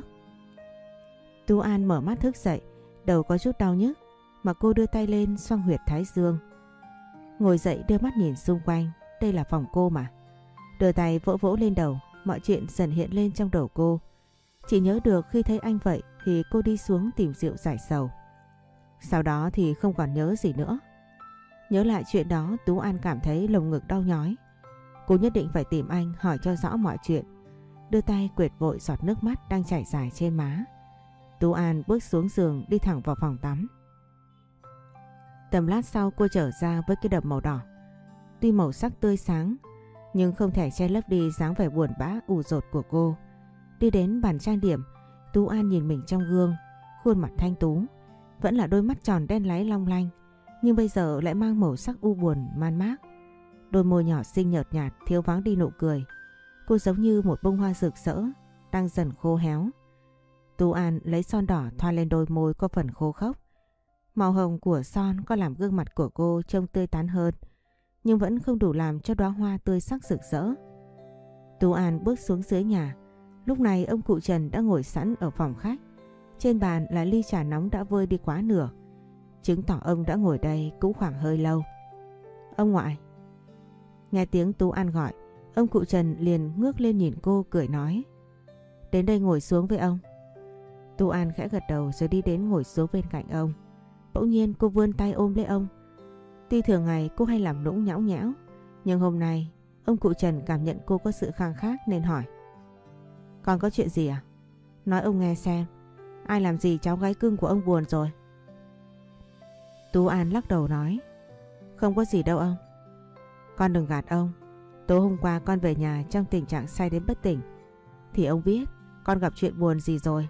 Tú An mở mắt thức dậy, đầu có chút đau nhức mà cô đưa tay lên xoang huyệt thái dương. Ngồi dậy đưa mắt nhìn xung quanh, đây là phòng cô mà. Đưa tay vỗ vỗ lên đầu, mọi chuyện dần hiện lên trong đầu cô. Chỉ nhớ được khi thấy anh vậy thì cô đi xuống tìm rượu giải sầu. Sau đó thì không còn nhớ gì nữa. Nhớ lại chuyện đó, Tú An cảm thấy lồng ngực đau nhói. Cô nhất định phải tìm anh hỏi cho rõ mọi chuyện. Đưa tay quệt vội giọt nước mắt đang chảy dài trên má. Tú An bước xuống giường đi thẳng vào phòng tắm. Tầm lát sau cô trở ra với cái đầm màu đỏ. Tuy màu sắc tươi sáng nhưng không thể che lấp đi dáng vẻ buồn bã ù dột của cô. Đi đến bàn trang điểm, Tú An nhìn mình trong gương. Khuôn mặt thanh tú, vẫn là đôi mắt tròn đen láy long lanh, nhưng bây giờ lại mang màu sắc u buồn man mác. Đôi môi nhỏ xinh nhợt nhạt thiếu vắng đi nụ cười. Cô giống như một bông hoa rực rỡ đang dần khô héo. Tú An lấy son đỏ thoa lên đôi môi có phần khô khốc. Màu hồng của son có làm gương mặt của cô trông tươi tắn hơn, nhưng vẫn không đủ làm cho đóa hoa tươi sắc rực rỡ. Tú An bước xuống dưới nhà. Lúc này ông cụ Trần đã ngồi sẵn ở phòng khách. Trên bàn là ly trà nóng đã vơi đi quá nửa, chứng tỏ ông đã ngồi đây cũng khoảng hơi lâu. Ông ngoại. Nghe tiếng Tú An gọi, ông cụ Trần liền ngước lên nhìn cô cười nói: Đến đây ngồi xuống với ông. Tú An khẽ gật đầu rồi đi đến ngồi xuống bên cạnh ông. Bỗng nhiên cô vươn tay ôm lấy ông. Tuy thường ngày cô hay làm nũng nhõng nhẽo, nhưng hôm nay ông cụ Trần cảm nhận cô có sự khang khác nên hỏi: Con có chuyện gì à? Nói ông nghe xem. Ai làm gì cháu gái cưng của ông buồn rồi? Tú An lắc đầu nói: Không có gì đâu ông. Con đừng gạt ông. Tối hôm qua con về nhà trong tình trạng say đến bất tỉnh, thì ông biết con gặp chuyện buồn gì rồi.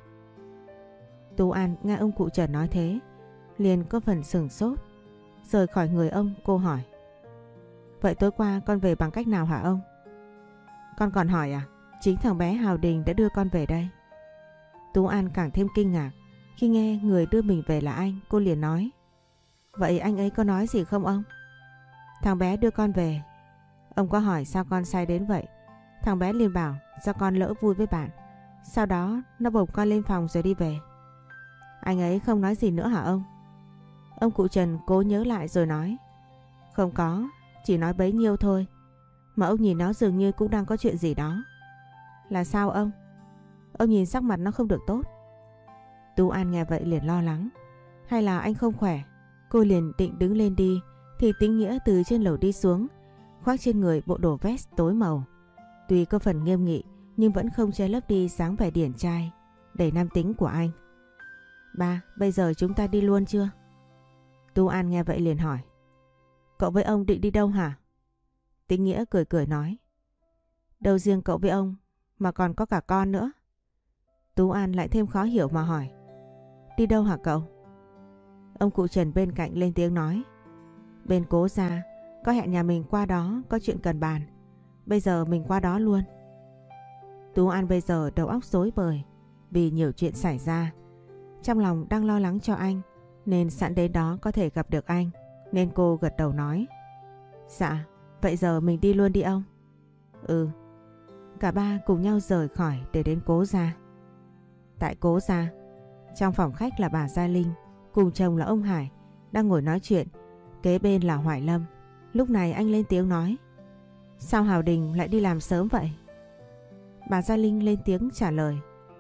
Tú An nghe ông cụ Trần nói thế liền có phần sửng sốt. Rời khỏi người ông, cô hỏi: Vậy tối qua con về bằng cách nào hả ông? Con còn hỏi à? Chính thằng bé Hào Đình đã đưa con về đây. Tú An càng thêm kinh ngạc khi nghe người đưa mình về là anh. Cô liền nói: Vậy anh ấy có nói gì không ông? Thằng bé đưa con về. Ông có hỏi sao con say đến vậy, thằng bé liền bảo do con lỡ vui với bạn, sau đó nó bồng con lên phòng rồi đi về. Anh ấy không nói gì nữa hả ông? Ông cụ Trần cố nhớ lại rồi nói: Không có, chỉ nói bấy nhiêu thôi. Mà ông nhìn nó dường như cũng đang có chuyện gì đó. Là sao ông? Ông nhìn sắc mặt nó không được tốt. Tú An nghe vậy liền lo lắng. Hay là anh không khỏe? Cô liền định đứng lên đi thì Tính Nghĩa từ trên lầu đi xuống, khoác trên người bộ đồ vest tối màu. Tuy có phần nghiêm nghị nhưng vẫn không che lấp đi dáng vẻ điển trai đầy nam tính của anh. Ba, bây giờ chúng ta đi luôn chưa? Tú An nghe vậy liền hỏi: Cậu với ông định đi đâu hả? Tính Nghĩa cười cười nói: Đâu riêng cậu với ông mà còn có cả con nữa. Tú An lại thêm khó hiểu mà hỏi: Đi đâu hả cậu? Ông cụ Trần bên cạnh lên tiếng nói: Bên Cố gia, có hẹn nhà mình qua đó có chuyện cần bàn. Bây giờ mình qua đó luôn. Tú An bây giờ đầu óc rối bời vì nhiều chuyện xảy ra. Trong lòng đang lo lắng cho anh, nên sẵn đến đó có thể gặp được anh, nên cô gật đầu nói: Dạ, vậy giờ mình đi luôn đi ông. Ừ. Cả ba cùng nhau rời khỏi để đến Cố gia. Tại Cố gia, trong phòng khách là bà Gia Linh cùng chồng là ông Hải đang ngồi nói chuyện, kế bên là Hoài Lâm. Lúc này anh lên tiếng nói: Sao Hào Đình lại đi làm sớm vậy? Bà Gia Linh lên tiếng trả lời: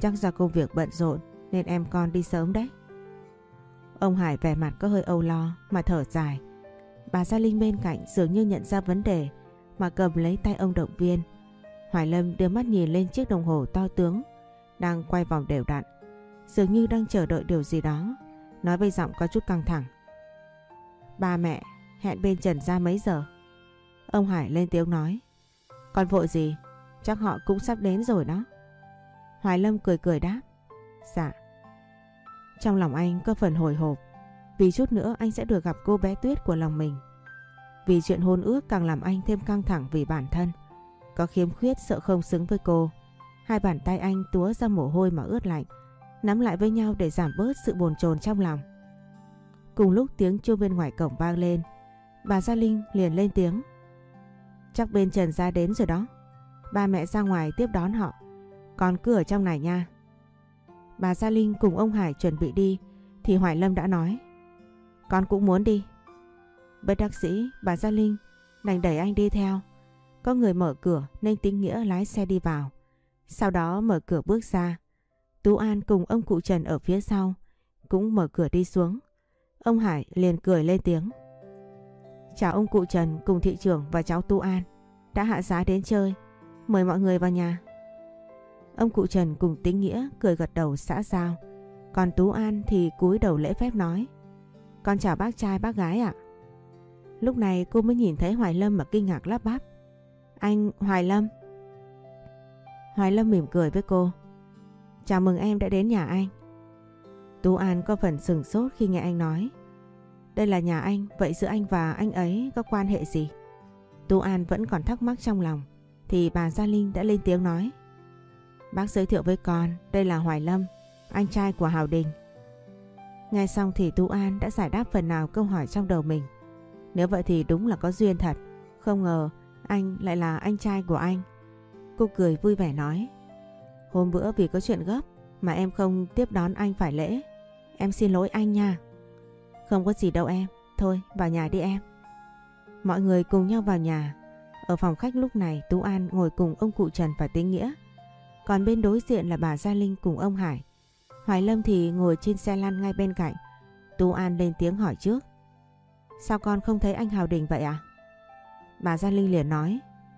Chắc do công việc bận rộn nên em con đi sớm đấy. Ông Hải vẻ mặt có hơi âu lo mà thở dài. Bà Gia Linh bên cạnh dường như nhận ra vấn đề mà cầm lấy tay ông động viên. Hoài Lâm đưa mắt nhìn lên chiếc đồng hồ to tướng đang quay vòng đều đặn, dường như đang chờ đợi điều gì đó, nói với giọng có chút căng thẳng. Ba mẹ hẹn bên Trần Gia mấy giờ? Ông Hải lên tiếng nói. Con vội gì, chắc họ cũng sắp đến rồi đó. Hoài Lâm cười cười đáp. Dạ. Trong lòng anh có phần hồi hộp, vì chút nữa anh sẽ được gặp cô bé Tuyết của lòng mình. Vì chuyện hôn ước càng làm anh thêm căng thẳng vì bản thân có khiếm khuyết, sợ không xứng với cô. Hai bàn tay anh túa ra mồ hôi mà ướt lạnh, nắm lại với nhau để giảm bớt sự bồn chồn trong lòng. Cùng lúc tiếng chuông bên ngoài cổng vang lên, bà Gia Linh liền lên tiếng. Chắc bên Trần Gia đến rồi đó. Ba mẹ ra ngoài tiếp đón họ, con cứ ở trong này nha. Bà Gia Linh cùng ông Hải chuẩn bị đi thì Hoài Lâm đã nói. Con cũng muốn đi. Bất đắc dĩ bà Gia Linh đành đẩy anh đi theo. Có người mở cửa nên Tính Nghĩa lái xe đi vào. Sau đó mở cửa bước ra. Tú An cùng ông cụ Trần ở phía sau cũng mở cửa đi xuống. Ông Hải liền cười lên tiếng. Chào ông cụ Trần cùng thị trưởng và cháu Tú An. Đã hạ giá đến chơi, mời mọi người vào nhà. Ông cụ Trần cùng Tính Nghĩa cười gật đầu xã giao. Còn Tú An thì cúi đầu lễ phép nói. Con chào bác trai bác gái ạ. Lúc này cô mới nhìn thấy Hoài Lâm mà kinh ngạc lắp bắp. Anh Hoài Lâm. Hoài Lâm mỉm cười với cô. Chào mừng em đã đến nhà anh. Tú An có phần sửng sốt khi nghe anh nói. Đây là nhà anh, vậy giữa anh và anh ấy có quan hệ gì? Tú An vẫn còn thắc mắc trong lòng thì bà Gia Linh đã lên tiếng nói. Bác giới thiệu với con, đây là Hoài Lâm, anh trai của Hào Đình. Nghe xong thì Tú An đã giải đáp phần nào câu hỏi trong đầu mình. Nếu vậy thì đúng là có duyên thật, không ngờ anh lại là anh trai của anh. Cô cười vui vẻ nói. Hôm bữa vì có chuyện gấp mà em không tiếp đón anh phải lễ. Em xin lỗi anh nha. Không có gì đâu em, thôi vào nhà đi em. Mọi người cùng nhau vào nhà. Ở phòng khách lúc này Tú An ngồi cùng ông cụ Trần và Tính Nghĩa. Còn bên đối diện là bà Gia Linh cùng ông Hải. Hoài Lâm thì ngồi trên xe lăn ngay bên cạnh. Tú An lên tiếng hỏi trước. Sao con không thấy anh Hào Đình vậy ạ? Bà Gia Linh liền nói.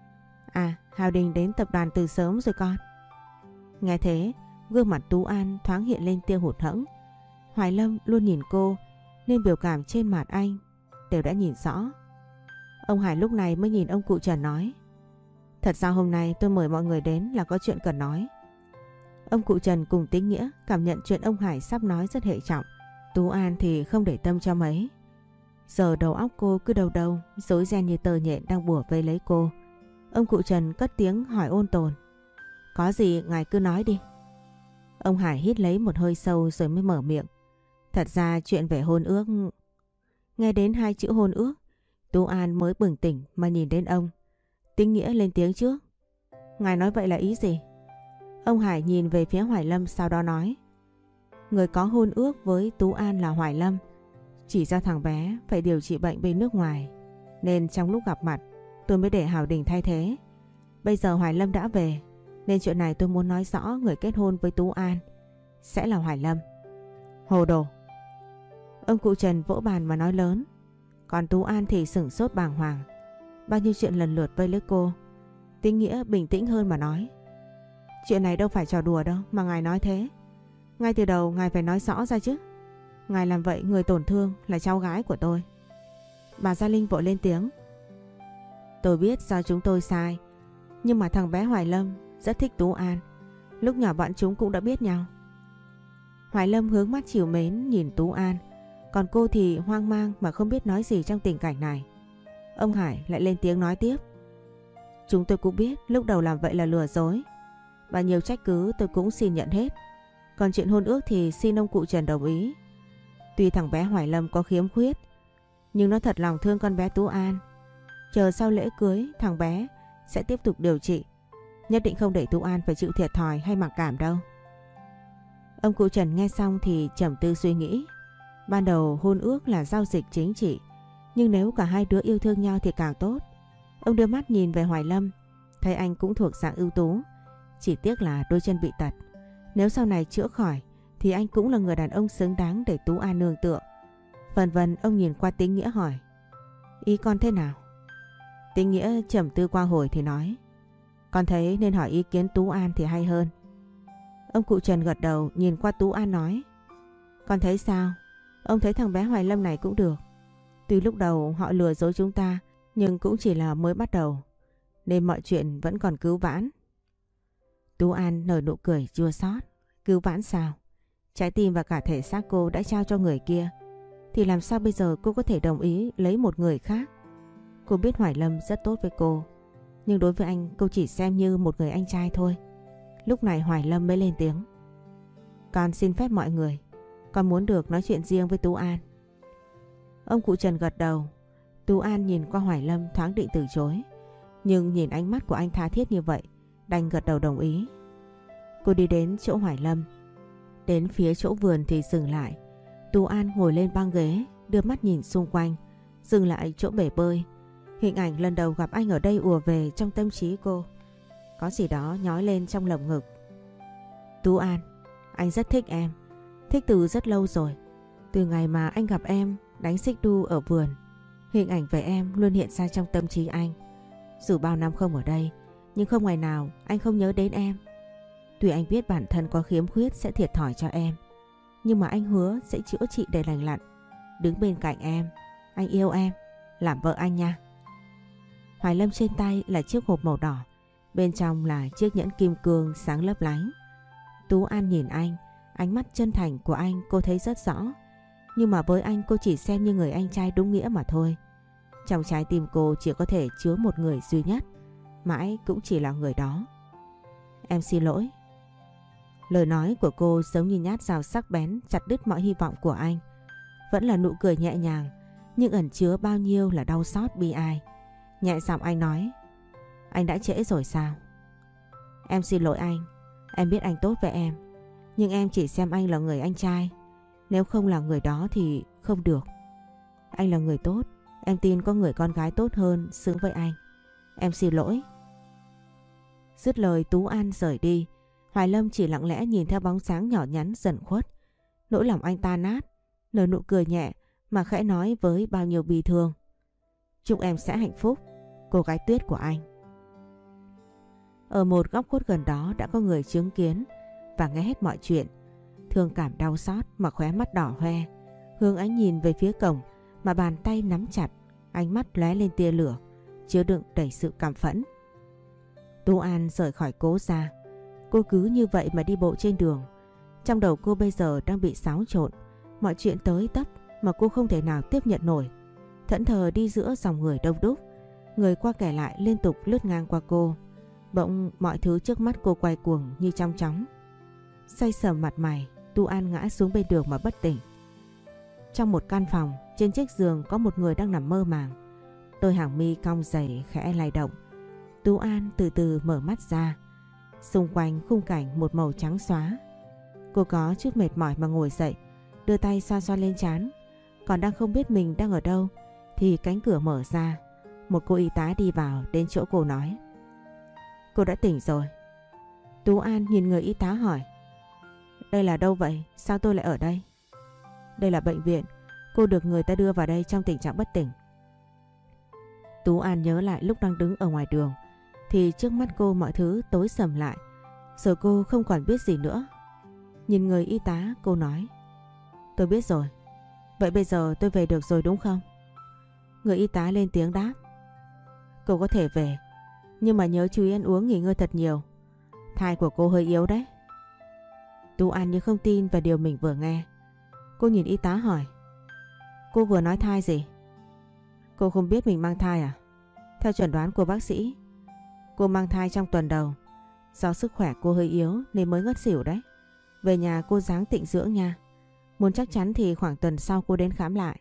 À, Hào Đình đến tập đoàn từ sớm rồi con. Nghe thế, gương mặt Tú An thoáng hiện lên tia hụt hẫng. Hoài Lâm luôn nhìn cô nên biểu cảm trên mặt anh đều đã nhìn rõ. Ông Hải lúc này mới nhìn ông cụ Trần nói. Thật ra hôm nay tôi mời mọi người đến là có chuyện cần nói. Ông cụ Trần cùng Tính Nghĩa cảm nhận chuyện ông Hải sắp nói rất hệ trọng. Tú An thì không để tâm cho mấy. Giờ đầu óc cô cứ đâu đâu, rối ren như tơ nhện đang bủa vây lấy cô. Ông cụ Trần cất tiếng hỏi ôn tồn. Có gì ngài cứ nói đi. Ông Hải hít lấy một hơi sâu rồi mới mở miệng. Thật ra chuyện về hôn ước. Nghe đến hai chữ hôn ước, Tú An mới bừng tỉnh mà nhìn đến ông. Tính Nghĩa lên tiếng trước. Ngài nói vậy là ý gì? Ông Hải nhìn về phía Hoài Lâm sau đó nói. Người có hôn ước với Tú An là Hoài Lâm. Chỉ do thằng bé phải điều trị bệnh bên nước ngoài nên trong lúc gặp mặt tôi mới để Hào Đình thay thế. Bây giờ Hoài Lâm đã về nên chuyện này tôi muốn nói rõ người kết hôn với Tú An sẽ là Hoài Lâm. Hồ đồ! Ông cụ Trần vỗ bàn mà nói lớn. Còn Tú An thì sửng sốt bàng hoàng. Bao nhiêu chuyện lần lượt vây lấy cô. Tính Nghĩa bình tĩnh hơn mà nói. Chuyện này đâu phải trò đùa đâu mà ngài nói thế. Ngay từ đầu ngài phải nói rõ ra chứ. Ngài làm vậy người tổn thương là cháu gái của tôi. Bà Gia Linh vội lên tiếng. Tôi biết do chúng tôi sai, nhưng mà thằng bé Hoài Lâm rất thích Tú An. Lúc nhỏ bọn chúng cũng đã biết nhau. Hoài Lâm hướng mắt trìu mến nhìn Tú An. Còn cô thì hoang mang mà không biết nói gì trong tình cảnh này. Ông Hải lại lên tiếng nói tiếp. Chúng tôi cũng biết lúc đầu làm vậy là lừa dối, và nhiều trách cứ tôi cũng xin nhận hết. Còn chuyện hôn ước thì xin ông cụ Trần đồng ý. Tuy thằng bé Hoài Lâm có khiếm khuyết, nhưng nó thật lòng thương con bé Tú An. Chờ sau lễ cưới thằng bé sẽ tiếp tục điều trị. Nhất định không để Tú An phải chịu thiệt thòi hay mặc cảm đâu. Ông cụ Trần nghe xong thì trầm tư suy nghĩ. Ban đầu hôn ước là giao dịch chính trị, nhưng nếu cả hai đứa yêu thương nhau thì càng tốt. Ông đưa mắt nhìn về Hoài Lâm, thấy anh cũng thuộc dạng ưu tú, chỉ tiếc là đôi chân bị tật. Nếu sau này chữa khỏi thì anh cũng là người đàn ông xứng đáng để Tú An nương tựa. Vần vần ông nhìn qua Tĩnh Nghĩa hỏi: Ý con thế nào? Tĩnh Nghĩa trầm tư qua hồi thì nói: Con thấy nên hỏi ý kiến Tú An thì hay hơn. Ông cụ Trần gật đầu nhìn qua Tú An nói: Con thấy sao? Ông thấy thằng bé Hoài Lâm này cũng được. Tuy lúc đầu họ lừa dối chúng ta, nhưng cũng chỉ là mới bắt đầu, nên mọi chuyện vẫn còn cứu vãn. Tú An nở nụ cười chua xót. Cứu vãn sao? Trái tim và cả thể xác cô đã trao cho người kia, thì làm sao bây giờ cô có thể đồng ý lấy một người khác? Cô biết Hoài Lâm rất tốt với cô, nhưng đối với anh cô chỉ xem như một người anh trai thôi. Lúc này Hoài Lâm mới lên tiếng: Con xin phép mọi người, con muốn được nói chuyện riêng với Tú An. Ông cụ Trần gật đầu. Tú An nhìn qua Hoài Lâm thoáng định từ chối, nhưng nhìn ánh mắt của anh tha thiết như vậy, đành gật đầu đồng ý. Cô đi đến chỗ Hoài Lâm. Đến phía chỗ vườn thì dừng lại. Tú An ngồi lên băng ghế, đưa mắt nhìn xung quanh, dừng lại chỗ bể bơi. Hình ảnh lần đầu gặp anh ở đây ùa về trong tâm trí cô. Có gì đó nhói lên trong lồng ngực. Tú An, anh rất thích em. Thích từ rất lâu rồi. Từ ngày mà anh gặp em đánh xích đu ở vườn, hình ảnh về em luôn hiện ra trong tâm trí anh. Dù bao năm không ở đây, nhưng không ngày nào anh không nhớ đến em. Tuy anh biết bản thân có khiếm khuyết sẽ thiệt thòi cho em, nhưng mà anh hứa sẽ chữa trị để lành lặn, đứng bên cạnh em. Anh yêu em, làm vợ anh nha. Hoài Lâm trên tay là chiếc hộp màu đỏ, bên trong là chiếc nhẫn kim cương sáng lấp lánh. Tú An nhìn anh, ánh mắt chân thành của anh cô thấy rất rõ, nhưng mà với anh cô chỉ xem như người anh trai đúng nghĩa mà thôi. Trong trái tim cô chỉ có thể chứa một người duy nhất, mãi cũng chỉ là người đó. Em xin lỗi. Lời nói của cô giống như nhát dao sắc bén chặt đứt mọi hy vọng của anh. Vẫn là nụ cười nhẹ nhàng, nhưng ẩn chứa bao nhiêu là đau xót bi ai. Nhẹ giọng anh nói: Anh đã trễ rồi sao? Em xin lỗi anh. Em biết anh tốt với em, nhưng em chỉ xem anh là người anh trai. Nếu không là người đó thì không được. Anh là người tốt, em tin có người con gái tốt hơn xứng với anh. Em xin lỗi. Dứt lời Tú An rời đi. Hoài Lâm chỉ lặng lẽ nhìn theo bóng sáng nhỏ nhắn dần khuất. Nỗi lòng anh tan nát, nở nụ cười nhẹ mà khẽ nói với bao nhiêu bi thương: Chúc em sẽ hạnh phúc, cô gái Tuyết của anh. Ở một góc khuất gần đó đã có người chứng kiến và nghe hết mọi chuyện. Thương cảm đau xót mà khóe mắt đỏ hoe, hướng ánh nhìn về phía cổng mà bàn tay nắm chặt, ánh mắt lóe lên tia lửa, chứa đựng đầy sự cảm phẫn. Tú An rời khỏi Cố gia. Cô cứ như vậy mà đi bộ trên đường. Trong đầu cô bây giờ đang bị xáo trộn, mọi chuyện tới tấp mà cô không thể nào tiếp nhận nổi. Thẫn thờ đi giữa dòng người đông đúc, người qua kẻ lại liên tục lướt ngang qua cô. Bỗng mọi thứ trước mắt cô quay cuồng như trong chóng. Say sầm mặt mày, Tú An ngã xuống bên đường mà bất tỉnh. Trong một căn phòng, trên chiếc giường có một người đang nằm mơ màng. Đôi hàng mi cong dày khẽ lay động. Tú An từ từ mở mắt ra. Xung quanh khung cảnh một màu trắng xóa. Cô có chút mệt mỏi mà ngồi dậy, đưa tay xoa xoa lên trán. Còn đang không biết mình đang ở đâu thì cánh cửa mở ra. Một cô y tá đi vào đến chỗ cô nói: Cô đã tỉnh rồi. Tú An nhìn người y tá hỏi: Đây là đâu vậy? Sao tôi lại ở đây? Đây là bệnh viện. Cô được người ta đưa vào đây trong tình trạng bất tỉnh. Tú An nhớ lại lúc đang đứng ở ngoài đường thì trước mắt cô mọi thứ tối sầm lại, rồi cô không còn biết gì nữa. Nhìn người y tá cô nói: Tôi biết rồi. Vậy bây giờ tôi về được rồi đúng không? Người y tá lên tiếng đáp: Cô có thể về, nhưng mà nhớ chú ý ăn uống nghỉ ngơi thật nhiều. Thai của cô hơi yếu đấy. Tú An như không tin vào điều mình vừa nghe. Cô nhìn y tá hỏi: Cô vừa nói thai gì? Cô không biết mình mang thai à? Theo chẩn đoán của bác sĩ, cô mang thai trong tuần đầu. Do sức khỏe cô hơi yếu nên mới ngất xỉu đấy. Về nhà cô ráng tịnh dưỡng nha. Muốn chắc chắn thì khoảng tuần sau cô đến khám lại.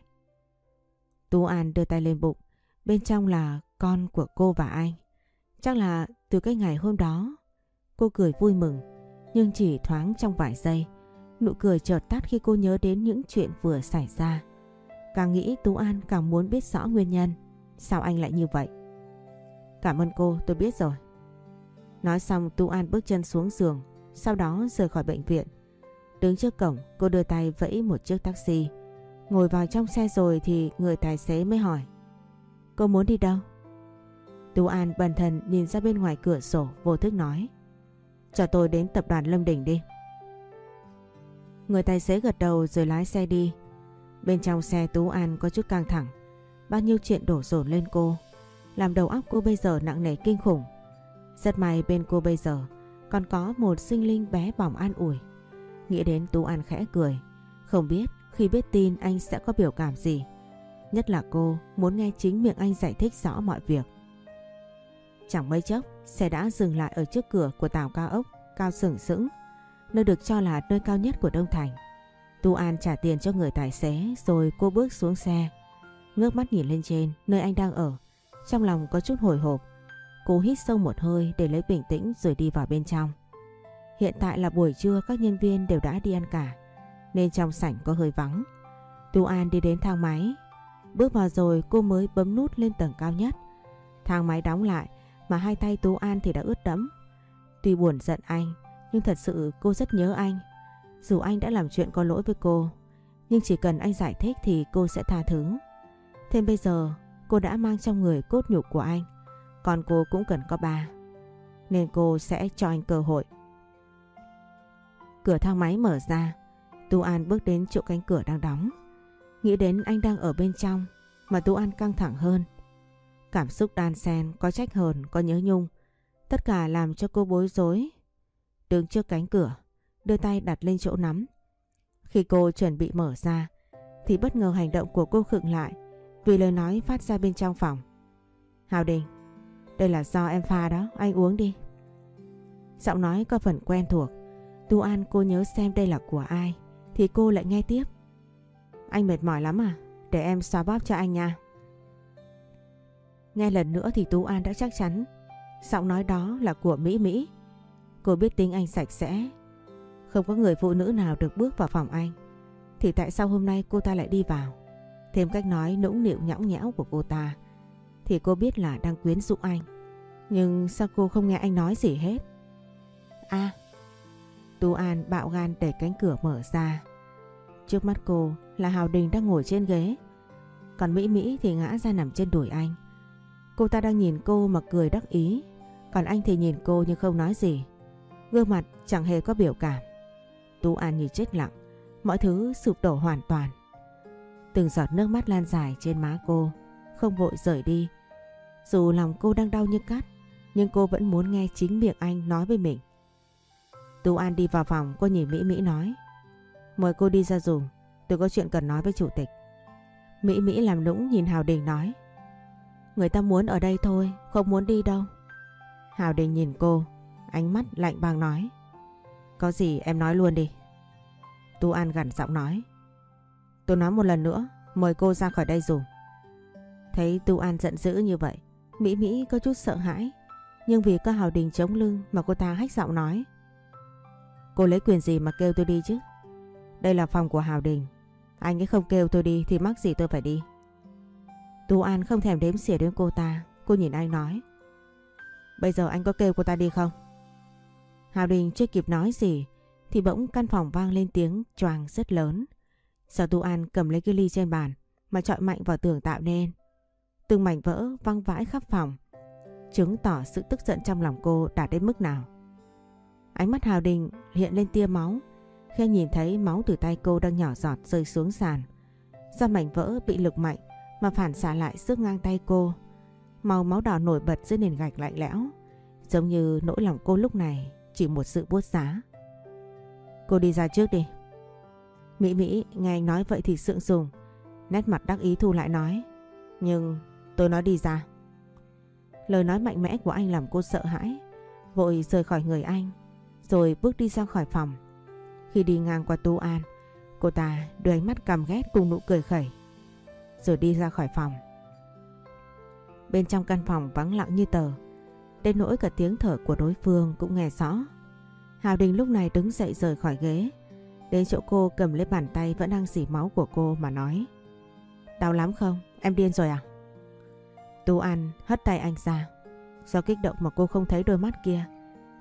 Tú An đưa tay lên bụng. Bên trong là con của cô và anh. Chắc là từ cái ngày hôm đó. Cô cười vui mừng, nhưng chỉ thoáng trong vài giây. Nụ cười chợt tắt khi cô nhớ đến những chuyện vừa xảy ra. Càng nghĩ Tú An càng muốn biết rõ nguyên nhân. Sao anh lại như vậy? Cảm ơn cô, tôi biết rồi. Nói xong Tú An bước chân xuống giường, sau đó rời khỏi bệnh viện. Đứng trước cổng, cô đưa tay vẫy một chiếc taxi. Ngồi vào trong xe rồi thì người tài xế mới hỏi: cô muốn đi đâu? Tú An bần thần nhìn ra bên ngoài cửa sổ, vô thức nói: cho tôi đến tập đoàn Lâm Đình đi. Người tài xế gật đầu rồi lái xe đi. Bên trong xe Tú An có chút căng thẳng. Bao nhiêu chuyện đổ dồn lên cô, làm đầu óc cô bây giờ nặng nề kinh khủng. Rất may bên cô bây giờ còn có một sinh linh bé bỏng an ủi. Nghĩ đến Tú An khẽ cười. Không biết khi biết tin anh sẽ có biểu cảm gì. Nhất là cô muốn nghe chính miệng anh giải thích rõ mọi việc. Chẳng mấy chốc, xe đã dừng lại ở trước cửa của tàu cao ốc cao sừng sững, nơi được cho là nơi cao nhất của Đông Thành. Tú An trả tiền cho người tài xế rồi cô bước xuống xe. Ngước mắt nhìn lên trên nơi anh đang ở, trong lòng có chút hồi hộp. Cô hít sâu một hơi để lấy bình tĩnh rồi đi vào bên trong. Hiện tại là buổi trưa, các nhân viên đều đã đi ăn cả nên trong sảnh có hơi vắng. Tú An đi đến thang máy. Bước vào rồi cô mới bấm nút lên tầng cao nhất. Thang máy đóng lại mà hai tay Tú An thì đã ướt đẫm. Tuy buồn giận anh nhưng thật sự cô rất nhớ anh. Dù anh đã làm chuyện có lỗi với cô, nhưng chỉ cần anh giải thích thì cô sẽ tha thứ. Thêm bây giờ cô đã mang trong người cốt nhục của anh, còn cô cũng cần có ba, nên cô sẽ cho anh cơ hội. Cửa thang máy mở ra. Tú An bước đến chỗ cánh cửa đang đóng. Nghĩ đến anh đang ở bên trong mà Tú An căng thẳng hơn. Cảm xúc đan xen, có trách hờn, có nhớ nhung, tất cả làm cho cô bối rối. Đứng trước cánh cửa, đưa tay đặt lên chỗ nắm. Khi cô chuẩn bị mở ra thì bất ngờ hành động của cô khựng lại vì lời nói phát ra bên trong phòng: Hào Đình, đây là do em pha đó, anh uống đi. Giọng nói có phần quen thuộc. Tú An cô nhớ xem đây là của ai thì cô lại nghe tiếp: anh mệt mỏi lắm à? Để em xoa bóp cho anh nha. Nghe lần nữa thì Tú An đã chắc chắn giọng nói đó là của Mỹ Mỹ. Cô biết tính anh sạch sẽ, không có người phụ nữ nào được bước vào phòng anh, thì tại sao hôm nay cô ta lại đi vào? Thêm cách nói nũng nịu nhõng nhẽo của cô ta thì cô biết là đang quyến rũ anh. Nhưng sao cô không nghe anh nói gì hết? Tú An bạo gan đẩy cánh cửa mở ra. Trước mắt cô là Hào Đình đang ngồi trên ghế, còn Mỹ Mỹ thì ngã ra nằm trên đùi anh. Cô ta đang nhìn cô mà cười đắc ý, còn anh thì nhìn cô nhưng không nói gì. Gương mặt chẳng hề có biểu cảm. Tú An như chết lặng, mọi thứ sụp đổ hoàn toàn. Từng giọt nước mắt lan dài trên má cô, không vội rời đi. Dù lòng cô đang đau như cắt, nhưng cô vẫn muốn nghe chính miệng anh nói với mình. Tú An đi vào phòng, cô nhìn Mỹ Mỹ nói: mời cô đi ra giùm, tôi có chuyện cần nói với chủ tịch. Mỹ Mỹ làm nũng nhìn Hào Đình nói: người ta muốn ở đây thôi, không muốn đi đâu. Hào Đình nhìn cô, ánh mắt lạnh băng nói: có gì em nói luôn đi. Tú An gằn giọng nói: tôi nói một lần nữa, mời cô ra khỏi đây dùm. Thấy Tú An giận dữ như vậy, Mỹ Mỹ có chút sợ hãi, nhưng vì có Hào Đình chống lưng mà cô ta hách giọng nói: cô lấy quyền gì mà kêu tôi đi chứ? Đây là phòng của Hào Đình, anh ấy không kêu tôi đi thì mắc gì tôi phải đi. Tú An không thèm đếm xỉa đến cô ta, cô nhìn anh nói: bây giờ anh có kêu cô ta đi không? Hào Đình chưa kịp nói gì thì bỗng căn phòng vang lên tiếng choàng rất lớn. Sở Tú An cầm lấy cái ly trên bàn mà chọi mạnh vào tường tạo nên. Từng mảnh vỡ văng vãi khắp phòng, chứng tỏ sự tức giận trong lòng cô đạt đến mức nào. Ánh mắt Hào Đình hiện lên tia máu khi nhìn thấy máu từ tay cô đang nhỏ giọt rơi xuống sàn. Do mảnh vỡ bị lực mạnh mà phản xạ lại sức ngang tay cô. Màu máu đỏ nổi bật dưới nền gạch lạnh lẽo, giống như nỗi lòng cô lúc này chỉ một sự buốt giá. Cô đi ra trước đi. Mỹ Mỹ nghe anh nói vậy thì sượng sùng, nét mặt đắc ý thu lại nói: nhưng tôi nói đi ra. Lời nói mạnh mẽ của anh làm cô sợ hãi, vội rời khỏi người anh rồi bước đi ra khỏi phòng. Khi đi ngang qua Tú An, cô ta đưa ánh mắt căm ghét cùng nụ cười khẩy rồi đi ra khỏi phòng. Bên trong căn phòng vắng lặng như tờ, đến nỗi cả tiếng thở của đối phương cũng nghe rõ. Hào Đình lúc này đứng dậy rời khỏi ghế, đến chỗ cô cầm lấy bàn tay vẫn đang rỉ máu của cô mà nói: đau lắm không? Em điên rồi à? Tú An hất tay anh ra. Do kích động mà cô không thấy đôi mắt kia,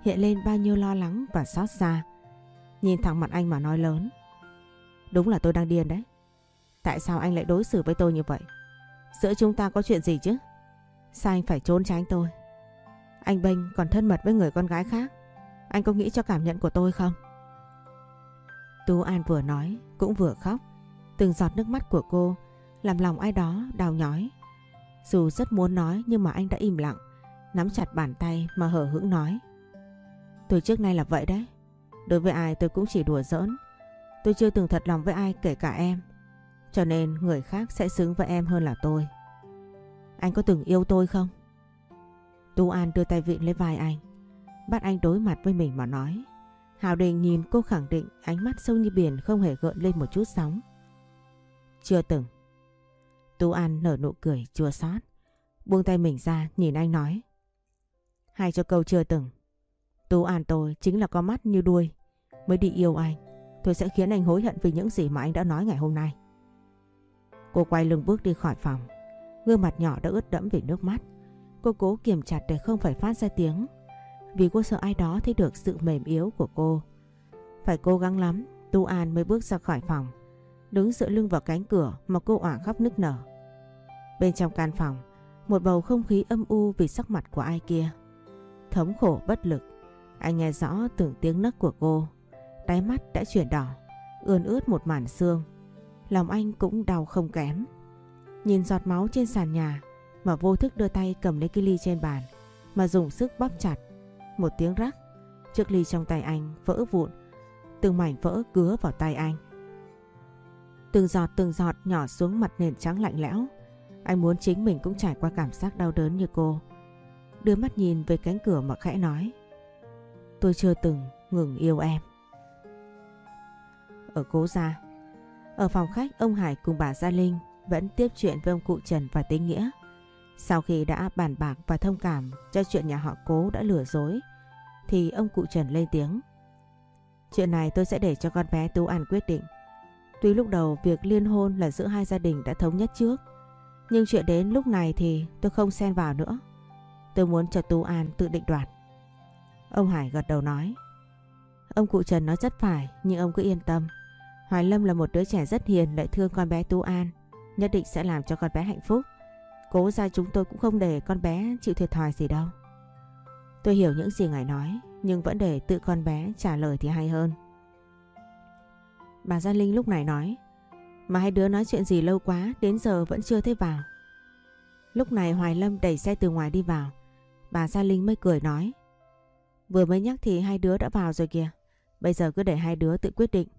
hiện lên bao nhiêu lo lắng và xót xa. Nhìn thẳng mặt anh mà nói lớn. Đúng là tôi đang điên đấy. Tại sao anh lại đối xử với tôi như vậy? Giữa chúng ta có chuyện gì chứ? Sao anh phải trốn tránh tôi? Anh bênh còn thân mật với người con gái khác. Anh có nghĩ cho cảm nhận của tôi không? Tú An vừa nói cũng vừa khóc. Từng giọt nước mắt của cô làm lòng ai đó đau nhói. Dù rất muốn nói nhưng mà anh đã im lặng, nắm chặt bàn tay mà hờ hững nói. Tôi trước nay là vậy đấy. Đối với ai tôi cũng chỉ đùa giỡn. Tôi chưa từng thật lòng với ai kể cả em. Cho nên người khác sẽ xứng với em hơn là tôi. Anh có từng yêu tôi không? Tú An đưa tay vịn lấy vai anh, bắt anh đối mặt với mình mà nói. Hào Đình nhìn cô khẳng định, ánh mắt sâu như biển không hề gợn lên một chút sóng. Chưa từng. Tú An nở nụ cười chua xót, buông tay mình ra nhìn anh nói. Hay cho câu chưa từng. Tú An tôi chính là có mắt như đuôi mới đi yêu anh. Tôi sẽ khiến anh hối hận vì những gì mà anh đã nói ngày hôm nay. Cô quay lưng bước đi khỏi phòng. Gương mặt nhỏ đã ướt đẫm vì nước mắt. Cô cố kiềm chặt để không phải phát ra tiếng, vì cô sợ ai đó thấy được sự mềm yếu của cô. Phải cố gắng lắm, Tú An mới bước ra khỏi phòng, đứng dựa lưng vào cánh cửa mà cô òa khóc nức nở. Bên trong căn phòng, một bầu không khí âm u vì sắc mặt của ai kia. Thống khổ bất lực, anh nghe rõ từng tiếng nấc của cô. Đáy mắt đã chuyển đỏ, ươn ướt một màn xương. Lòng anh cũng đau không kém. Nhìn giọt máu trên sàn nhà mà vô thức đưa tay cầm lấy cái ly trên bàn mà dùng sức bóp chặt. Một tiếng rắc, chiếc ly trong tay anh vỡ vụn, từng mảnh vỡ cứa vào tay anh. Từng giọt nhỏ xuống mặt nền trắng lạnh lẽo. Anh muốn chính mình cũng trải qua cảm giác đau đớn như cô. Đưa mắt nhìn về cánh cửa mà khẽ nói. Tôi chưa từng ngừng yêu em. Ở Cố Gia, ở phòng khách, ông Hải cùng bà Gia Linh vẫn tiếp chuyện với ông cụ Trần và Tế Nghĩa. Sau khi đã bàn bạc và thông cảm cho chuyện nhà họ Cố đã lừa dối, thì ông cụ Trần lên tiếng. Chuyện này tôi sẽ để cho con bé Tú An quyết định. Tuy lúc đầu việc liên hôn là giữa hai gia đình đã thống nhất trước, nhưng chuyện đến lúc này thì tôi không xen vào nữa. Tôi muốn cho Tú An tự định đoạt. Ông Hải gật đầu nói. Ông cụ Trần nói rất phải, nhưng ông cứ yên tâm. Hoài Lâm là một đứa trẻ rất hiền, lại thương con bé Tú An, nhất định sẽ làm cho con bé hạnh phúc. Cố Gia chúng tôi cũng không để con bé chịu thiệt thòi gì đâu. Tôi hiểu những gì ngài nói, nhưng vẫn để tự con bé trả lời thì hay hơn. Bà Gia Linh lúc này nói. Mà hai đứa nói chuyện gì lâu quá, đến giờ vẫn chưa thấy vào. Lúc này Hoài Lâm đẩy xe từ ngoài đi vào. Bà Gia Linh mới cười nói. Vừa mới nhắc thì hai đứa đã vào rồi kìa. Bây giờ cứ để hai đứa tự quyết định.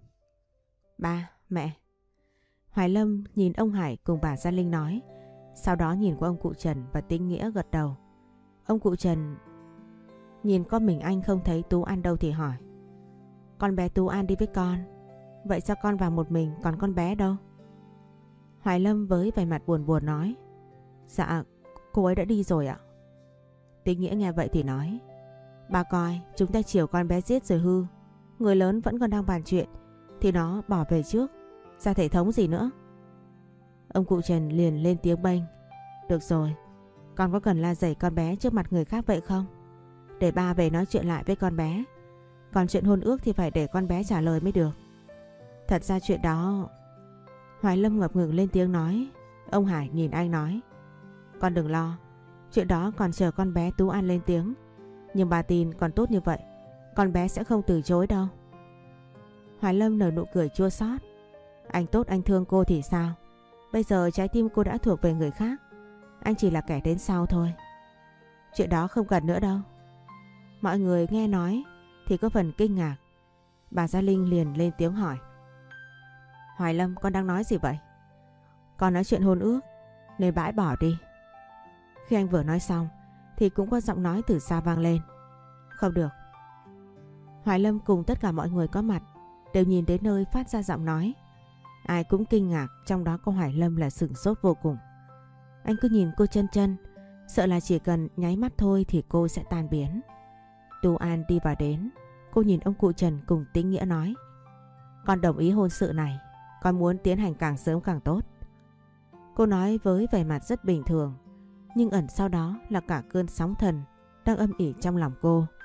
Ba, mẹ. Hoài Lâm nhìn ông Hải cùng bà Gia Linh nói. Sau đó nhìn qua ông cụ Trần và Tĩnh Nghĩa gật đầu. Ông cụ Trần nhìn con mình anh không thấy Tú An đâu thì hỏi. Con bé Tú An đi với con. Vậy sao con vào một mình, còn con bé đâu? Hoài Lâm với vẻ mặt buồn buồn nói. Dạ, cô ấy đã đi rồi ạ. Tĩnh Nghĩa nghe vậy thì nói. Bà coi, chúng ta chiều con bé giết rồi hư. Người lớn vẫn còn đang bàn chuyện thì nó bỏ về trước, ra thể thống gì nữa. Ông cụ Trần liền lên tiếng bênh. Được rồi, con có cần la rầy con bé trước mặt người khác vậy không? Để ba về nói chuyện lại với con bé. Còn chuyện hôn ước thì phải để con bé trả lời mới được. Thật ra chuyện đó... Hoài Lâm ngập ngừng lên tiếng nói. Ông Hải nhìn anh nói. Con đừng lo, chuyện đó còn chờ con bé Tú An lên tiếng. Nhưng bà tin còn tốt như vậy, con bé sẽ không từ chối đâu. Hoài Lâm nở nụ cười chua xót. Anh tốt anh thương cô thì sao? Bây giờ trái tim cô đã thuộc về người khác. Anh chỉ là kẻ đến sau thôi. Chuyện đó không cần nữa đâu. Mọi người nghe nói thì có phần kinh ngạc. Bà Gia Linh liền lên tiếng hỏi. Hoài Lâm, con đang nói gì vậy? Con nói chuyện hôn ước nên bãi bỏ đi. Khi anh vừa nói xong thì cũng có giọng nói từ xa vang lên. Không được. Hoài Lâm cùng tất cả mọi người có mặt đều nhìn đến nơi phát ra giọng nói. Ai cũng kinh ngạc, trong đó có Hoài Lâm là sửng sốt vô cùng. Anh cứ nhìn cô chân chân, sợ là chỉ cần nháy mắt thôi thì cô sẽ tan biến. Tú An đi vào đến. Cô nhìn ông cụ Trần cùng Tĩnh Nghĩa nói. Con đồng ý hôn sự này. Con muốn tiến hành càng sớm càng tốt. Cô nói với vẻ mặt rất bình thường, nhưng ẩn sau đó là cả cơn sóng thần đang âm ỉ trong lòng cô.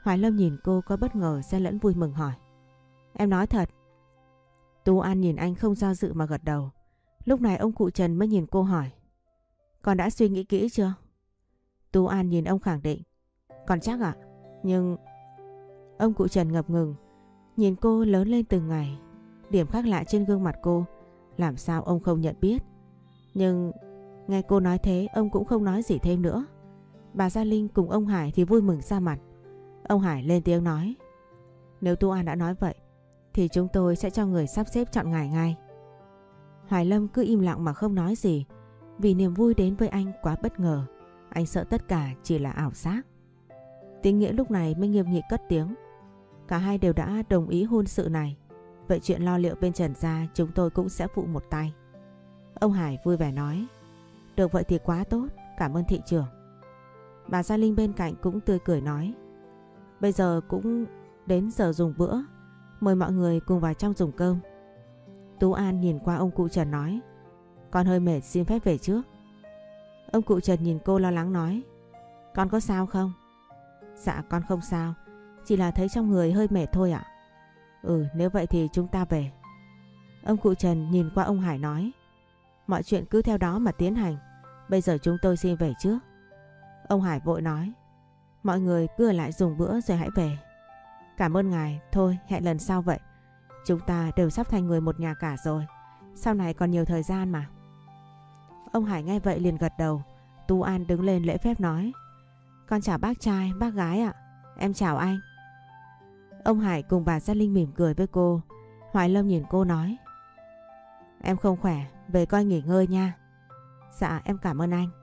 Hoài Lâm nhìn cô có bất ngờ xen lẫn vui mừng hỏi. Em nói thật. Tú An nhìn anh không do dự mà gật đầu. Lúc này ông cụ Trần mới nhìn cô hỏi. Con đã suy nghĩ kỹ chưa? Tú An nhìn ông khẳng định. Con chắc ạ. Nhưng... Ông cụ Trần ngập ngừng, nhìn cô lớn lên từng ngày. Điểm khác lạ trên gương mặt cô làm sao ông không nhận biết. Nhưng nghe cô nói thế, ông cũng không nói gì thêm nữa. Bà Gia Linh cùng ông Hải thì vui mừng ra mặt. Ông Hải lên tiếng nói. Nếu Tú An đã nói vậy thì chúng tôi sẽ cho người sắp xếp chọn ngày ngay. Hoài Lâm cứ im lặng mà không nói gì, vì niềm vui đến với anh quá bất ngờ. Anh sợ tất cả chỉ là ảo giác. Tín Nghĩa lúc này mới nghiêm nghị cất tiếng. Cả hai đều đã đồng ý hôn sự này, vậy chuyện lo liệu bên Trần gia chúng tôi cũng sẽ phụ một tay. Ông Hải vui vẻ nói. Được vậy thì quá tốt, cảm ơn thị trưởng. Bà Gia Linh bên cạnh cũng tươi cười nói. Bây giờ cũng đến giờ dùng bữa, mời mọi người cùng vào trong dùng cơm. Tú An nhìn qua ông cụ Trần nói. Con hơi mệt, xin phép về trước. Ông cụ Trần nhìn cô lo lắng nói. Con có sao không? Dạ con không sao, chỉ là thấy trong người hơi mệt thôi ạ. Nếu vậy thì chúng ta về. Ông cụ Trần nhìn qua ông Hải nói. Mọi chuyện cứ theo đó mà tiến hành, bây giờ chúng tôi xin về trước. Ông Hải vội nói. Mọi người cứ ở lại dùng bữa rồi hãy về. Cảm ơn ngài, thôi hẹn lần sau vậy. Chúng ta đều sắp thành người một nhà cả rồi, sau này còn nhiều thời gian mà. Ông Hải nghe vậy liền gật đầu. Tú An đứng lên lễ phép nói. Con chào bác trai, bác gái ạ. Em chào anh. Ông Hải cùng bà Gia Linh mỉm cười với cô. Hoài Lâm nhìn cô nói. Em không khỏe, về coi nghỉ ngơi nha. Dạ em cảm ơn anh.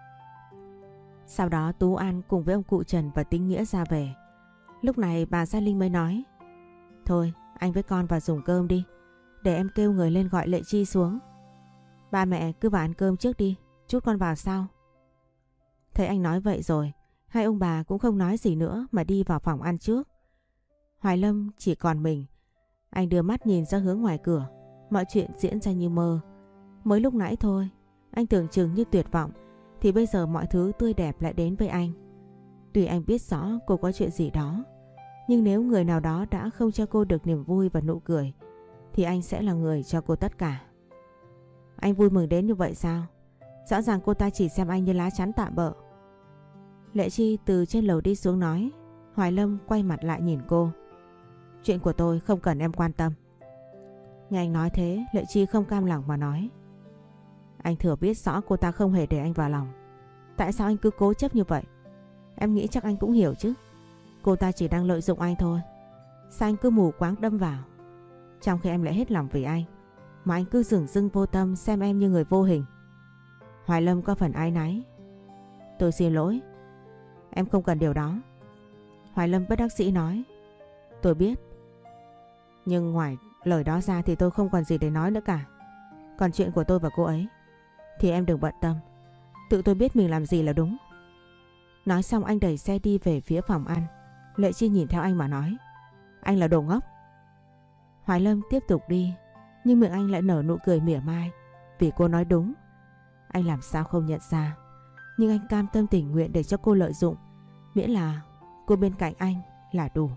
Sau đó Tú An cùng với ông cụ Trần và Tín Nghĩa ra về. Lúc này bà Gia Linh mới nói. Thôi anh với con vào dùng cơm đi, để em kêu người lên gọi Lệ Chi xuống. Ba mẹ cứ vào ăn cơm trước đi, chút con vào sau. Thấy anh nói vậy rồi, hai ông bà cũng không nói gì nữa mà đi vào phòng ăn trước. Hoài Lâm chỉ còn mình. Anh đưa mắt nhìn ra hướng ngoài cửa. Mọi chuyện diễn ra như mơ. Mới lúc nãy thôi anh tưởng chừng như tuyệt vọng, thì bây giờ mọi thứ tươi đẹp lại đến với anh. Tuy anh biết rõ cô có chuyện gì đó, nhưng nếu người nào đó đã không cho cô được niềm vui và nụ cười, thì anh sẽ là người cho cô tất cả. Anh vui mừng đến như vậy sao? Rõ ràng cô ta chỉ xem anh như lá chắn tạm bợ. Lệ Chi từ trên lầu đi xuống nói. Hoài Lâm quay mặt lại nhìn cô. Chuyện của tôi không cần em quan tâm. Nghe anh nói thế, Lệ Chi không cam lòng mà nói. Anh thừa biết rõ cô ta không hề để anh vào lòng. Tại sao anh cứ cố chấp như vậy? Em nghĩ chắc anh cũng hiểu chứ. Cô ta chỉ đang lợi dụng anh thôi. Sao anh cứ mù quáng đâm vào? Trong khi em lại hết lòng vì anh, mà anh cứ dửng dưng vô tâm xem em như người vô hình. Hoài Lâm có phần áy náy. Tôi xin lỗi. Em không cần điều đó. Hoài Lâm bất đắc dĩ nói. Tôi biết. Nhưng ngoài lời đó ra thì tôi không còn gì để nói nữa cả. Còn chuyện của tôi và cô ấy thì em đừng bận tâm. Tự tôi biết mình làm gì là đúng. Nói xong anh đẩy xe đi về phía phòng ăn. Lệ Chi nhìn theo anh mà nói. Anh là đồ ngốc. Hoài Lâm tiếp tục đi, nhưng miệng anh lại nở nụ cười mỉa mai, vì cô nói đúng. Anh làm sao không nhận ra, nhưng anh cam tâm tình nguyện để cho cô lợi dụng, miễn là cô bên cạnh anh là đủ.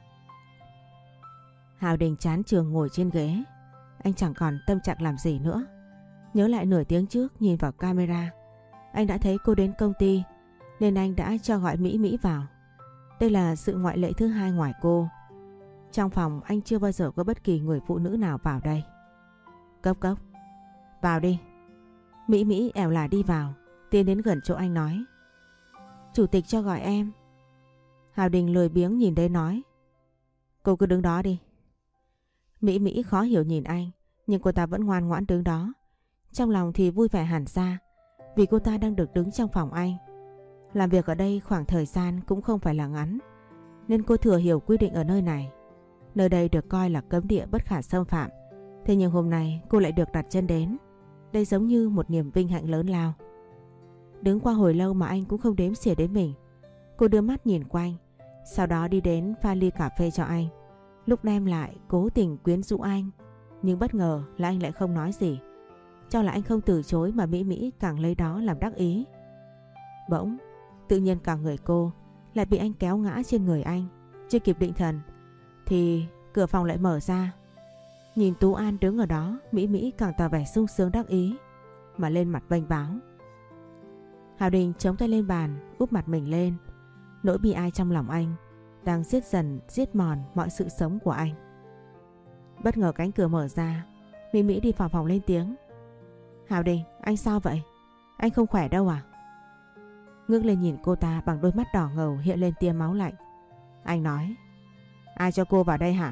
Hào Đình chán trường ngồi trên ghế. Anh chẳng còn tâm trạng làm gì nữa. Nhớ lại nửa tiếng trước nhìn vào camera, anh đã thấy cô đến công ty, nên anh đã cho gọi Mỹ Mỹ vào. Đây là sự ngoại lệ thứ hai ngoài cô. Trong phòng anh chưa bao giờ có bất kỳ người phụ nữ nào vào đây. Cốc cốc. Vào đi. Mỹ Mỹ ẻo lả đi vào, tiến đến gần chỗ anh nói. Chủ tịch cho gọi em. Hào Đình lười biếng nhìn đây nói. Cô cứ đứng đó đi. Mỹ Mỹ khó hiểu nhìn anh, nhưng cô ta vẫn ngoan ngoãn đứng đó. Trong lòng thì vui vẻ hẳn ra, vì cô ta đang được đứng trong phòng anh. Làm việc ở đây khoảng thời gian cũng không phải là ngắn, nên cô thừa hiểu quy định ở nơi này. Nơi đây được coi là cấm địa bất khả xâm phạm. Thế nhưng hôm nay cô lại được đặt chân đến. Đây giống như một niềm vinh hạnh lớn lao. Đứng qua hồi lâu mà anh cũng không đếm xỉa đến mình. Cô đưa mắt nhìn quanh, sau đó đi đến pha ly cà phê cho anh. Lúc đem lại cố tình quyến rũ anh, nhưng bất ngờ là anh lại không nói gì. Cho là anh không từ chối mà Mỹ Mỹ càng lấy đó làm đắc ý. Bỗng tự nhiên cả người cô lại bị anh kéo ngã trên người anh. Chưa kịp định thần thì cửa phòng lại mở ra. Nhìn Tú An đứng ở đó, Mỹ Mỹ càng tỏ vẻ sung sướng đắc ý mà lên mặt vênh váo. Hào Đình chống tay lên bàn, úp mặt mình lên. Nỗi bi ai trong lòng anh đang giết dần giết mòn mọi sự sống của anh. Bất ngờ cánh cửa mở ra, Mỹ Mỹ đi vào phòng lên tiếng. Hào Đình, anh sao vậy? Anh không khỏe đâu à? Ngước lên nhìn cô ta bằng đôi mắt đỏ ngầu hiện lên tia máu lạnh. Anh nói, ai cho cô vào đây hả?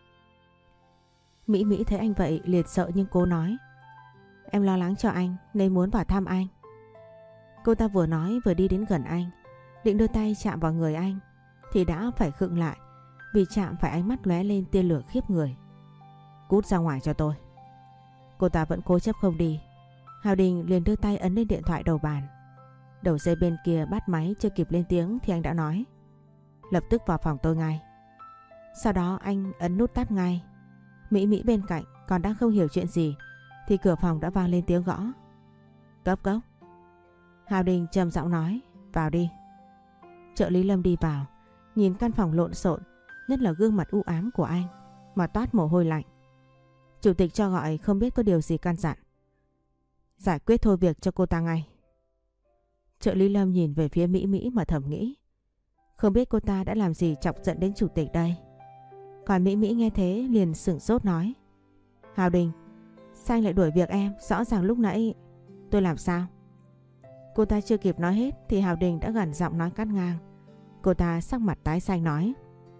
Mỹ Mỹ thấy anh vậy liền sợ nhưng cố nói, em lo lắng cho anh nên muốn vào thăm anh. Cô ta vừa nói vừa đi đến gần anh, định đưa tay chạm vào người anh thì đã phải khựng lại vì chạm phải ánh mắt lóe lên tia lửa khiếp người. Cút ra ngoài cho tôi. Cô ta vẫn cố chấp không đi. Hào Đình liền đưa tay ấn lên điện thoại đầu bàn. Đầu dây bên kia bắt máy chưa kịp lên tiếng thì anh đã nói, lập tức vào phòng tôi ngay. Sau đó anh ấn nút tắt ngay. Mỹ Mỹ bên cạnh còn đang không hiểu chuyện gì thì cửa phòng đã vang lên tiếng gõ. Cốc cốc. Hào Đình trầm giọng nói, vào đi. Trợ lý Lâm đi vào, nhìn căn phòng lộn xộn, nhất là gương mặt u ám của anh mà toát mồ hôi lạnh. Chủ tịch cho gọi không biết có điều gì căn dặn. Giải quyết thôi việc cho cô ta ngay. Trợ lý Lâm nhìn về phía Mỹ Mỹ mà thầm nghĩ, không biết cô ta đã làm gì chọc giận đến chủ tịch đây. Còn Mỹ Mỹ nghe thế liền sửng sốt nói, Hào Đình, sao anh lại đuổi việc em? Rõ ràng lúc nãy tôi làm sao? Cô ta chưa kịp nói hết thì Hào Đình đã gằn giọng nói cắt ngang. Cô ta sắc mặt tái xanh nói,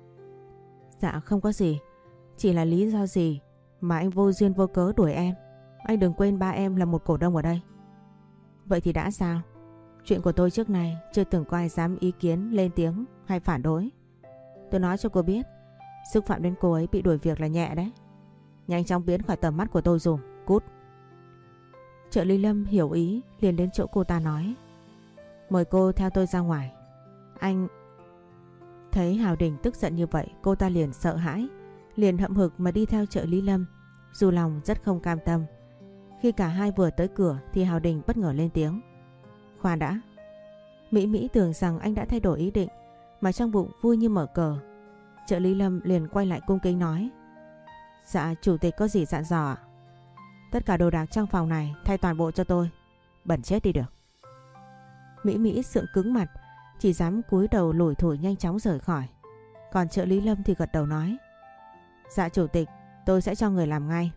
dạ không có gì, chỉ là lý do gì mà anh vô duyên vô cớ đuổi em? Anh đừng quên ba em là một cổ đông ở đây. Vậy thì đã sao? Chuyện của tôi trước này chưa từng có ai dám ý kiến, lên tiếng hay phản đối. Tôi nói cho cô biết, xúc phạm đến cô ấy bị đuổi việc là nhẹ đấy. Nhanh chóng biến khỏi tầm mắt của tôi dùm, cút. Trợ lý Lâm hiểu ý liền đến chỗ cô ta nói, mời cô theo tôi ra ngoài. Anh... Thấy Hào Đình tức giận như vậy, cô ta liền sợ hãi, liền hậm hực mà đi theo trợ lý Lâm, dù lòng rất không cam tâm. Khi cả hai vừa tới cửa thì Hào Đình bất ngờ lên tiếng, khoan đã. Mỹ Mỹ tưởng rằng anh đã thay đổi ý định mà trong bụng vui như mở cờ. Trợ lý Lâm liền quay lại cung kính nói, dạ chủ tịch có gì dặn dò ạ? Tất cả đồ đạc trong phòng này thay toàn bộ cho tôi, bẩn chết đi được. Mỹ Mỹ sượng cứng mặt, chỉ dám cúi đầu lủi thủi nhanh chóng rời khỏi. Còn trợ lý Lâm thì gật đầu nói, dạ chủ tịch, tôi sẽ cho người làm ngay.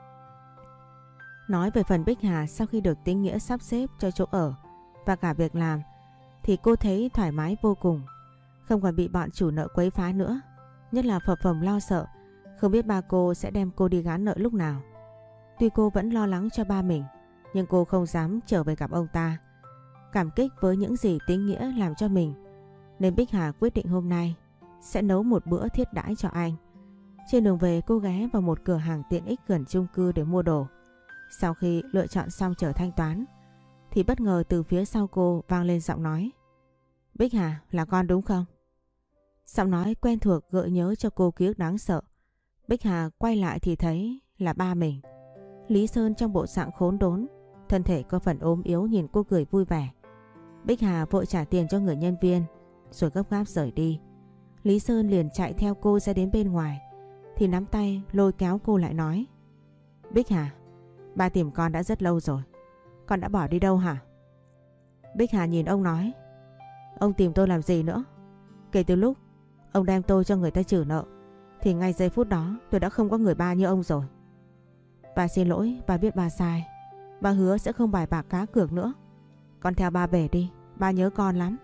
Nói về phần Bích Hà, sau khi được Tín Nghĩa sắp xếp cho chỗ ở và cả việc làm thì cô thấy thoải mái vô cùng, không còn bị bọn chủ nợ quấy phá nữa. Nhất là phập phồng lo sợ không biết ba cô sẽ đem cô đi gán nợ lúc nào. Tuy cô vẫn lo lắng cho ba mình, nhưng cô không dám trở về gặp ông ta. Cảm kích với những gì Tín Nghĩa làm cho mình, nên Bích Hà quyết định hôm nay sẽ nấu một bữa thiết đãi cho anh. Trên đường về cô ghé vào một cửa hàng tiện ích gần chung cư để mua đồ. Sau khi lựa chọn xong chờ thanh toán thì bất ngờ từ phía sau cô vang lên giọng nói, Bích Hà, là con đúng không? Giọng nói quen thuộc gợi nhớ cho cô ký ức đáng sợ. Bích Hà quay lại thì thấy là ba mình. Lý Sơn trong bộ dạng khốn đốn, thân thể có phần ốm yếu, nhìn cô cười vui vẻ. Bích Hà vội trả tiền cho người nhân viên rồi gấp gáp rời đi. Lý Sơn liền chạy theo cô ra đến bên ngoài thì nắm tay lôi kéo cô lại nói, Bích Hà, ba tìm con đã rất lâu rồi, con đã bỏ đi đâu hả? Bích Hà nhìn ông nói, ông tìm tôi làm gì nữa? Kể từ lúc ông đem tôi cho người ta trừ nợ thì ngay giây phút đó tôi đã không có người ba như ông rồi. Ba xin lỗi, ba biết ba sai. Ba hứa sẽ không bài bạc cá cược nữa. Con theo ba về đi, ba nhớ con lắm.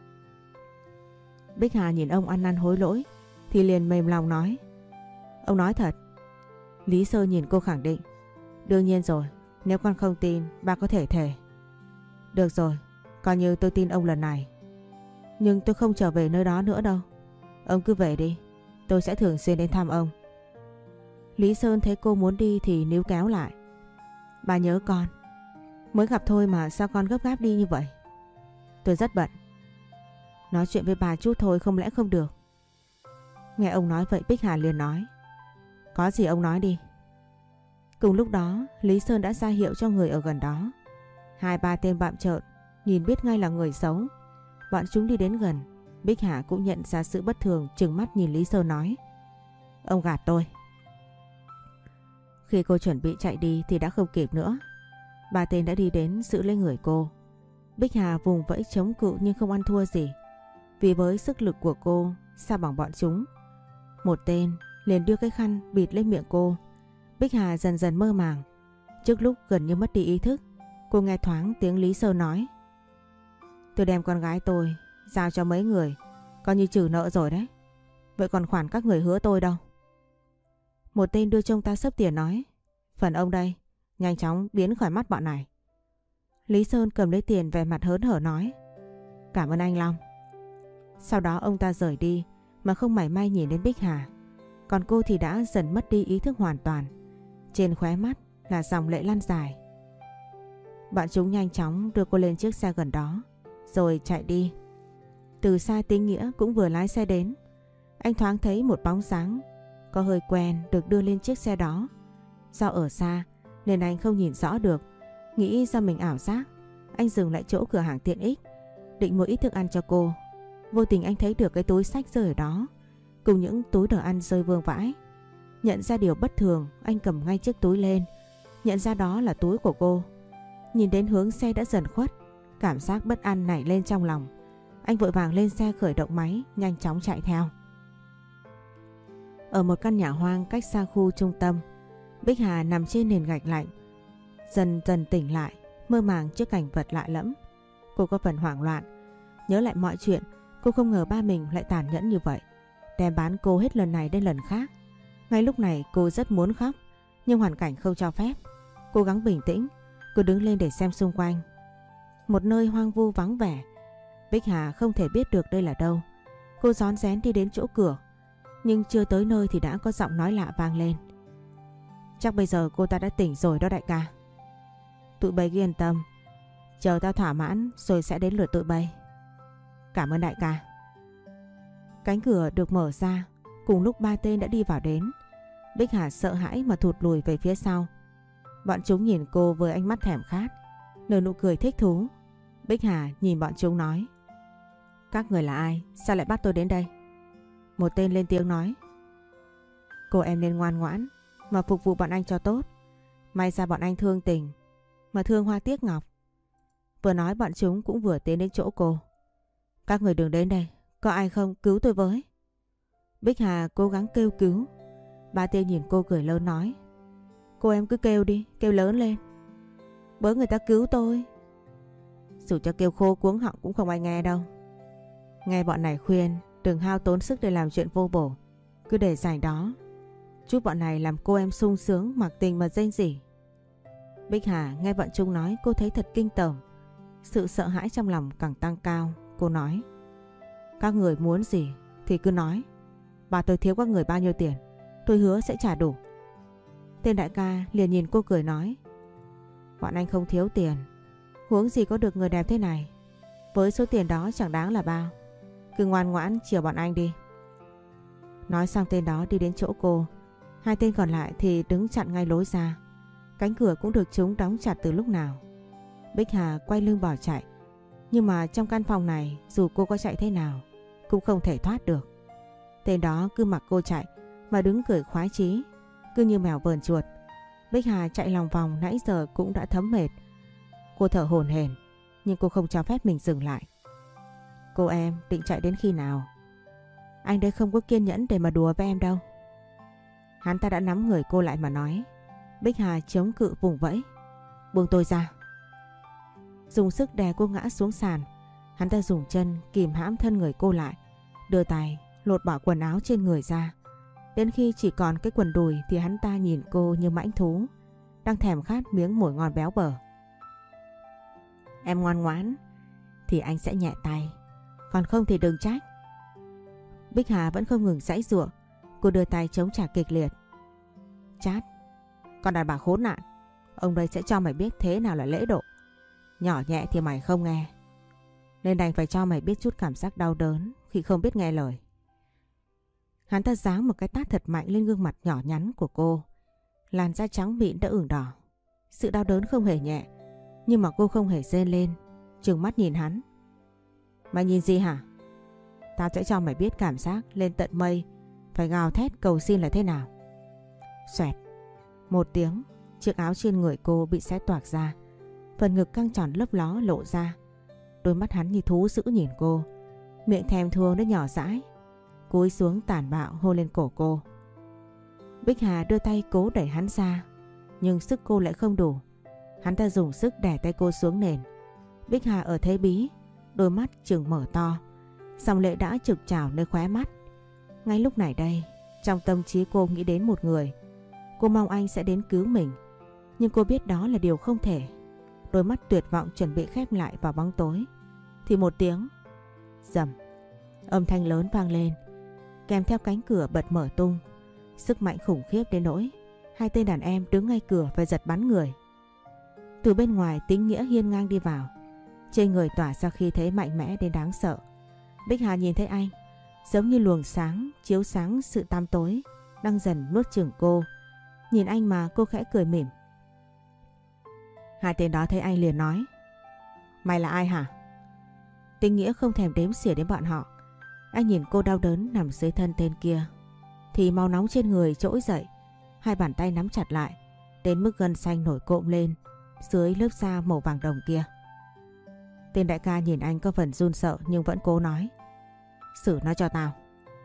Bích Hà nhìn ông ăn năn hối lỗi thì liền mềm lòng nói, ông nói thật. Lý Sơ nhìn cô khẳng định, đương nhiên rồi, nếu con không tin ba có thể thề. Được rồi, coi như tôi tin ông lần này. Nhưng tôi không trở về nơi đó nữa đâu. Ông cứ về đi, tôi sẽ thường xuyên đến thăm ông. Lý Sơn thấy cô muốn đi thì níu kéo lại. Ba nhớ con. Mới gặp thôi mà sao con gấp gáp đi như vậy? Tôi rất bận. Nói chuyện với bà chút thôi không lẽ không được? Nghe ông nói vậy Bích Hà liền nói, có gì ông nói đi. Cùng lúc đó Lý Sơn đã ra hiệu cho người ở gần đó. 2-3 tên bạm trợn nhìn biết ngay là người xấu. Bọn chúng đi đến gần Bích Hà cũng nhận ra sự bất thường, trừng mắt nhìn Lý Sơn nói: Ông gạt tôi. Khi cô chuẩn bị chạy đi thì đã không kịp nữa. Ba tên đã đi đến giữ lấy người cô. Bích Hà vùng vẫy chống cự nhưng không ăn thua gì. Vì với sức lực của cô sao bằng bọn chúng. Một tên liền đưa cái khăn bịt lên miệng cô. Bích Hà dần dần mơ màng. Trước lúc gần như mất đi ý thức, cô nghe thoáng tiếng Lý Sơn nói: Tôi đem con gái tôi giao cho mấy người, coi như trừ nợ rồi đấy. Vậy còn khoản các người hứa tôi đâu? Một tên đưa trông ta xấp tiền nói: Phần ông đây, nhanh chóng biến khỏi mắt bọn này. Lý Sơn cầm lấy tiền vẻ mặt hớn hở nói: Cảm ơn anh Long. Sau đó ông ta rời đi mà không mảy may nhìn đến Bích Hà. Còn cô thì đã dần mất đi ý thức hoàn toàn. Trên khóe mắt là dòng lệ lăn dài. Bọn chúng nhanh chóng đưa cô lên chiếc xe gần đó rồi chạy đi. Từ xa Tính Nghĩa cũng vừa lái xe đến. Anh thoáng thấy một bóng dáng có hơi quen được đưa lên chiếc xe đó. Do ở xa nên anh không nhìn rõ được. Nghĩ do mình ảo giác, anh dừng lại chỗ cửa hàng tiện ích, định mua ít thức ăn cho cô. Vô tình anh thấy được cái túi xách rơi ở đó, cùng những túi đồ ăn rơi vương vãi. Nhận ra điều bất thường, anh cầm ngay chiếc túi lên, nhận ra đó là túi của cô. Nhìn đến hướng xe đã dần khuất, cảm giác bất an nảy lên trong lòng. Anh vội vàng lên xe khởi động máy, nhanh chóng chạy theo. Ở một căn nhà hoang cách xa khu trung tâm, Bích Hà nằm trên nền gạch lạnh, dần dần tỉnh lại, mơ màng trước cảnh vật lạ lẫm. Cô có phần hoảng loạn, nhớ lại mọi chuyện. Cô không ngờ ba mình lại tàn nhẫn như vậy, đem bán cô hết lần này đến lần khác. Ngay lúc này cô rất muốn khóc, nhưng hoàn cảnh không cho phép. Cố gắng bình tĩnh, cô đứng lên để xem xung quanh. Một nơi hoang vu vắng vẻ. Bích Hà không thể biết được đây là đâu. Cô rón rén đi đến chỗ cửa, nhưng chưa tới nơi thì đã có giọng nói lạ vang lên: Chắc bây giờ cô ta đã tỉnh rồi đó đại ca. Tụi bay cứ yên tâm, chờ tao thỏa mãn rồi sẽ đến lượt tụi bay. Cảm ơn đại ca. Cánh cửa được mở ra, cùng lúc ba tên đã đi vào đến. Bích Hà sợ hãi mà thụt lùi về phía sau. Bọn chúng nhìn cô với ánh mắt thèm khát, nở nụ cười thích thú. Bích Hà nhìn bọn chúng nói: Các người là ai? Sao lại bắt tôi đến đây? Một tên lên tiếng nói: Cô em nên ngoan ngoãn mà phục vụ bọn anh cho tốt. May ra bọn anh thương tình mà thương hoa tiếc ngọc. Vừa nói bọn chúng cũng vừa tiến đến chỗ cô. Các người đừng đến đây, có ai không cứu tôi với. Bích Hà cố gắng kêu cứu. Ba tên nhìn cô cười lớn nói: Cô em cứ kêu đi, kêu lớn lên, bớ người ta cứu tôi. Dù cho kêu khô cuống họng cũng không ai nghe đâu. Nghe bọn này khuyên đừng hao tốn sức để làm chuyện vô bổ, cứ để dành đó, chút bọn này làm cô em sung sướng mặc tình mà rên rỉ. Bích Hà nghe bọn chúng nói cô thấy thật kinh tởm. Sự sợ hãi trong lòng càng tăng cao. Cô nói: Các người muốn gì thì cứ nói. Bà tôi thiếu các người bao nhiêu tiền, tôi hứa sẽ trả đủ. Tên đại ca liền nhìn cô cười nói: Bọn anh không thiếu tiền, huống gì có được người đẹp thế này. Với số tiền đó chẳng đáng là bao, cứ ngoan ngoãn chiều bọn anh đi. Nói xong tên đó đi đến chỗ cô. Hai tên còn lại thì đứng chặn ngay lối ra. Cánh cửa cũng được chúng đóng chặt từ lúc nào. Bích Hà quay lưng bỏ chạy. Nhưng mà trong căn phòng này, dù cô có chạy thế nào cũng không thể thoát được. Tên đó cứ mặc cô chạy mà đứng cười khoái chí, cứ như mèo vờn chuột. Bích Hà chạy lòng vòng nãy giờ cũng đã thấm mệt. Cô thở hổn hển, nhưng cô không cho phép mình dừng lại. Cô em định chạy đến khi nào? Anh đây không có kiên nhẫn để mà đùa với em đâu. Hắn ta đã nắm người cô lại mà nói. Bích Hà chống cự vùng vẫy: Buông tôi ra. Dùng sức đè cô ngã xuống sàn. Hắn ta dùng chân kìm hãm thân người cô lại, đưa tay lột bỏ quần áo trên người ra. Đến khi chỉ còn cái quần đùi thì hắn ta nhìn cô như mãnh thú đang thèm khát miếng mồi ngon béo bở. Em ngoan ngoãn thì anh sẽ nhẹ tay, còn không thì đừng trách. Bích Hà vẫn không ngừng giãy giụa. Cô đưa tay chống trả kịch liệt. Chát, con đàn bà khốn nạn, ông đây sẽ cho mày biết thế nào là lễ độ. Nhỏ nhẹ thì mày không nghe, nên đành phải cho mày biết chút cảm giác đau đớn khi không biết nghe lời. Hắn ta giáng một cái tát thật mạnh lên gương mặt nhỏ nhắn của cô. Làn da trắng mịn đã ửng đỏ. Sự đau đớn không hề nhẹ, nhưng mà cô không hề rên lên, trừng mắt nhìn hắn. Mày nhìn gì hả? tao sẽ cho mày biết cảm giác lên tận mây phải gào thét cầu xin là thế nào. Xoẹt. Một tiếng, chiếc áo trên người cô bị xé toạc ra. Phần ngực căng tròn lấp ló lộ ra. Đôi mắt hắn như thú dữ nhìn cô. Miệng thèm thuồng nó nhỏ dãi. Cúi xuống tàn bạo hôn lên cổ cô. Bích Hà đưa tay cố đẩy hắn ra, nhưng sức cô lại không đủ. Hắn ta dùng sức đè tay cô xuống nền. Bích Hà ở thế bí, đôi mắt trừng mở to, dòng lệ đã trực trào nơi khóe mắt. Ngay lúc này đây, trong tâm trí cô nghĩ đến một người. Cô mong anh sẽ đến cứu mình, nhưng cô biết đó là điều không thể. Đôi mắt tuyệt vọng chuẩn bị khép lại vào bóng tối, thì một tiếng rầm, âm thanh lớn vang lên, kèm theo cánh cửa bật mở tung. Sức mạnh khủng khiếp đến nỗi hai tên đàn em đứng ngay cửa phải giật bắn người. Từ bên ngoài Tính Nghĩa hiên ngang đi vào, trên người tỏa ra khí thế mạnh mẽ đến đáng sợ. Bích Hà nhìn thấy anh, giống như luồng sáng chiếu sáng sự tăm tối đang dần nuốt chửng cô. Nhìn anh mà cô khẽ cười mỉm. Hai tên đó thấy anh liền nói: Mày là ai hả? Tính Nghĩa không thèm đếm xỉa đến bọn họ. Anh nhìn cô đau đớn nằm dưới thân tên kia thì máu nóng trên người trỗi dậy. Hai bàn tay nắm chặt lại đến mức gân xanh nổi cộm lên dưới lớp da màu vàng đồng kia. Tên đại ca nhìn anh có phần run sợ nhưng vẫn cố nói: Xử nó cho tao.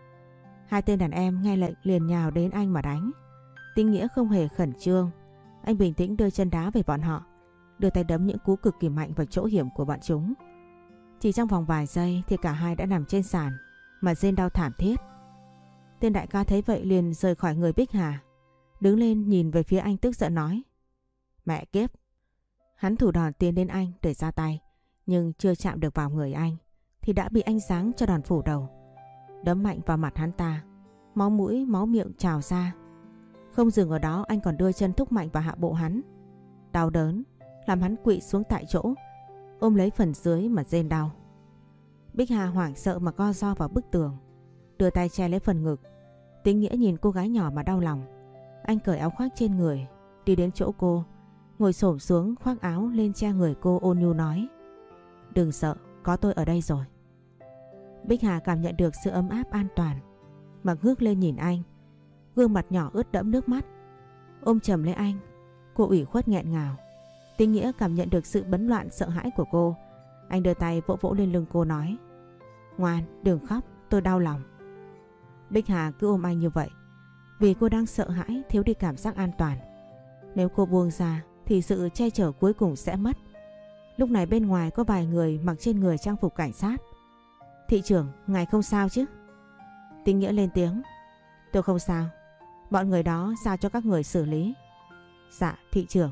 Hai tên đàn em nghe lệnh liền nhào đến anh mà đánh. Tính Nghĩa không hề khẩn trương. Anh bình tĩnh đưa chân đá về bọn họ, đưa tay đấm những cú cực kỳ mạnh vào chỗ hiểm của bọn chúng. Chỉ trong vòng vài giây thì cả hai đã nằm trên sàn mà rên đau thảm thiết. Tên đại ca thấy vậy liền rời khỏi người Bích Hà, đứng lên nhìn về phía anh tức giận nói: Mẹ kiếp. Hắn thủ đòn tiến đến anh để ra tay, nhưng chưa chạm được vào người anh thì đã bị anh giáng cho đòn phủ đầu, đấm mạnh vào mặt hắn ta. Máu mũi máu miệng trào ra. Không dừng ở đó, anh còn đưa chân thúc mạnh vào hạ bộ hắn. Đau đớn làm hắn quỵ xuống tại chỗ, ôm lấy phần dưới mà rên đau. Bích Hà hoảng sợ mà co ro vào bức tường, đưa tay che lấy phần ngực. Tính Nghĩa nhìn cô gái nhỏ mà đau lòng. Anh cởi áo khoác trên người, đi đến chỗ cô, ngồi xổm xuống khoác áo lên che người cô, ôn nhu nói: Đừng sợ, có tôi ở đây rồi. Bích Hà cảm nhận được sự ấm áp an toàn mà ngước lên nhìn anh, gương mặt nhỏ ướt đẫm nước mắt. Ôm chầm lấy anh, cô ủy khuất nghẹn ngào. Tính Nghĩa cảm nhận được sự bấn loạn sợ hãi của cô. Anh đưa tay vỗ vỗ lên lưng cô nói: Ngoan, đừng khóc, tôi đau lòng. Bích Hà cứ ôm anh như vậy vì cô đang sợ hãi thiếu đi cảm giác an toàn. Nếu cô buông ra thì sự che chở cuối cùng sẽ mất. Lúc này bên ngoài có vài người mặc trên người trang phục cảnh sát. Thị trưởng, ngài không sao chứ? Tính Nghĩa lên tiếng: Tôi không sao, bọn người đó giao cho các người xử lý. Dạ, thị trưởng.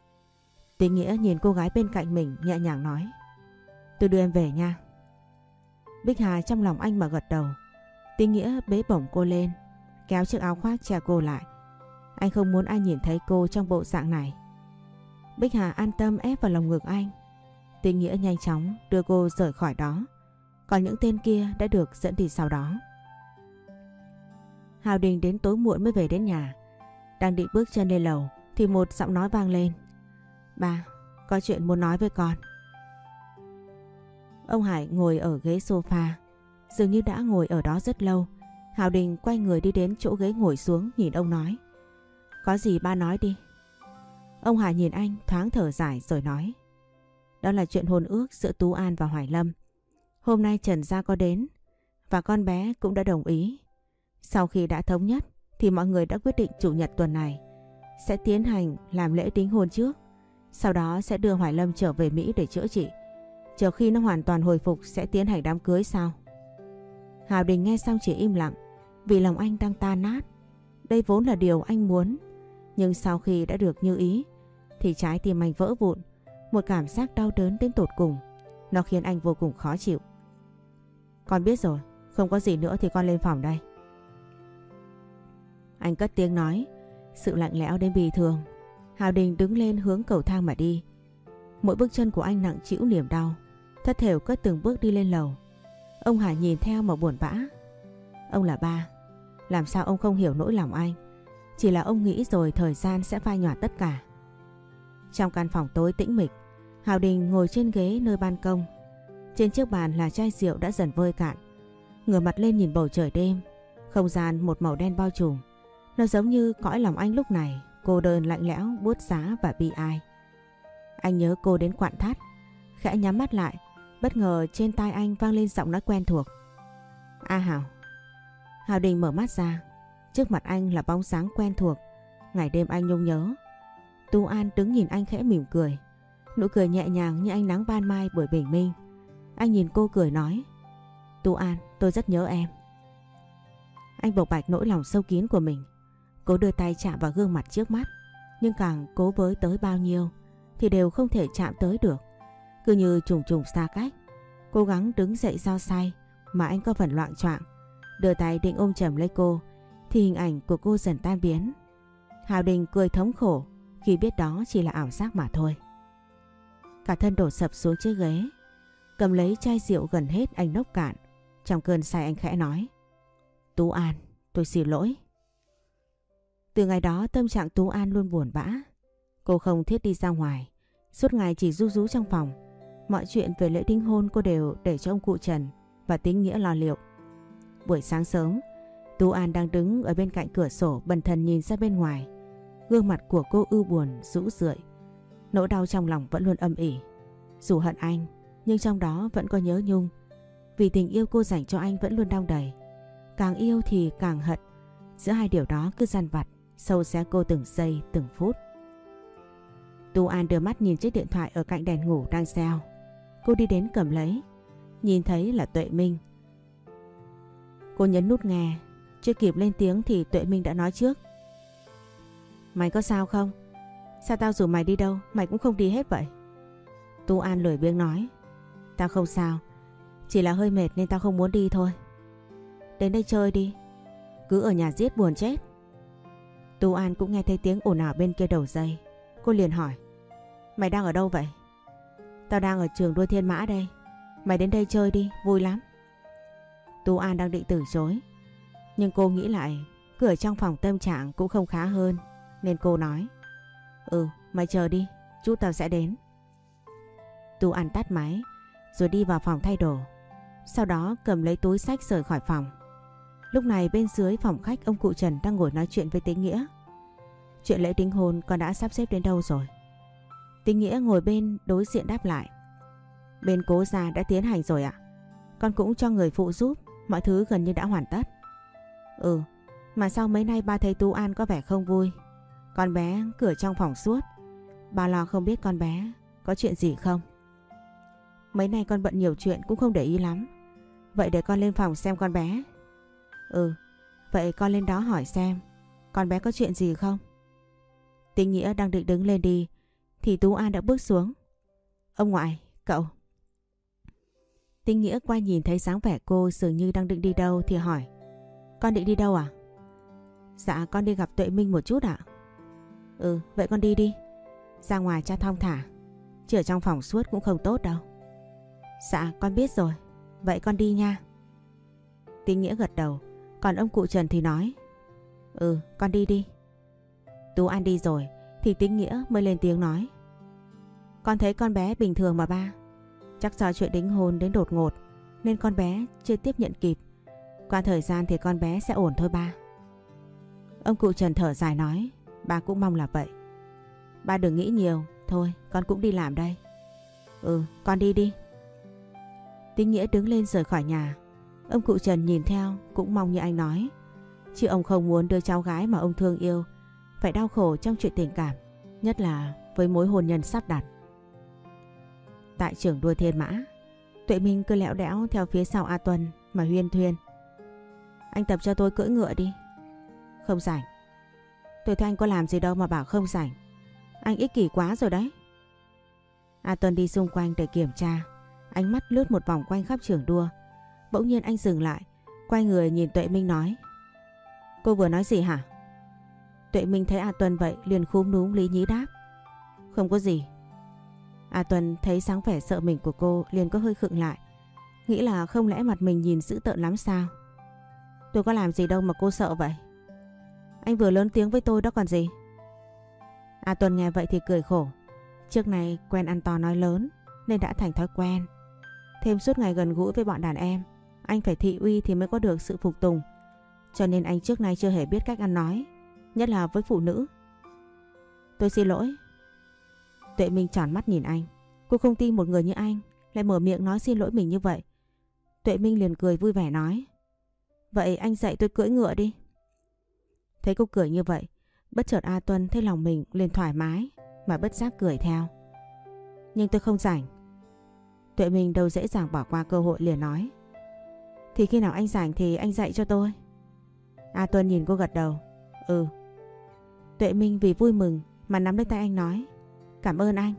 Tính Nghĩa nhìn cô gái bên cạnh mình nhẹ nhàng nói: Tôi đưa em về nha. Bích Hà trong lòng anh mà gật đầu. Tính Nghĩa bế bổng cô lên, kéo chiếc áo khoác che cô lại. Anh không muốn ai nhìn thấy cô trong bộ dạng này. Bích Hà an tâm ép vào lòng ngực anh. Tính Nghĩa nhanh chóng đưa cô rời khỏi đó. Còn những tên kia đã được dẫn đi sau đó. Hào Đình đến tối muộn mới về đến nhà. Đang định bước chân lên lầu thì một giọng nói vang lên: Ba, có chuyện muốn nói với con. Ông Hải ngồi ở ghế sofa, dường như đã ngồi ở đó rất lâu. Hào Đình quay người đi đến chỗ ghế ngồi xuống, nhìn ông nói: Có gì ba nói đi. Ông Hải nhìn anh thoáng thở dài rồi nói: Đó là chuyện hôn ước giữa Tú An và Hoài Lâm. Hôm nay Trần Gia có đến và con bé cũng đã đồng ý. Sau khi đã thống nhất thì mọi người đã quyết định chủ nhật tuần này sẽ tiến hành làm lễ đính hôn trước. Sau đó sẽ đưa Hoài Lâm trở về Mỹ để chữa trị. Chờ khi nó hoàn toàn hồi phục sẽ tiến hành đám cưới sau. Hào Đình nghe xong chỉ im lặng, vì lòng anh đang tan nát. Đây vốn là điều anh muốn, nhưng sau khi đã được như ý thì trái tim anh vỡ vụn. Một cảm giác đau đớn đến tột cùng. Nó khiến anh vô cùng khó chịu. Con biết rồi, không có gì nữa thì con lên phòng đây. Anh cất tiếng nói, sự lạnh lẽo đến bì thường. Hào Đình đứng lên hướng cầu thang mà đi. Mỗi bước chân của anh nặng trĩu niềm đau, thất thểu cất từng bước đi lên lầu. Ông Hải nhìn theo mà buồn bã. Ông là ba, làm sao ông không hiểu nỗi lòng anh? Chỉ là ông nghĩ rồi thời gian sẽ phai nhòa tất cả. Trong căn phòng tối tĩnh mịch, Hào Đình ngồi trên ghế nơi ban công. Trên chiếc bàn là chai rượu đã dần vơi cạn. ngửa mặt lên nhìn bầu trời đêm. Không gian một màu đen bao trùm. Nó giống như cõi lòng anh lúc này, cô đơn lạnh lẽo, buốt giá và bi ai. Anh nhớ cô đến quặn thắt, khẽ nhắm mắt lại. Bất ngờ trên tai anh vang lên giọng nói quen thuộc. A Hào. Hào Đình mở mắt ra. Trước mặt anh là bóng sáng quen thuộc, ngày đêm anh nhung nhớ. Tú An đứng nhìn anh khẽ mỉm cười. Nụ cười nhẹ nhàng như ánh nắng ban mai buổi bình minh. Anh nhìn cô cười nói. Tú An, tôi rất nhớ em. Anh bộc bạch nỗi lòng sâu kín của mình. Cố đưa tay chạm vào gương mặt trước mắt, nhưng càng cố với tới bao nhiêu thì đều không thể chạm tới được. Cứ như trùng trùng xa cách. Cố gắng đứng dậy do say mà anh có phần loạng choạng. Đưa tay định ôm chầm lấy cô thì hình ảnh của cô dần tan biến. Hào Đình cười thống khổ khi biết đó chỉ là ảo giác mà thôi. Cả thân đổ sập xuống chiếc ghế, cầm lấy chai rượu gần hết anh nốc cạn. Trong cơn say anh khẽ nói. Tú An, tôi xin lỗi. Từ ngày đó tâm trạng Tú An luôn buồn bã. Cô không thiết đi ra ngoài, suốt ngày chỉ ru rú trong phòng. Mọi chuyện về lễ đính hôn cô đều để cho ông cụ Trần và Tính Nghĩa lo liệu. Buổi sáng sớm, Tú An đang đứng ở bên cạnh cửa sổ bần thần nhìn ra bên ngoài. Gương mặt của cô ưu buồn, rũ rượi. Nỗi đau trong lòng vẫn luôn âm ỉ. Dù hận anh, nhưng trong đó vẫn có nhớ nhung. Vì tình yêu cô dành cho anh vẫn luôn đong đầy. Càng yêu thì càng hận. Giữa hai điều đó cứ dằn vặt, sâu xé cô từng giây, từng phút. Tú An đưa mắt nhìn chiếc điện thoại ở cạnh đèn ngủ đang reo. Cô đi đến cầm lấy. Nhìn thấy là Tuệ Minh. Cô nhấn nút nghe. Chưa kịp lên tiếng thì Tuệ Minh đã nói trước. Mày có sao không? Sao tao rủ mày đi đâu mày cũng không đi hết vậy? Tú An lười biếng nói. Tao không sao, chỉ là hơi mệt nên tao không muốn đi thôi. Đến đây chơi đi, cứ ở nhà giết buồn chết. Tú An cũng nghe thấy tiếng ồn ào bên kia đầu dây. Cô liền hỏi. Mày đang ở đâu vậy? Tao đang ở trường đua thiên mã đây. Mày đến đây chơi đi, vui lắm. Tú An đang định từ chối, nhưng cô nghĩ lại, cứ ở trong phòng tâm trạng cũng không khá hơn, nên cô nói. Mày chờ đi, chút tao sẽ đến. Tú An tắt máy rồi đi vào phòng thay đồ. Sau đó cầm lấy túi xách rời khỏi phòng. Lúc này bên dưới phòng khách ông cụ Trần đang ngồi nói chuyện với Tính Nghĩa. Chuyện lễ đính hôn con đã sắp xếp đến đâu rồi? Tính Nghĩa ngồi bên đối diện đáp lại. Bên cố gia đã tiến hành rồi ạ. Con cũng cho người phụ giúp, mọi thứ gần như đã hoàn tất. Mà sao mấy nay ba thấy Tú An có vẻ không vui? Con bé cứ ở trong phòng suốt. Ba lo không biết con bé có chuyện gì không? Mấy nay con bận nhiều chuyện cũng không để ý lắm. Vậy để con lên phòng xem con bé. Vậy con lên đó hỏi xem con bé có chuyện gì không? Tính Nghĩa đang định đứng lên đi thì Tú An đã bước xuống. Ông ngoại, cậu. Tính Nghĩa quay nhìn thấy dáng vẻ cô dường như đang định đi đâu thì hỏi. Con định đi đâu à? Dạ con đi gặp Tuệ Minh một chút ạ. Vậy con đi đi. Ra ngoài cho thong thả, chứ ở trong phòng suốt cũng không tốt đâu. Dạ con biết rồi. Vậy con đi nha. Tính Nghĩa gật đầu. Còn ông cụ Trần thì nói. Con đi đi. Tú An đi rồi thì Tính Nghĩa mới lên tiếng nói. Con thấy con bé bình thường mà ba. Chắc do chuyện đính hôn đến đột ngột nên con bé chưa tiếp nhận kịp. Qua thời gian thì con bé sẽ ổn thôi ba. Ông cụ Trần thở dài nói. Ba cũng mong là vậy. Ba đừng nghĩ nhiều. Thôi con cũng đi làm đây. Con đi đi. Tính Nghĩa đứng lên rời khỏi nhà. Ông cụ Trần nhìn theo cũng mong như anh nói. Chứ ông không muốn đưa cháu gái mà ông thương yêu phải đau khổ trong chuyện tình cảm, nhất là với mối hôn nhân sắp đặt. Tại trường đua thiên mã, Tuệ Minh cứ lẹo đẽo theo phía sau A Tuân mà huyên thuyên. Anh tập cho tôi cưỡi ngựa đi. Không rảnh. Tôi thấy anh có làm gì đâu mà bảo không rảnh. Anh ích kỷ quá rồi đấy. A Tuân đi xung quanh để kiểm tra. Ánh mắt lướt một vòng quanh khắp trường đua. Bỗng nhiên anh dừng lại, quay người nhìn Tuệ Minh nói. Cô vừa nói gì hả? Tuệ Minh thấy A Tuân vậy liền khúm núm lý nhí đáp. Không có gì. A Tuân thấy dáng vẻ sợ mình của cô liền có hơi khựng lại. Nghĩ là không lẽ mặt mình nhìn dữ tợn lắm sao? Tôi có làm gì đâu mà cô sợ vậy? Anh vừa lớn tiếng với tôi đó còn gì. A Tuân nghe vậy thì cười khổ. Trước này quen ăn to nói lớn nên đã thành thói quen. Thêm suốt ngày gần gũi với bọn đàn em anh phải thị uy thì mới có được sự phục tùng. Cho nên anh trước nay chưa hề biết cách ăn nói, nhất là với phụ nữ. Tôi xin lỗi. Tuệ Minh tròn mắt nhìn anh. Cô không tin một người như anh lại mở miệng nói xin lỗi mình như vậy. Tuệ Minh liền cười vui vẻ nói. Vậy anh dạy tôi cưỡi ngựa đi. Thấy cô cười như vậy, bất chợt A Tuân thấy lòng mình liền thoải mái mà bất giác cười theo. Nhưng tôi không rảnh. Tuệ Minh đâu dễ dàng bỏ qua cơ hội liền nói. Thì khi nào anh rảnh thì anh dạy cho tôi. A Tuân nhìn cô gật đầu. Ừ. Tuệ Minh vì vui mừng mà nắm lấy tay anh nói. Cảm ơn anh.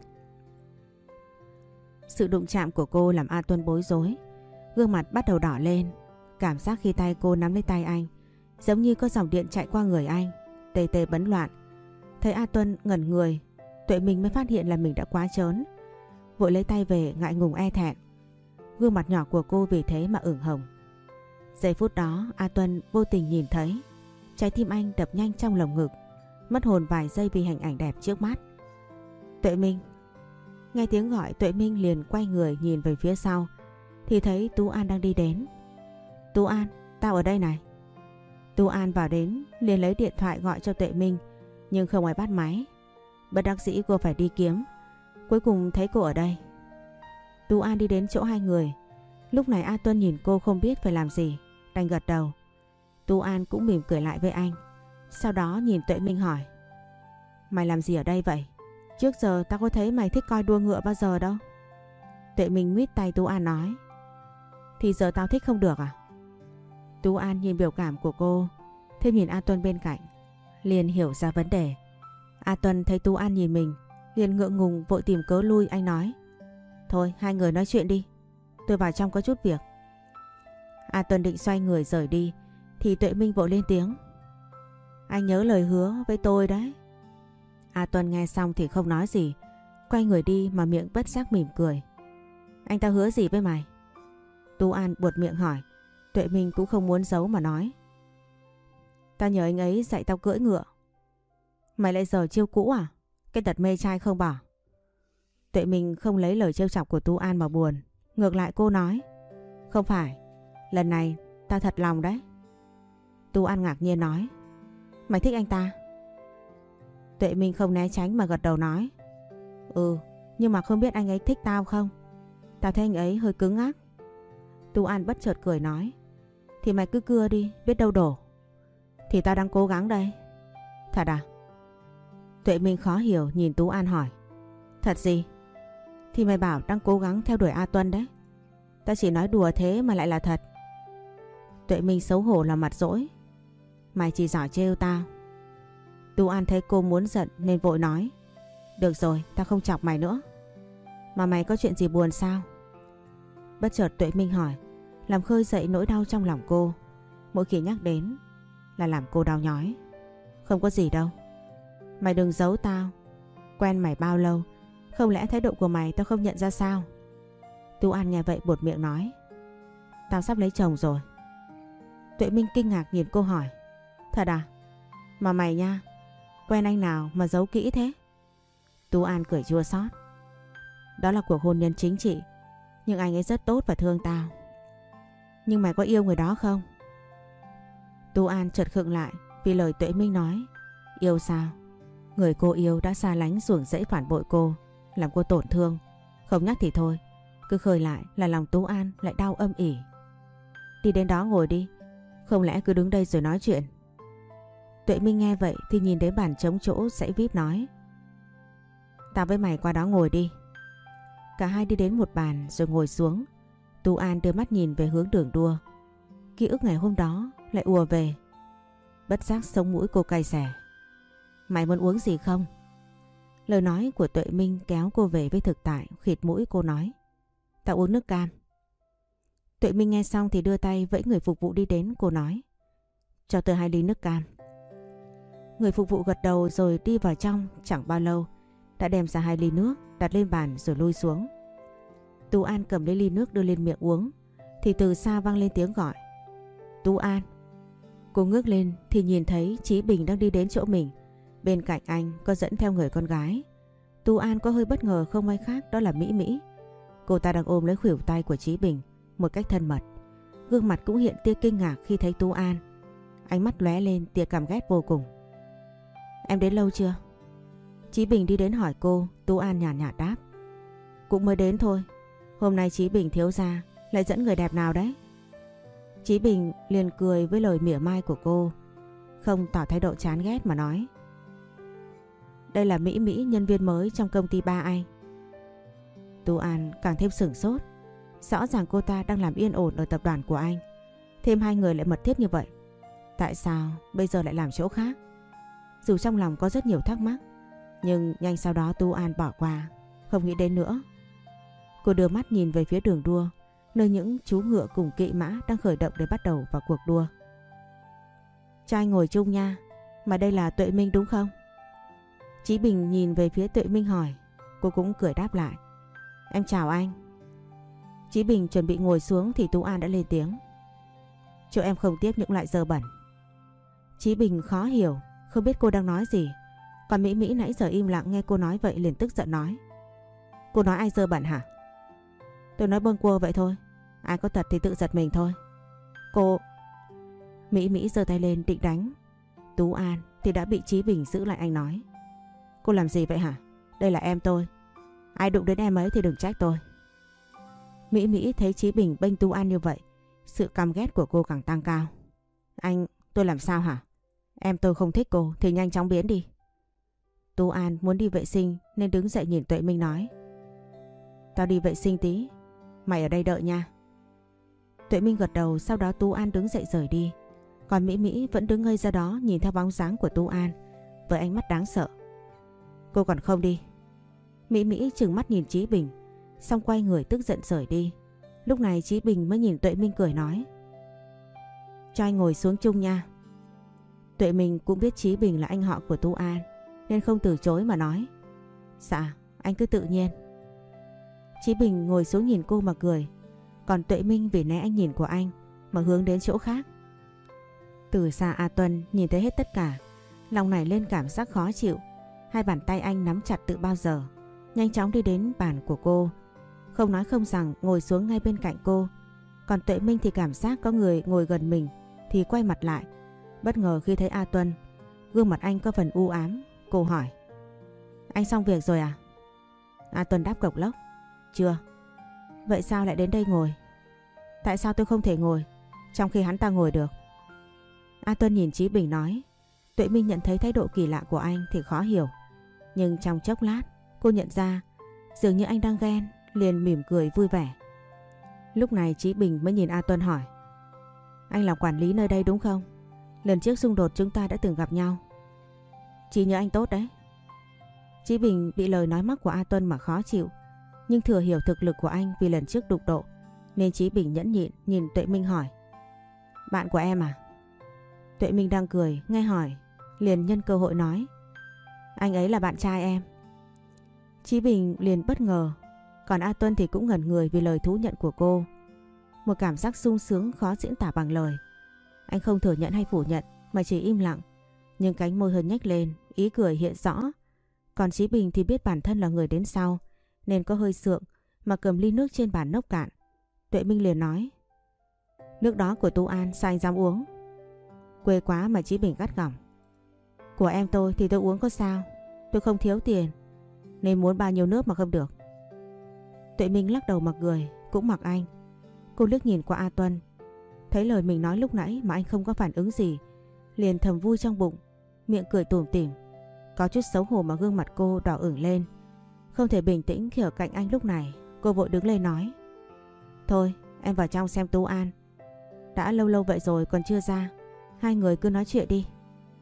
Sự đụng chạm của cô làm A Tuân bối rối. Gương mặt bắt đầu đỏ lên. Cảm giác khi tay cô nắm lấy tay anh giống như có dòng điện chạy qua người anh, tê tê bấn loạn. Thấy A Tuân ngẩn người, Tuệ Minh mới phát hiện là mình đã quá trớn. Vội lấy tay về ngại ngùng e thẹn. Gương mặt nhỏ của cô vì thế mà ửng hồng. Giây phút đó A Tuân vô tình nhìn thấy trái tim anh đập nhanh trong lồng ngực. Mất hồn vài giây vì hình ảnh đẹp trước mắt. Tuệ Minh. Nghe tiếng gọi, Tuệ Minh liền quay người nhìn về phía sau thì thấy Tú An đang đi đến. Tú An, tao ở đây này. Tú An vào đến liền lấy điện thoại gọi cho Tuệ Minh, nhưng không ai bắt máy. Bất đắc dĩ cô phải đi kiếm. Cuối cùng thấy cô ở đây. Tú An đi đến chỗ hai người. Lúc này A Tuân nhìn cô không biết phải làm gì, đành gật đầu. Tú An cũng mỉm cười lại với anh. Sau đó nhìn Tuệ Minh hỏi. Mày làm gì ở đây vậy? Trước giờ tao có thấy mày thích coi đua ngựa bao giờ đâu. Tuệ Minh nguýt tay Tú An nói. Thì giờ tao thích không được à? Tú An nhìn biểu cảm của cô, thêm nhìn A Tuân bên cạnh, liền hiểu ra vấn đề. A Tuân thấy Tú An nhìn mình, liền ngượng ngùng vội tìm cớ lui. Anh nói. Thôi hai người nói chuyện đi, tôi vào trong có chút việc. A Tuân định xoay người rời đi thì Tuệ Minh vội lên tiếng. Anh nhớ lời hứa với tôi đấy. A Tuân nghe xong thì không nói gì, quay người đi mà miệng bất giác mỉm cười. Anh ta hứa gì với mày? Tú An buột miệng hỏi. Tuệ Minh cũng không muốn giấu mà nói. Tao nhờ anh ấy dạy tao cưỡi ngựa. Mày lại giở chiêu cũ à? Cái tật mê trai không bỏ. Tuệ Minh không lấy lời trêu chọc của Tú An mà buồn. Ngược lại cô nói. Không phải, lần này tao thật lòng đấy. Tú An ngạc nhiên nói. Mày thích anh ta? Tuệ Minh không né tránh mà gật đầu nói. Ừ, nhưng mà không biết anh ấy thích tao không? Tao thấy anh ấy hơi cứng ác. Tú An bất chợt cười nói. Thì mày cứ cưa đi, biết đâu đổ. Thì tao đang cố gắng đây. Thật à? Tuệ Minh khó hiểu nhìn Tú An hỏi. Thật gì? Thì mày bảo đang cố gắng theo đuổi A Tuân đấy. Tao chỉ nói đùa thế mà lại là thật. Tuệ Minh xấu hổ làm mặt dỗi. Mày chỉ giỏi trêu tao. Tú An thấy cô muốn giận nên vội nói. Được rồi, tao không chọc mày nữa. Mà mày có chuyện gì buồn sao? Bất chợt Tuệ Minh hỏi, làm khơi dậy nỗi đau trong lòng cô. Mỗi khi nhắc đến là làm cô đau nhói. Không có gì đâu. Mày đừng giấu tao. Quen mày bao lâu, không lẽ thái độ của mày tao không nhận ra sao? Tú An nghe vậy buột miệng nói. Tao sắp lấy chồng rồi. Tuệ Minh kinh ngạc nhìn cô hỏi. Thật à? Mà mày nha, quen anh nào mà giấu kỹ thế? Tú An cười chua xót. Đó là cuộc hôn nhân chính trị, nhưng anh ấy rất tốt và thương tao. Nhưng mày có yêu người đó không? Tú An chợt khựng lại vì lời Tuệ Minh nói. Yêu sao? Người cô yêu đã xa lánh ruồng rẫy phản bội cô, làm cô tổn thương. Không nhắc thì thôi, cứ khơi lại là lòng Tú An lại đau âm ỉ. Đi đến đó ngồi đi, không lẽ cứ đứng đây rồi nói chuyện? Tuệ Minh nghe vậy thì nhìn đến bàn trống chỗ dãy VIP nói. Tao với mày qua đó ngồi đi. Cả hai đi đến một bàn rồi ngồi xuống. Tú An đưa mắt nhìn về hướng đường đua. Ký ức ngày hôm đó lại ùa về. Bất giác sống mũi cô cay xè. Mày muốn uống gì không? Lời nói của Tuệ Minh kéo cô về với thực tại. Khịt mũi cô nói. Tao uống nước cam. Tuệ Minh nghe xong thì đưa tay vẫy người phục vụ đi đến. Cô nói. Cho tôi 2 ly nước cam. Người phục vụ gật đầu rồi đi vào trong. Chẳng bao lâu đã đem ra 2 ly nước, đặt lên bàn rồi lui xuống. Tú An cầm lấy ly nước đưa lên miệng uống thì từ xa vang lên tiếng gọi. Tú An. Cô ngước lên thì nhìn thấy Chí Bình đang đi đến chỗ mình. Bên cạnh anh có dẫn theo người con gái. Tú An có hơi bất ngờ không ai khác đó là Mỹ Mỹ. Cô ta đang ôm lấy khuỷu tay của Chí Bình một cách thân mật. gương mặt cũng hiện tia kinh ngạc khi thấy Tú An. Ánh mắt lóe lên tia căm ghét vô cùng. Em đến lâu chưa? Chí Bình đi đến hỏi cô. Tú An nhàn nhạt đáp. Cũng mới đến thôi. Hôm nay Chí Bình thiếu gia lại dẫn người đẹp nào đấy? Chí Bình liền cười với lời mỉa mai của cô, không tỏ thái độ chán ghét mà nói. Đây là Mỹ Mỹ, nhân viên mới trong công ty ba anh. Tú An càng thêm sửng sốt. Rõ ràng cô ta đang làm yên ổn ở tập đoàn của anh, thêm hai người lại mật thiết như vậy. Tại sao bây giờ lại làm chỗ khác? Dù trong lòng có rất nhiều thắc mắc, nhưng nhanh sau đó Tú An bỏ qua, không nghĩ đến nữa. Cô đưa mắt nhìn về phía đường đua, nơi những chú ngựa cùng kỵ mã đang khởi động để bắt đầu vào cuộc đua. Cho anh ngồi chung nha, mà đây là Tuệ Minh đúng không? Chí Bình nhìn về phía Tuệ Minh hỏi. Cô cũng cười đáp lại. Em chào anh. Chí Bình chuẩn bị ngồi xuống thì Tú An đã lên tiếng. Chỗ em không tiếp những loại dơ bẩn. Chí Bình khó hiểu, không biết cô đang nói gì. Còn Mỹ Mỹ nãy giờ im lặng nghe cô nói vậy liền tức giận nói. Cô nói ai dơ bẩn hả? Tôi nói bâng quơ vậy thôi. Ai có tật thì tự giật mình thôi. Cô... Mỹ Mỹ giơ tay lên định đánh Tú An thì đã bị Chí Bình giữ lại. Anh nói. Cô làm gì vậy hả? Đây là em tôi. Ai đụng đến em ấy thì đừng trách tôi. Mỹ Mỹ thấy Chí Bình bênh Tú An như vậy, sự căm ghét của cô càng tăng cao. Anh, tôi làm sao hả? Em tôi không thích cô thì nhanh chóng biến đi. Tú An muốn đi vệ sinh nên đứng dậy nhìn Tuệ Minh nói. Tao đi vệ sinh tí, mày ở đây đợi nha. Tuệ Minh gật đầu, sau đó Tú An đứng dậy rời đi. Còn Mỹ Mỹ vẫn đứng ngây ra đó nhìn theo bóng dáng của Tú An với ánh mắt đáng sợ. Cô còn không đi. Mỹ Mỹ trừng mắt nhìn Chí Bình, xong quay người tức giận rời đi. Lúc này Chí Bình mới nhìn Tuệ Minh cười nói. Cho anh ngồi xuống chung nha. Tuệ Minh cũng biết Chí Bình là anh họ của Tú An nên không từ chối mà nói. Dạ, anh cứ tự nhiên. Chí Bình ngồi xuống nhìn cô mà cười. Còn Tuệ Minh vì né ánh nhìn của anh mà hướng đến chỗ khác. Từ xa A Tuân nhìn thấy hết tất cả, lòng nảy lên cảm giác khó chịu. Hai bàn tay anh nắm chặt từ bao giờ, nhanh chóng đi đến bàn của cô, không nói không rằng ngồi xuống ngay bên cạnh cô. Còn Tuệ Minh thì cảm giác có người ngồi gần mình thì quay mặt lại. Bất ngờ khi thấy A Tuân, gương mặt anh có phần u ám. Cô hỏi. Anh xong việc rồi à? A Tuân đáp cộc lốc. Chưa. Vậy sao lại đến đây ngồi? Tại sao tôi không thể ngồi trong khi hắn ta ngồi được? A Tuân nhìn Chí Bình nói. Tuệ Minh nhận thấy thái độ kỳ lạ của anh thì khó hiểu. Nhưng trong chốc lát cô nhận ra dường như anh đang ghen, liền mỉm cười vui vẻ. Lúc này Chí Bình mới nhìn A Tuân hỏi. Anh là quản lý nơi đây đúng không? Lần trước xung đột chúng ta đã từng gặp nhau. Chỉ nhớ anh tốt đấy. Chí Bình bị lời nói móc của A Tuân mà khó chịu, nhưng thừa hiểu thực lực của anh vì lần trước đụng độ nên Chí Bình nhẫn nhịn nhìn Tuệ Minh hỏi. Bạn của em à? Tuệ Minh đang cười, nghe hỏi liền nhân cơ hội nói. Anh ấy là bạn trai em. Chí Bình liền bất ngờ. Còn A Tuân thì cũng ngẩn người vì lời thú nhận của cô. Một cảm giác sung sướng khó diễn tả bằng lời. Anh không thừa nhận hay phủ nhận mà chỉ im lặng, nhưng cánh môi hơi nhếch lên, ý cười hiện rõ. Còn Chí Bình thì biết bản thân là người đến sau nên có hơi sượng mà cầm ly nước trên bàn nốc cạn. Tuệ Minh liền nói. Nước đó của Tú An sao anh dám uống? Quê quá mà. Chí Bình gắt gỏng. Của em tôi thì tôi uống có sao? Tôi không thiếu tiền nên muốn bao nhiêu nước mà không được. Tuệ Minh lắc đầu mà cười, cũng mặc anh. Cô liếc nhìn qua A Tuân, thấy lời mình nói lúc nãy mà anh không có phản ứng gì, liền thầm vui trong bụng, miệng cười tủm tỉm. Có chút xấu hổ mà gương mặt cô đỏ ửng lên. Không thể bình tĩnh khi ở cạnh anh lúc này. Cô vội đứng lên nói. Thôi em vào trong xem Tú An. Đã lâu lâu vậy rồi còn chưa ra. Hai người cứ nói chuyện đi.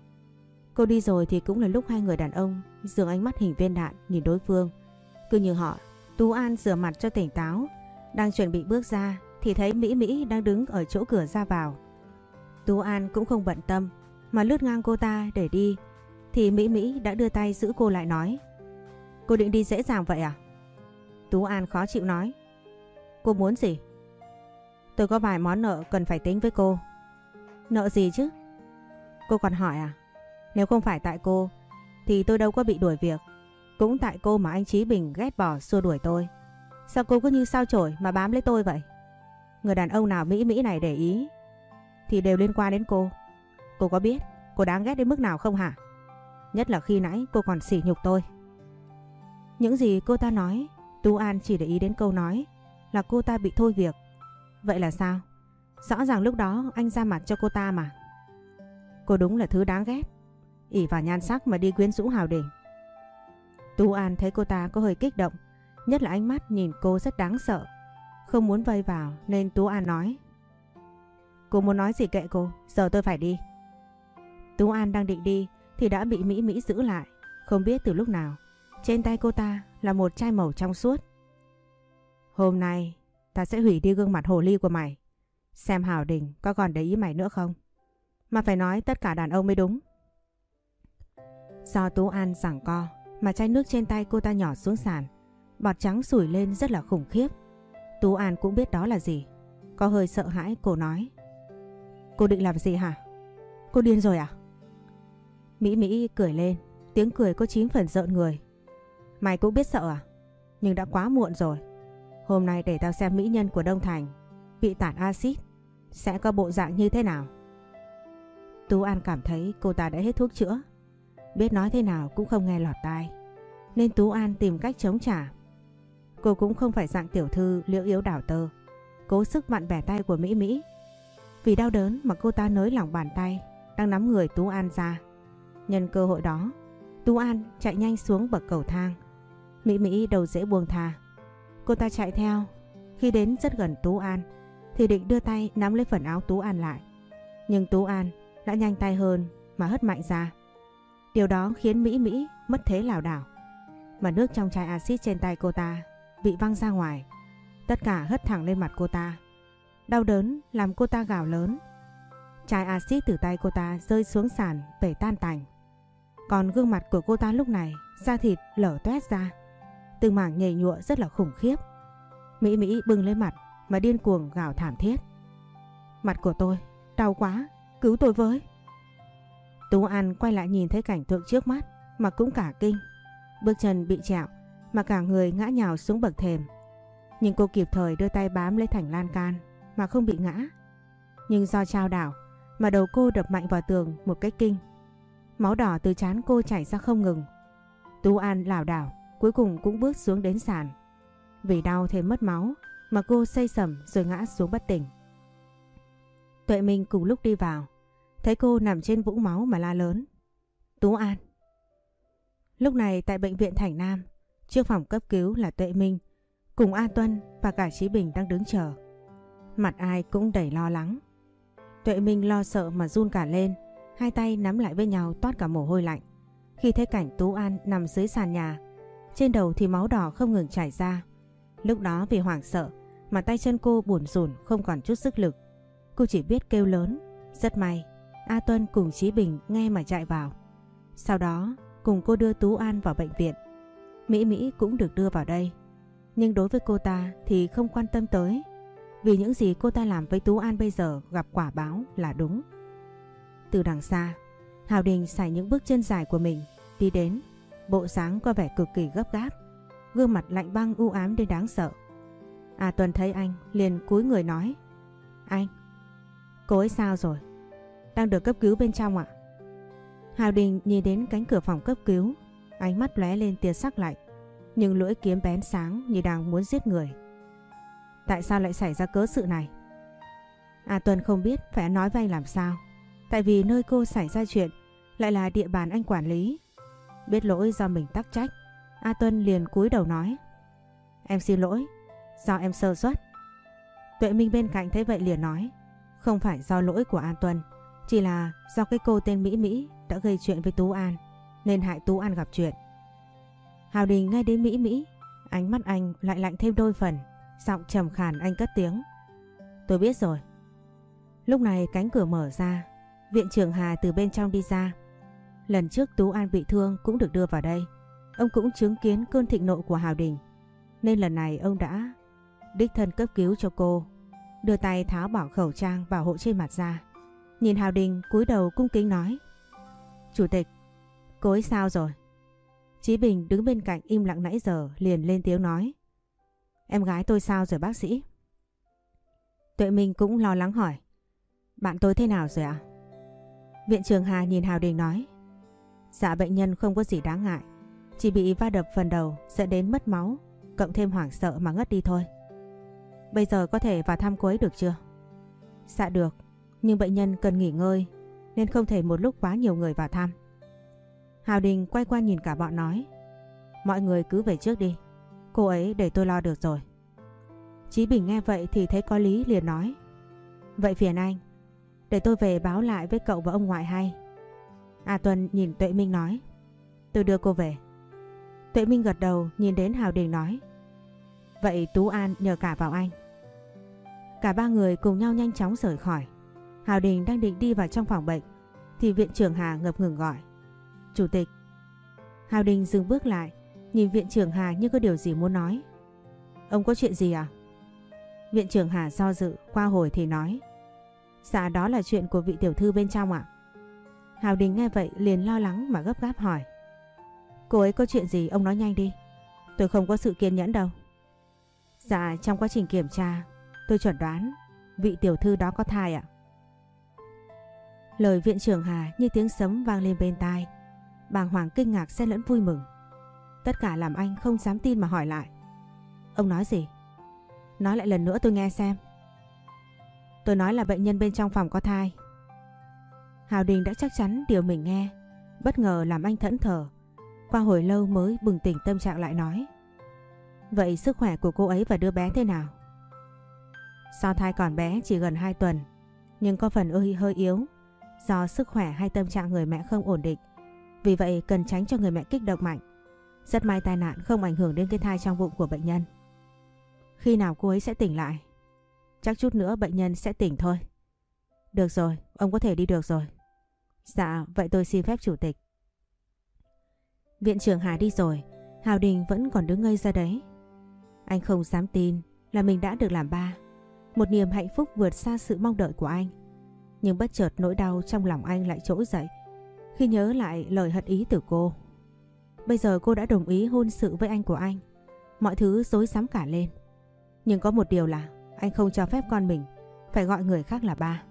Cô đi rồi thì cũng là lúc hai người đàn ông dường ánh mắt hình viên đạn nhìn đối phương. Cứ như họ. Tú An rửa mặt cho tỉnh táo, đang chuẩn bị bước ra thì thấy Mỹ Mỹ đang đứng ở chỗ cửa ra vào. Tú An cũng không bận tâm mà lướt ngang cô ta để đi thì Mỹ Mỹ đã đưa tay giữ cô lại nói. Cô định đi dễ dàng vậy à? Tú An khó chịu nói. Cô muốn gì? Tôi có vài món nợ cần phải tính với cô. Nợ gì chứ? Cô còn hỏi à? Nếu không phải tại cô thì tôi đâu có bị đuổi việc. Cũng tại cô mà anh Chí Bình ghét bỏ xua đuổi tôi. Sao cô cứ như sao chổi mà bám lấy tôi vậy? người đàn ông nào Mỹ Mỹ này để ý thì đều liên quan đến cô. Cô có biết cô đáng ghét đến mức nào không hả? Nhất là khi nãy cô còn sỉ nhục tôi. Những gì cô ta nói, Tú An chỉ để ý đến câu nói là cô ta bị thôi việc. Vậy là sao? Rõ ràng lúc đó anh ra mặt cho cô ta mà. Cô đúng là thứ đáng ghét, ỷ vào nhan sắc mà đi quyến rũ Hào Đình. Tú An thấy cô ta có hơi kích động, nhất là ánh mắt nhìn cô rất đáng sợ. Không muốn vây vào nên Tú An nói: Cô muốn nói gì kệ cô, giờ tôi phải đi. Tú An đang định đi thì đã bị Mỹ Mỹ giữ lại. Không biết từ lúc nào trên tay cô ta là một chai màu trong suốt. Hôm nay ta sẽ hủy đi gương mặt hồ ly của mày, xem Hào Đình có còn để ý mày nữa không. Mà phải nói tất cả đàn ông mới đúng. Do Tú An giằng co mà chai nước trên tay cô ta nhỏ xuống sàn, bọt trắng sủi lên rất là khủng khiếp. Tú An cũng biết đó là gì, có hơi sợ hãi. Cô nói: Cô định làm gì hả? Cô điên rồi à? Mỹ Mỹ cười lên, tiếng cười có 9 phần rợn người. Mày cũng biết sợ à? Nhưng đã quá muộn rồi. Hôm nay để tao xem mỹ nhân của Đông Thành bị tạt axit sẽ có bộ dạng như thế nào. Tú An cảm thấy cô ta đã hết thuốc chữa, biết nói thế nào cũng không nghe lọt tai, nên Tú An tìm cách chống trả. Cô cũng không phải dạng tiểu thư liễu yếu đảo tơ, cố sức vặn bẻ tay của Mỹ Mỹ. Vì đau đớn mà cô ta nới lỏng bàn tay đang nắm người Tú An ra. Nhân cơ hội đó, Tú An chạy nhanh xuống bậc cầu thang. Mỹ Mỹ đâu dễ buông tha. Cô ta chạy theo. Khi đến rất gần Tú An thì định đưa tay nắm lấy phần áo Tú An lại, nhưng Tú An đã nhanh tay hơn mà hất mạnh ra. Điều đó khiến Mỹ Mỹ mất thế lảo đảo, mà nước trong chai axit trên tay cô ta bị văng ra ngoài. Tất cả hất thẳng lên mặt cô ta. Đau đớn làm cô ta gào lớn. Chai axit từ tay cô ta rơi xuống sàn bể tan tành. Còn gương mặt của cô ta lúc này da thịt lở toét ra, từng mảng nhầy nhụa rất là khủng khiếp. Mỹ Mỹ bưng lấy mặt mà điên cuồng gào thảm thiết: Mặt của tôi đau quá, cứu tôi với. Tú An quay lại nhìn thấy cảnh tượng trước mắt mà cũng cả kinh. Bước chân bị trẹo mà cả người ngã nhào xuống bậc thềm. Nhưng cô kịp thời đưa tay bám lấy thành lan can mà không bị ngã. Nhưng do chao đảo mà đầu cô đập mạnh vào tường một cái kinh. Máu đỏ từ trán cô chảy ra không ngừng. Tú An lảo đảo cuối cùng cũng bước xuống đến sàn. Vì đau thêm mất máu mà cô say sẩm rồi ngã xuống bất tỉnh. Tuệ Minh cùng lúc đi vào, thấy cô nằm trên vũng máu mà la lớn: Tú An! Lúc này tại bệnh viện Thành Nam, trước phòng cấp cứu là Tuệ Minh cùng A Tuân và cả Chí Bình đang đứng chờ. Mặt ai cũng đầy lo lắng. Tuệ Minh lo sợ mà run cả lên, hai tay nắm lại với nhau toát cả mồ hôi lạnh. Khi thấy cảnh Tú An nằm dưới sàn nhà, trên đầu thì máu đỏ không ngừng chảy ra. Lúc đó vì hoảng sợ mà tay chân cô bủn rủn không còn chút sức lực. Cô chỉ biết kêu lớn. Rất may A Tuân cùng Chí Bình nghe mà chạy vào. Sau đó cùng cô đưa Tú An vào bệnh viện. Mỹ Mỹ cũng được đưa vào đây. Nhưng đối với cô ta thì không quan tâm tới, vì những gì cô ta làm với Tú An bây giờ gặp quả báo là đúng. Từ đằng xa, Hào Đình sải những bước chân dài của mình đi đến, bộ dáng có vẻ cực kỳ gấp gáp, gương mặt lạnh băng u ám đến đáng sợ. A Tuân thấy anh liền cúi người nói: Anh, cô ấy sao rồi? Đang được cấp cứu bên trong ạ? Hào Đình nhìn đến cánh cửa phòng cấp cứu, ánh mắt lóe lên tia sắc lạnh, nhưng lưỡi kiếm bén sáng như đang muốn giết người. Tại sao lại xảy ra cớ sự này? A Tuân không biết phải nói với anh làm sao, tại vì nơi cô xảy ra chuyện lại là địa bàn anh quản lý. Biết lỗi do mình tắc trách, A Tuân liền cúi đầu nói: Em xin lỗi, do em sơ suất. Tuệ Minh bên cạnh thấy vậy liền nói: Không phải do lỗi của A Tuân, chỉ là do cái cô tên Mỹ Mỹ đã gây chuyện với Tú An, nên hại Tú An gặp chuyện. Hào Đình nghe đến Mỹ Mỹ, ánh mắt anh lại lạnh thêm đôi phần, giọng trầm khàn anh cất tiếng: Tôi biết rồi. Lúc này cánh cửa mở ra, viện trưởng Hà từ bên trong đi ra. Lần trước Tú An bị thương cũng được đưa vào đây, ông cũng chứng kiến cơn thịnh nộ của Hào Đình, nên lần này ông đã đích thân cấp cứu cho cô, đưa tay tháo bỏ khẩu trang bảo hộ trên mặt ra. Nhìn Hào Đình cúi đầu cung kính nói: Chủ tịch, cô ấy sao rồi? Chí Bình đứng bên cạnh im lặng nãy giờ liền lên tiếng nói: Em gái tôi sao rồi bác sĩ? Tuệ Minh cũng lo lắng hỏi. Bạn tôi thế nào rồi ạ? Viện trưởng Hà nhìn Hào Đình nói. Dạ bệnh nhân không có gì đáng ngại. Chỉ bị va đập phần đầu dẫn đến mất máu, cộng thêm hoảng sợ mà ngất đi thôi. Bây giờ có thể vào thăm cô ấy được chưa? Dạ được, nhưng bệnh nhân cần nghỉ ngơi nên không thể một lúc quá nhiều người vào thăm. Hào Đình quay qua nhìn cả bọn nói. Mọi người cứ về trước đi, cô ấy để tôi lo được rồi. Chí Bình nghe vậy thì thấy có lý liền nói. Vậy phiền anh, để tôi về báo lại với cậu và ông ngoại hay. A Tuân nhìn Tuệ Minh nói. Tôi đưa cô về. Tuệ Minh gật đầu nhìn đến Hào Đình nói. Vậy Tú An nhờ cả vào anh. Cả ba người cùng nhau nhanh chóng rời khỏi. Hào Đình đang định đi vào trong phòng bệnh thì viện trưởng Hà ngập ngừng gọi. Chủ tịch. Hào Đình dừng bước lại, nhìn viện trưởng Hà như có điều gì muốn nói. Ông có chuyện gì à? Viện trưởng Hà do dự qua hồi thì nói. Dạ đó là chuyện của vị tiểu thư bên trong ạ. Hào Đình nghe vậy liền lo lắng mà gấp gáp hỏi. Cô ấy có chuyện gì ông nói nhanh đi. Tôi không có sự kiên nhẫn đâu. Dạ trong quá trình kiểm tra tôi chuẩn đoán vị tiểu thư đó có thai ạ. Lời viện trưởng Hà như tiếng sấm vang lên bên tai. Bàng hoàng kinh ngạc xen lẫn vui mừng. Tất cả làm anh không dám tin mà hỏi lại. Ông nói gì? Nói lại lần nữa tôi nghe xem. Tôi nói là bệnh nhân bên trong phòng có thai. Hào Đình đã chắc chắn điều mình nghe, bất ngờ làm anh thẫn thờ. Qua hồi lâu mới bừng tỉnh tâm trạng lại nói. Vậy sức khỏe của cô ấy và đứa bé thế nào? Do thai còn bé chỉ gần 2 tuần, nhưng có phần hơi yếu, do sức khỏe hay tâm trạng người mẹ không ổn định. Vì vậy cần tránh cho người mẹ kích động mạnh. Rất may tai nạn không ảnh hưởng đến cái thai trong bụng của bệnh nhân. Khi nào cô ấy sẽ tỉnh lại? Chắc chút nữa bệnh nhân sẽ tỉnh thôi. Được rồi, ông có thể đi được rồi. Dạ, vậy tôi xin phép chủ tịch. Viện trưởng Hà đi rồi, Hào Đình vẫn còn đứng ngây ra đấy. Anh không dám tin là mình đã được làm ba. Một niềm hạnh phúc vượt xa sự mong đợi của anh. Nhưng bất chợt nỗi đau trong lòng anh lại trỗi dậy khi nhớ lại lời hận ý từ cô. Bây giờ cô đã đồng ý hôn sự với anh của anh. Mọi thứ rối rắm cả lên. Nhưng có một điều là anh không cho phép con mình phải gọi người khác là ba.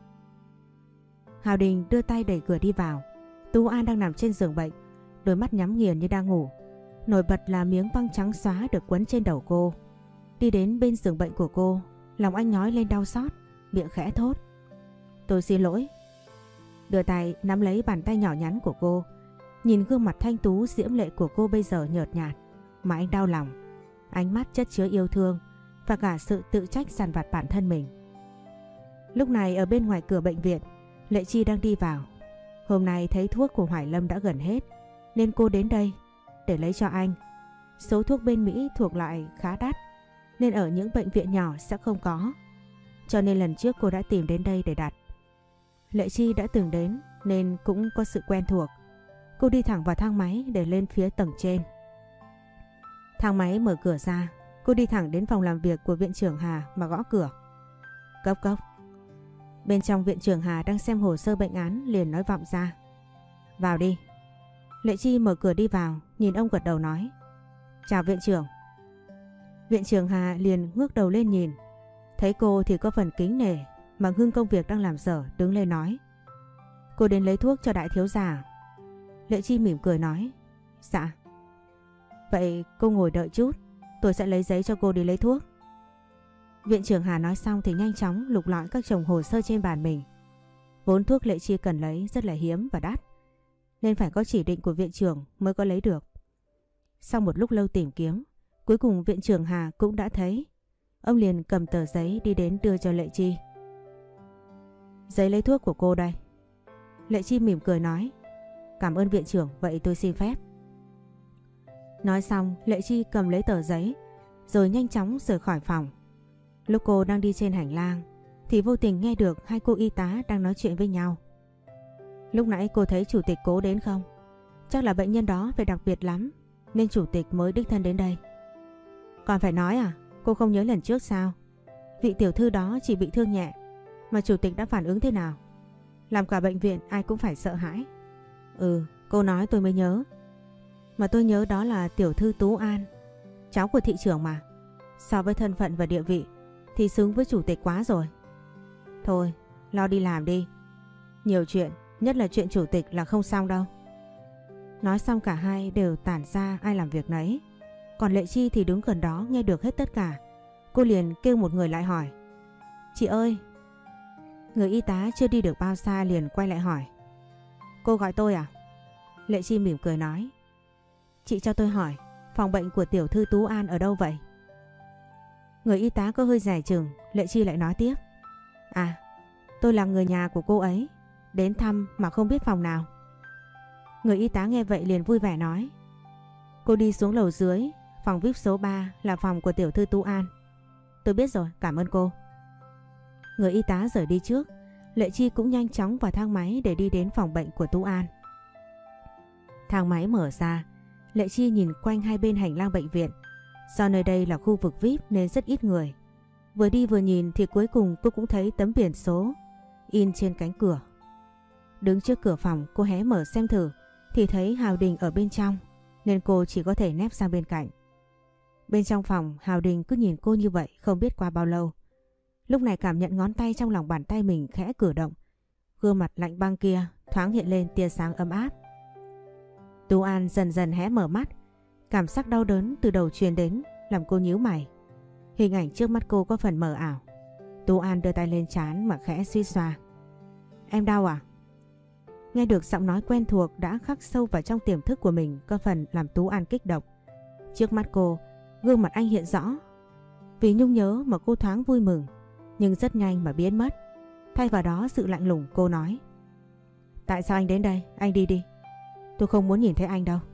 Hào Đình đưa tay đẩy cửa đi vào. Tú An đang nằm trên giường bệnh, đôi mắt nhắm nghiền như đang ngủ. Nổi bật là miếng băng trắng xóa được quấn trên đầu cô. Đi đến bên giường bệnh của cô, lòng anh nhói lên đau xót, miệng khẽ thốt. Tôi xin lỗi. Đưa tay nắm lấy bàn tay nhỏ nhắn của cô. Nhìn gương mặt thanh tú diễm lệ của cô bây giờ nhợt nhạt mà anh đau lòng. Ánh mắt chất chứa yêu thương và cả sự tự trách dằn vặt bản thân mình. Lúc này ở bên ngoài cửa bệnh viện, Lệ Chi đang đi vào. Hôm nay thấy thuốc của Hoài Lâm đã gần hết nên cô đến đây để lấy cho anh. Số thuốc bên Mỹ thuộc lại khá đắt nên ở những bệnh viện nhỏ sẽ không có. Cho nên lần trước cô đã tìm đến đây để đặt. Lệ Chi đã từng đến nên cũng có sự quen thuộc. Cô đi thẳng vào thang máy để lên phía tầng trên. Thang máy mở cửa ra, cô đi thẳng đến phòng làm việc của viện trưởng Hà mà gõ cửa. Cốc cốc. Bên trong viện trưởng Hà đang xem hồ sơ bệnh án liền nói vọng ra. Vào đi. Lệ Chi mở cửa đi vào, nhìn ông gật đầu nói. Chào viện trưởng. Viện trưởng Hà liền ngước đầu lên nhìn. Thấy cô thì có phần kính nể mà ngưng công việc đang làm dở đứng lên nói. Cô đến lấy thuốc cho đại thiếu gia. Lệ Chi mỉm cười nói. Dạ. Vậy cô ngồi đợi chút, tôi sẽ lấy giấy cho cô đi lấy thuốc. Viện trưởng Hà nói xong thì nhanh chóng lục lọi các chồng hồ sơ trên bàn mình. Vốn thuốc Lệ Chi cần lấy rất là hiếm và đắt, nên phải có chỉ định của viện trưởng mới có lấy được. Sau một lúc lâu tìm kiếm, cuối cùng viện trưởng Hà cũng đã thấy. Ông liền cầm tờ giấy đi đến đưa cho Lệ Chi. Giấy lấy thuốc của cô đây. Lệ Chi mỉm cười nói. Cảm ơn viện trưởng, vậy tôi xin phép. Nói xong, Lệ Chi cầm lấy tờ giấy rồi nhanh chóng rời khỏi phòng. Lúc cô đang đi trên hành lang thì vô tình nghe được hai cô y tá đang nói chuyện với nhau. Lúc nãy cô thấy chủ tịch Cố đến không? Chắc là bệnh nhân đó phải đặc biệt lắm nên chủ tịch mới đích thân đến đây. Còn phải nói à? Cô không nhớ lần trước sao? Vị tiểu thư đó chỉ bị thương nhẹ mà chủ tịch đã phản ứng thế nào? Làm cả bệnh viện ai cũng phải sợ hãi. Ừ, cô nói tôi mới nhớ. Mà tôi nhớ đó là tiểu thư Tú An, cháu của thị trưởng mà. So với thân phận và địa vị thì xứng với chủ tịch quá rồi. Thôi, lo đi làm đi. Nhiều chuyện, nhất là chuyện chủ tịch là không xong đâu. Nói xong cả hai đều tản ra ai làm việc nấy. Còn Lệ Chi thì đứng gần đó nghe được hết tất cả. Cô liền kêu một người lại hỏi. Chị ơi! Người y tá chưa đi được bao xa liền quay lại hỏi. Cô gọi tôi à? Lệ Chi mỉm cười nói. Chị cho tôi hỏi, phòng bệnh của tiểu thư Tú An ở đâu vậy? Người y tá có hơi dè chừng, Lệ Chi lại nói tiếp. À, tôi là người nhà của cô ấy, đến thăm mà không biết phòng nào. Người y tá nghe vậy liền vui vẻ nói. Cô đi xuống lầu dưới, phòng VIP số 3 là phòng của tiểu thư Tú An. Tôi biết rồi, cảm ơn cô. Người y tá rời đi trước, Lệ Chi cũng nhanh chóng vào thang máy để đi đến phòng bệnh của Tú An. Thang máy mở ra, Lệ Chi nhìn quanh hai bên hành lang bệnh viện. Do nơi đây là khu vực VIP nên rất ít người. Vừa đi vừa nhìn thì cuối cùng cô cũng thấy tấm biển số in trên cánh cửa. Đứng trước cửa phòng cô hé mở xem thử thì thấy Hào Đình ở bên trong, nên cô chỉ có thể nép sang bên cạnh. Bên trong phòng Hào Đình cứ nhìn cô như vậy không biết qua bao lâu. Lúc này cảm nhận ngón tay trong lòng bàn tay mình khẽ cử động. Gương mặt lạnh băng kia thoáng hiện lên tia sáng ấm áp. Tú An dần dần hé mở mắt. Cảm giác đau đớn từ đầu truyền đến làm cô nhíu mày. Hình ảnh trước mắt cô có phần mờ ảo. Tú An đưa tay lên trán mà khẽ suy xoa. Em đau à? Nghe được giọng nói quen thuộc đã khắc sâu vào trong tiềm thức của mình có phần làm Tú An kích động. Trước mắt cô, gương mặt anh hiện rõ. Vì nhung nhớ mà cô thoáng vui mừng, nhưng rất nhanh mà biến mất. Thay vào đó sự lạnh lùng cô nói. Tại sao anh đến đây? Anh đi đi. Tôi không muốn nhìn thấy anh đâu.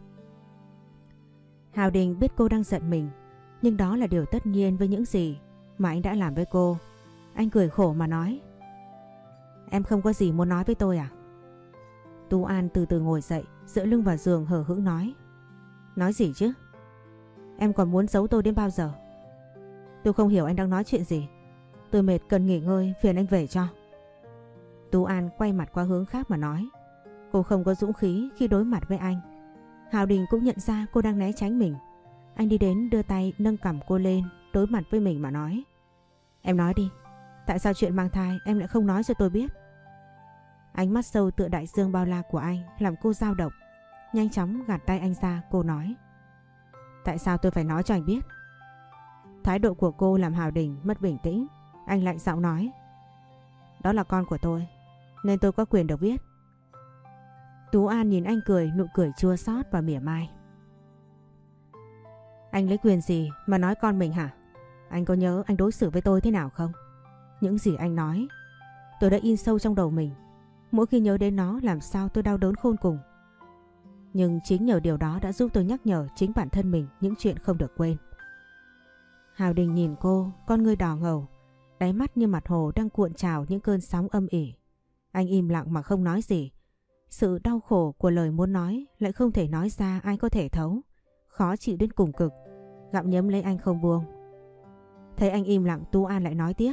Hào Đình biết cô đang giận mình, nhưng đó là điều tất nhiên với những gì mà anh đã làm với cô. Anh cười khổ mà nói. Em không có gì muốn nói với tôi à? Tú An từ từ ngồi dậy, dựa lưng vào giường hờ hững nói. Nói gì chứ? Em còn muốn giấu tôi đến bao giờ? Tôi không hiểu anh đang nói chuyện gì. Tôi mệt cần nghỉ ngơi, phiền anh về cho. Tú An quay mặt qua hướng khác mà nói. Cô không có dũng khí khi đối mặt với anh. Hào Đình cũng nhận ra cô đang né tránh mình. Anh đi đến đưa tay nâng cằm cô lên, đối mặt với mình mà nói. Em nói đi, tại sao chuyện mang thai em lại không nói cho tôi biết? Ánh mắt sâu tựa đại dương bao la của anh làm cô dao động. Nhanh chóng gạt tay anh ra, cô nói. Tại sao tôi phải nói cho anh biết? Thái độ của cô làm Hào Đình mất bình tĩnh. Anh lạnh giọng nói. Đó là con của tôi, nên tôi có quyền được biết. Tú An nhìn anh cười, nụ cười chua xót và mỉa mai. Anh lấy quyền gì mà nói con mình hả? Anh có nhớ anh đối xử với tôi thế nào không? Những gì anh nói tôi đã in sâu trong đầu mình. Mỗi khi nhớ đến nó làm sao tôi đau đớn khôn cùng. Nhưng chính nhờ điều đó đã giúp tôi nhắc nhở chính bản thân mình những chuyện không được quên. Hào Đình nhìn cô, con ngươi đỏ ngầu, đáy mắt như mặt hồ đang cuộn trào những cơn sóng âm ỉ. Anh im lặng mà không nói gì. Sự đau khổ của lời muốn nói lại không thể nói ra, ai có thể thấu. Khó chịu đến cùng cực, gặm nhấm lấy anh không buông. Thấy anh im lặng, Tú An lại nói tiếp.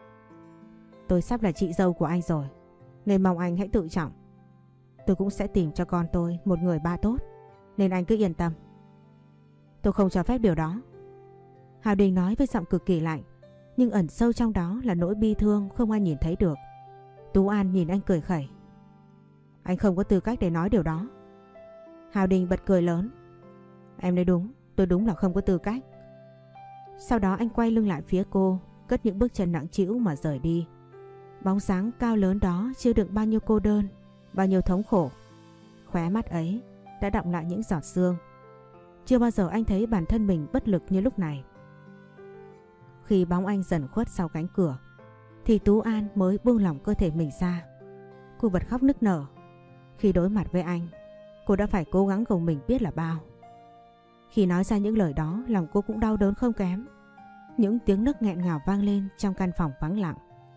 Tôi sắp là chị dâu của anh rồi, nên mong anh hãy tự trọng. Tôi cũng sẽ tìm cho con tôi một người ba tốt, nên anh cứ yên tâm. Tôi không cho phép điều đó. Hào Đình nói với giọng cực kỳ lạnh, nhưng ẩn sâu trong đó là nỗi bi thương không ai nhìn thấy được. Tú An nhìn anh cười khẩy. Anh không có tư cách để nói điều đó. Hào Đình bật cười lớn. Em nói đúng, tôi đúng là không có tư cách. Sau đó anh quay lưng lại phía cô, cất những bước chân nặng trĩu mà rời đi. Bóng dáng cao lớn đó chứa đựng bao nhiêu cô đơn, bao nhiêu thống khổ. Khóe mắt ấy đã đọng lại những giọt sương. Chưa bao giờ anh thấy bản thân mình bất lực như lúc này. Khi bóng anh dần khuất sau cánh cửa thì Tú An mới buông lỏng cơ thể mình ra. Cô bật khóc nức nở. Khi đối mặt với anh, cô đã phải cố gắng gồng mình biết là bao. Khi nói ra những lời đó, lòng cô cũng đau đớn không kém. Những tiếng nấc nghẹn ngào vang lên trong căn phòng vắng lặng.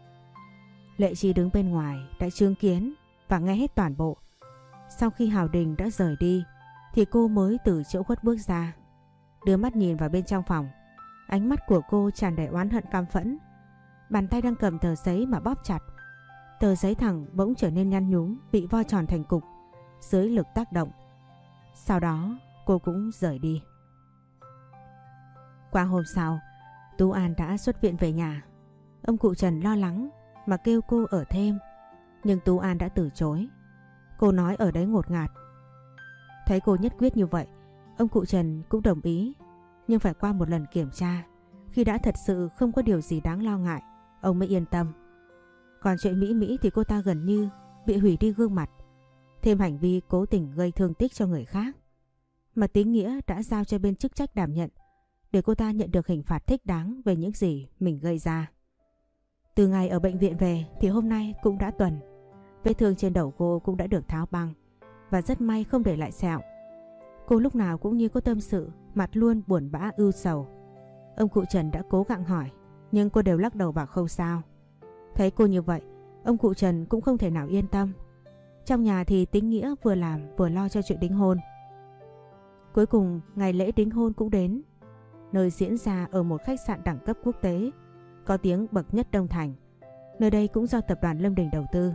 Lệ Chi đứng bên ngoài đã chứng kiến và nghe hết toàn bộ. Sau khi Hào Đình đã rời đi thì cô mới từ chỗ khuất bước ra, đưa mắt nhìn vào bên trong phòng. Ánh mắt của cô tràn đầy oán hận căm phẫn. Bàn tay đang cầm tờ giấy mà bóp chặt. Tờ giấy thẳng bỗng trở nên nhăn nhúm, bị vo tròn thành cục dưới lực tác động. Sau đó cô cũng rời đi. Qua hôm sau, Tú An đã xuất viện về nhà. Ông cụ Trần lo lắng mà kêu cô ở thêm. Nhưng Tú An đã từ chối. Cô nói ở đấy ngột ngạt. Thấy cô nhất quyết như vậy, ông cụ Trần cũng đồng ý. Nhưng phải qua một lần kiểm tra. Khi đã thật sự không có điều gì đáng lo ngại, ông mới yên tâm. Còn chuyện Mỹ thì cô ta gần như bị hủy đi gương mặt. Thêm hành vi cố tình gây thương tích cho người khác mà Tín Nghĩa đã giao cho bên chức trách đảm nhận, để cô ta nhận được hình phạt thích đáng về những gì mình gây ra. Từ ngày ở bệnh viện về thì hôm nay cũng đã tuần. Vết thương trên đầu cô cũng đã được tháo băng và rất may không để lại sẹo. Cô lúc nào cũng như có tâm sự, mặt luôn buồn bã ưu sầu. Ông cụ Trần đã cố gắng hỏi, nhưng cô đều lắc đầu bảo không sao. Thấy cô như vậy, ông cụ Trần cũng không thể nào yên tâm. Trong nhà thì Tín Nghĩa vừa làm vừa lo cho chuyện đính hôn. Cuối cùng ngày lễ đính hôn cũng đến, nơi diễn ra ở một khách sạn đẳng cấp quốc tế, có tiếng bậc nhất Đông Thành. Nơi đây cũng do tập đoàn Lâm Đình đầu tư.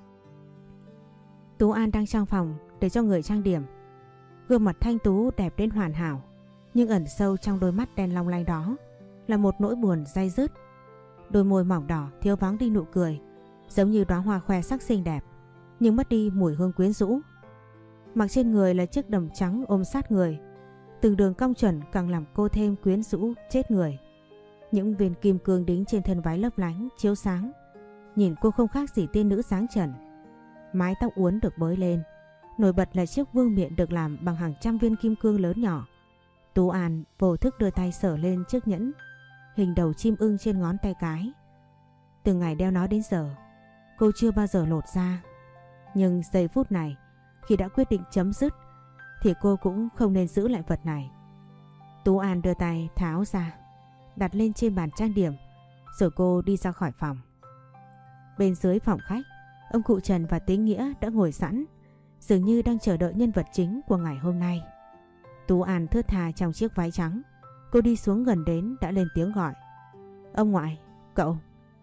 Tú An đang trong phòng để cho người trang điểm. Gương mặt thanh tú đẹp đến hoàn hảo, nhưng ẩn sâu trong đôi mắt đen long lanh đó là một nỗi buồn day dứt. Đôi môi mỏng đỏ thiếu vắng đi nụ cười, giống như đóa hoa khoe sắc xinh đẹp, nhưng mất đi mùi hương quyến rũ. Mặc trên người là chiếc đầm trắng ôm sát người, từng đường cong chuẩn càng làm cô thêm quyến rũ chết người. Những viên kim cương đính trên thân váy lấp lánh chiếu sáng, nhìn cô không khác gì tiên nữ dáng trần. Mái tóc uốn được bới lên, nổi bật là chiếc vương miện được làm bằng hàng trăm viên kim cương lớn nhỏ. Tú An vô thức đưa tay sờ lên chiếc nhẫn hình đầu chim ưng trên ngón tay cái. Từ ngày đeo nó đến giờ, cô chưa bao giờ lột ra. Nhưng giây phút này, khi đã quyết định chấm dứt, thì cô cũng không nên giữ lại vật này. Tú An đưa tay tháo ra, đặt lên trên bàn trang điểm, rồi cô đi ra khỏi phòng. Bên dưới phòng khách, ông cụ Trần và Tín Nghĩa đã ngồi sẵn, dường như đang chờ đợi nhân vật chính của ngày hôm nay. Tú An thướt tha trong chiếc váy trắng. Cô đi xuống gần đến đã lên tiếng gọi. Ông ngoại, cậu.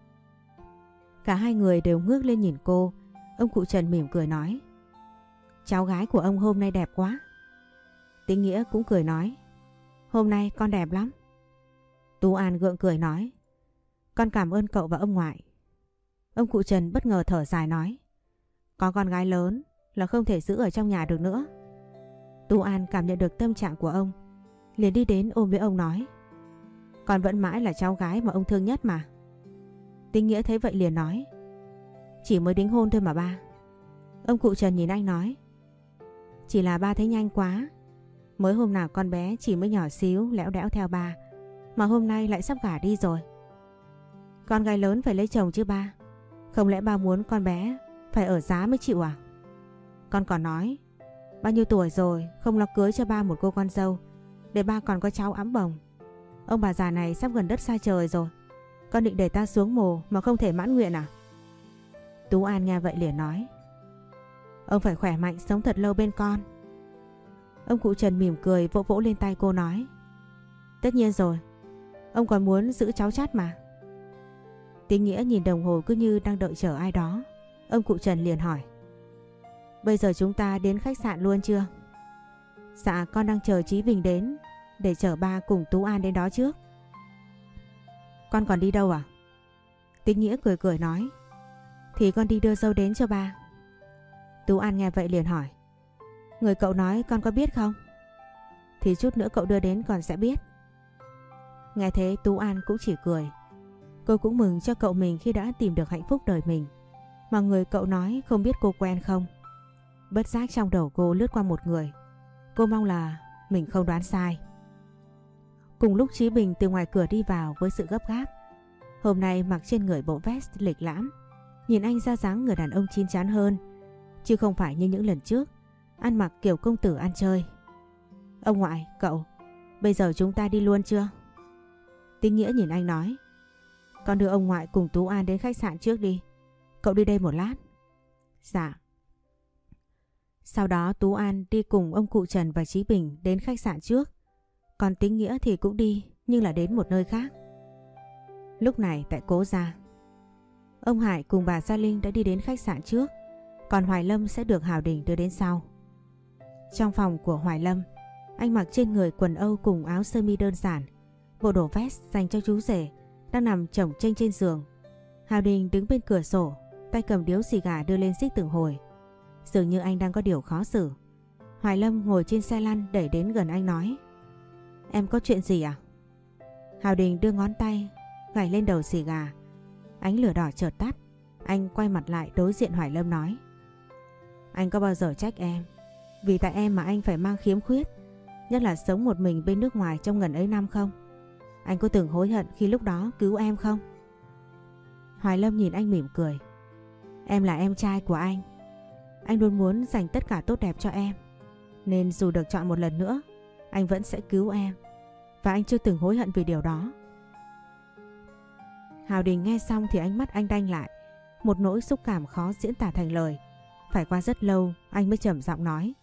Cả hai người đều ngước lên nhìn cô. Ông cụ Trần mỉm cười nói, cháu gái của ông hôm nay đẹp quá. Tín Nghĩa cũng cười nói, hôm nay con đẹp lắm. Tú An gượng cười nói, con cảm ơn cậu và ông ngoại. Ông cụ Trần bất ngờ thở dài nói, có con gái lớn là không thể giữ ở trong nhà được nữa. Tú An cảm nhận được tâm trạng của ông, liền đi đến ôm với ông nói, con vẫn mãi là cháu gái mà ông thương nhất mà. Tín Nghĩa thấy vậy liền nói, chỉ mới đính hôn thôi mà ba. Ông cụ Trần nhìn anh nói, chỉ là ba thấy nhanh quá. Mới hôm nào con bé chỉ mới nhỏ xíu lẽo đẽo theo ba, mà hôm nay lại sắp gả đi rồi. Con gái lớn phải lấy chồng chứ ba. Không lẽ ba muốn con bé phải ở giá mới chịu à? Con còn nói, bao nhiêu tuổi rồi không lo cưới cho ba một cô con dâu, để ba còn có cháu ẵm bồng. Ông bà già này sắp gần đất xa trời rồi, con định để ta xuống mồ mà không thể mãn nguyện à? Tú An nghe vậy liền nói, ông phải khỏe mạnh sống thật lâu bên con. Ông cụ Trần mỉm cười vỗ vỗ lên tay cô nói, tất nhiên rồi, ông còn muốn giữ cháu chắt mà. Tín Nghĩa nhìn đồng hồ cứ như đang đợi chờ ai đó. Ông cụ Trần liền hỏi, bây giờ chúng ta đến khách sạn luôn chưa? Dạ con đang chờ Chí Bình đến để chở ba cùng Tú An đến đó trước. Con còn đi đâu à? Tín Nghĩa cười cười nói, thì con đi đưa dâu đến cho ba. Tú An nghe vậy liền hỏi, người cậu nói con có biết không? Thì chút nữa cậu đưa đến con sẽ biết. Nghe thế Tú An cũng chỉ cười. Cô cũng mừng cho cậu mình khi đã tìm được hạnh phúc đời mình. Mà người cậu nói không biết cô quen không? Bất giác trong đầu cô lướt qua một người. Cô mong là mình không đoán sai. Cùng lúc Chí Bình từ ngoài cửa đi vào với sự gấp gáp. Hôm nay mặc trên người bộ vest lịch lãm, nhìn anh ra dáng người đàn ông chín chắn hơn, chứ không phải như những lần trước ăn mặc kiểu công tử ăn chơi. Ông ngoại, cậu, bây giờ chúng ta đi luôn chưa? Tín Nghĩa nhìn anh nói, con đưa ông ngoại cùng Tú An đến khách sạn trước đi. Cậu đi đây một lát. Dạ. Sau đó Tú An đi cùng ông cụ Trần và Chí Bình đến khách sạn trước. Còn Tín Nghĩa thì cũng đi, nhưng là đến một nơi khác. Lúc này tại Cố Gia, ông Hải cùng bà Gia Linh đã đi đến khách sạn trước, còn Hoài Lâm sẽ được Hào Đình đưa đến sau. Trong phòng của Hoài Lâm, anh mặc trên người quần âu cùng áo sơ mi đơn giản, bộ đồ vest dành cho chú rể đang nằm chồng chênh trên giường. Hào Đình đứng bên cửa sổ, tay cầm điếu xì gà đưa lên xích từng hồi. Dường như anh đang có điều khó xử. Hoài Lâm ngồi trên xe lăn đẩy đến gần anh nói: Em có chuyện gì à? Hào Đình đưa ngón tay gảy lên đầu xì gà. Ánh lửa đỏ chợt tắt. Anh quay mặt lại đối diện Hoài Lâm nói: Anh có bao giờ trách em vì tại em mà anh phải mang khiếm khuyết, nhất là sống một mình bên nước ngoài trong ngần ấy năm không? Anh có từng hối hận khi lúc đó cứu em không? Hoài Lâm nhìn anh mỉm cười: Em là em trai của anh luôn muốn dành tất cả tốt đẹp cho em. Nên dù được chọn một lần nữa, anh vẫn sẽ cứu em. Và anh chưa từng hối hận vì điều đó. Hào Đình nghe xong thì ánh mắt anh đanh lại, một nỗi xúc cảm khó diễn tả thành lời. Phải qua rất lâu anh mới trầm giọng nói: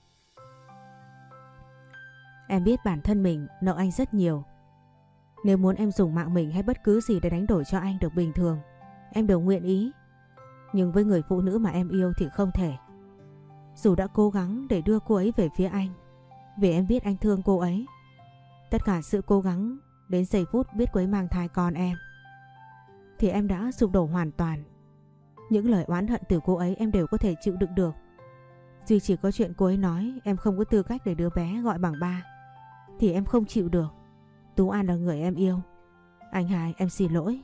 Em biết bản thân mình nợ anh rất nhiều. Nếu muốn em dùng mạng mình hay bất cứ gì để đánh đổi cho anh được bình thường, em đều nguyện ý. Nhưng với người phụ nữ mà em yêu thì không thể. Dù đã cố gắng để đưa cô ấy về phía anh, vì em biết anh thương cô ấy. Tất cả sự cố gắng đến giây phút biết cô ấy mang thai con em, thì em đã sụp đổ hoàn toàn. Những lời oán hận từ cô ấy em đều có thể chịu đựng được. Duy chỉ có chuyện cô ấy nói em không có tư cách để đứa bé gọi bằng ba thì em không chịu được. Tú An là người em yêu. Anh hai, em xin lỗi.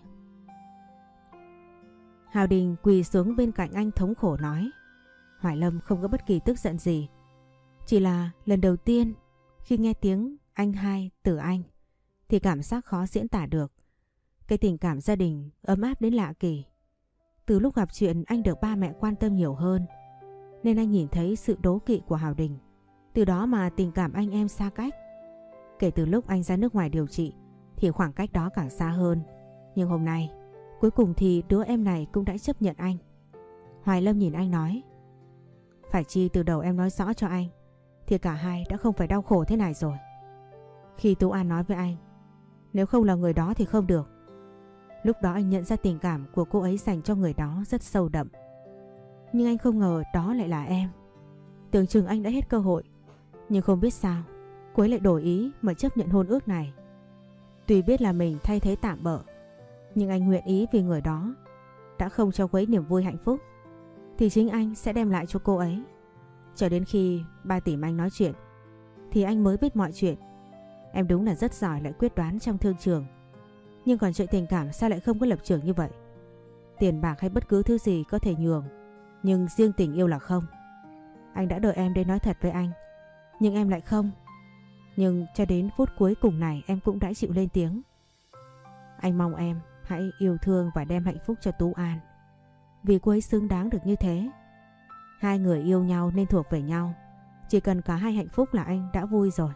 Hào Đình quỳ xuống bên cạnh anh thống khổ nói. Hoài Lâm không có bất kỳ tức giận gì. Chỉ là lần đầu tiên khi nghe tiếng anh hai từ anh thì cảm giác khó diễn tả được. Cái tình cảm gia đình ấm áp đến lạ kỳ. Từ lúc gặp chuyện anh được ba mẹ quan tâm nhiều hơn, nên anh nhìn thấy sự đố kỵ của Hào Đình. Từ đó mà tình cảm anh em xa cách. Kể từ lúc anh ra nước ngoài điều trị thì khoảng cách đó càng xa hơn. Nhưng hôm nay cuối cùng thì đứa em này cũng đã chấp nhận anh. Hoài Lâm nhìn anh nói: Phải chi từ đầu em nói rõ cho anh thì cả hai đã không phải đau khổ thế này rồi. Khi Tú An nói với anh nếu không là người đó thì không được, lúc đó anh nhận ra tình cảm của cô ấy dành cho người đó rất sâu đậm. Nhưng anh không ngờ đó lại là em. Tưởng chừng anh đã hết cơ hội, nhưng không biết sao cô ấy lại đổi ý mà chấp nhận hôn ước này. Tuy biết là mình thay thế tạm bợ, nhưng anh nguyện ý vì người đó đã không cho cô ấy niềm vui hạnh phúc thì chính anh sẽ đem lại cho cô ấy. Cho đến khi ba tìm anh nói chuyện thì anh mới biết mọi chuyện. Em đúng là rất giỏi lại quyết đoán trong thương trường. Nhưng còn chuyện tình cảm sao lại không có lập trường như vậy? Tiền bạc hay bất cứ thứ gì có thể nhường, nhưng riêng tình yêu là không. Anh đã đợi em để nói thật với anh, nhưng em lại không. Nhưng cho đến phút cuối cùng này em cũng đã chịu lên tiếng. Anh mong em hãy yêu thương và đem hạnh phúc cho Tú An, vì cô ấy xứng đáng được như thế. Hai người yêu nhau nên thuộc về nhau. Chỉ cần cả hai hạnh phúc là anh đã vui rồi.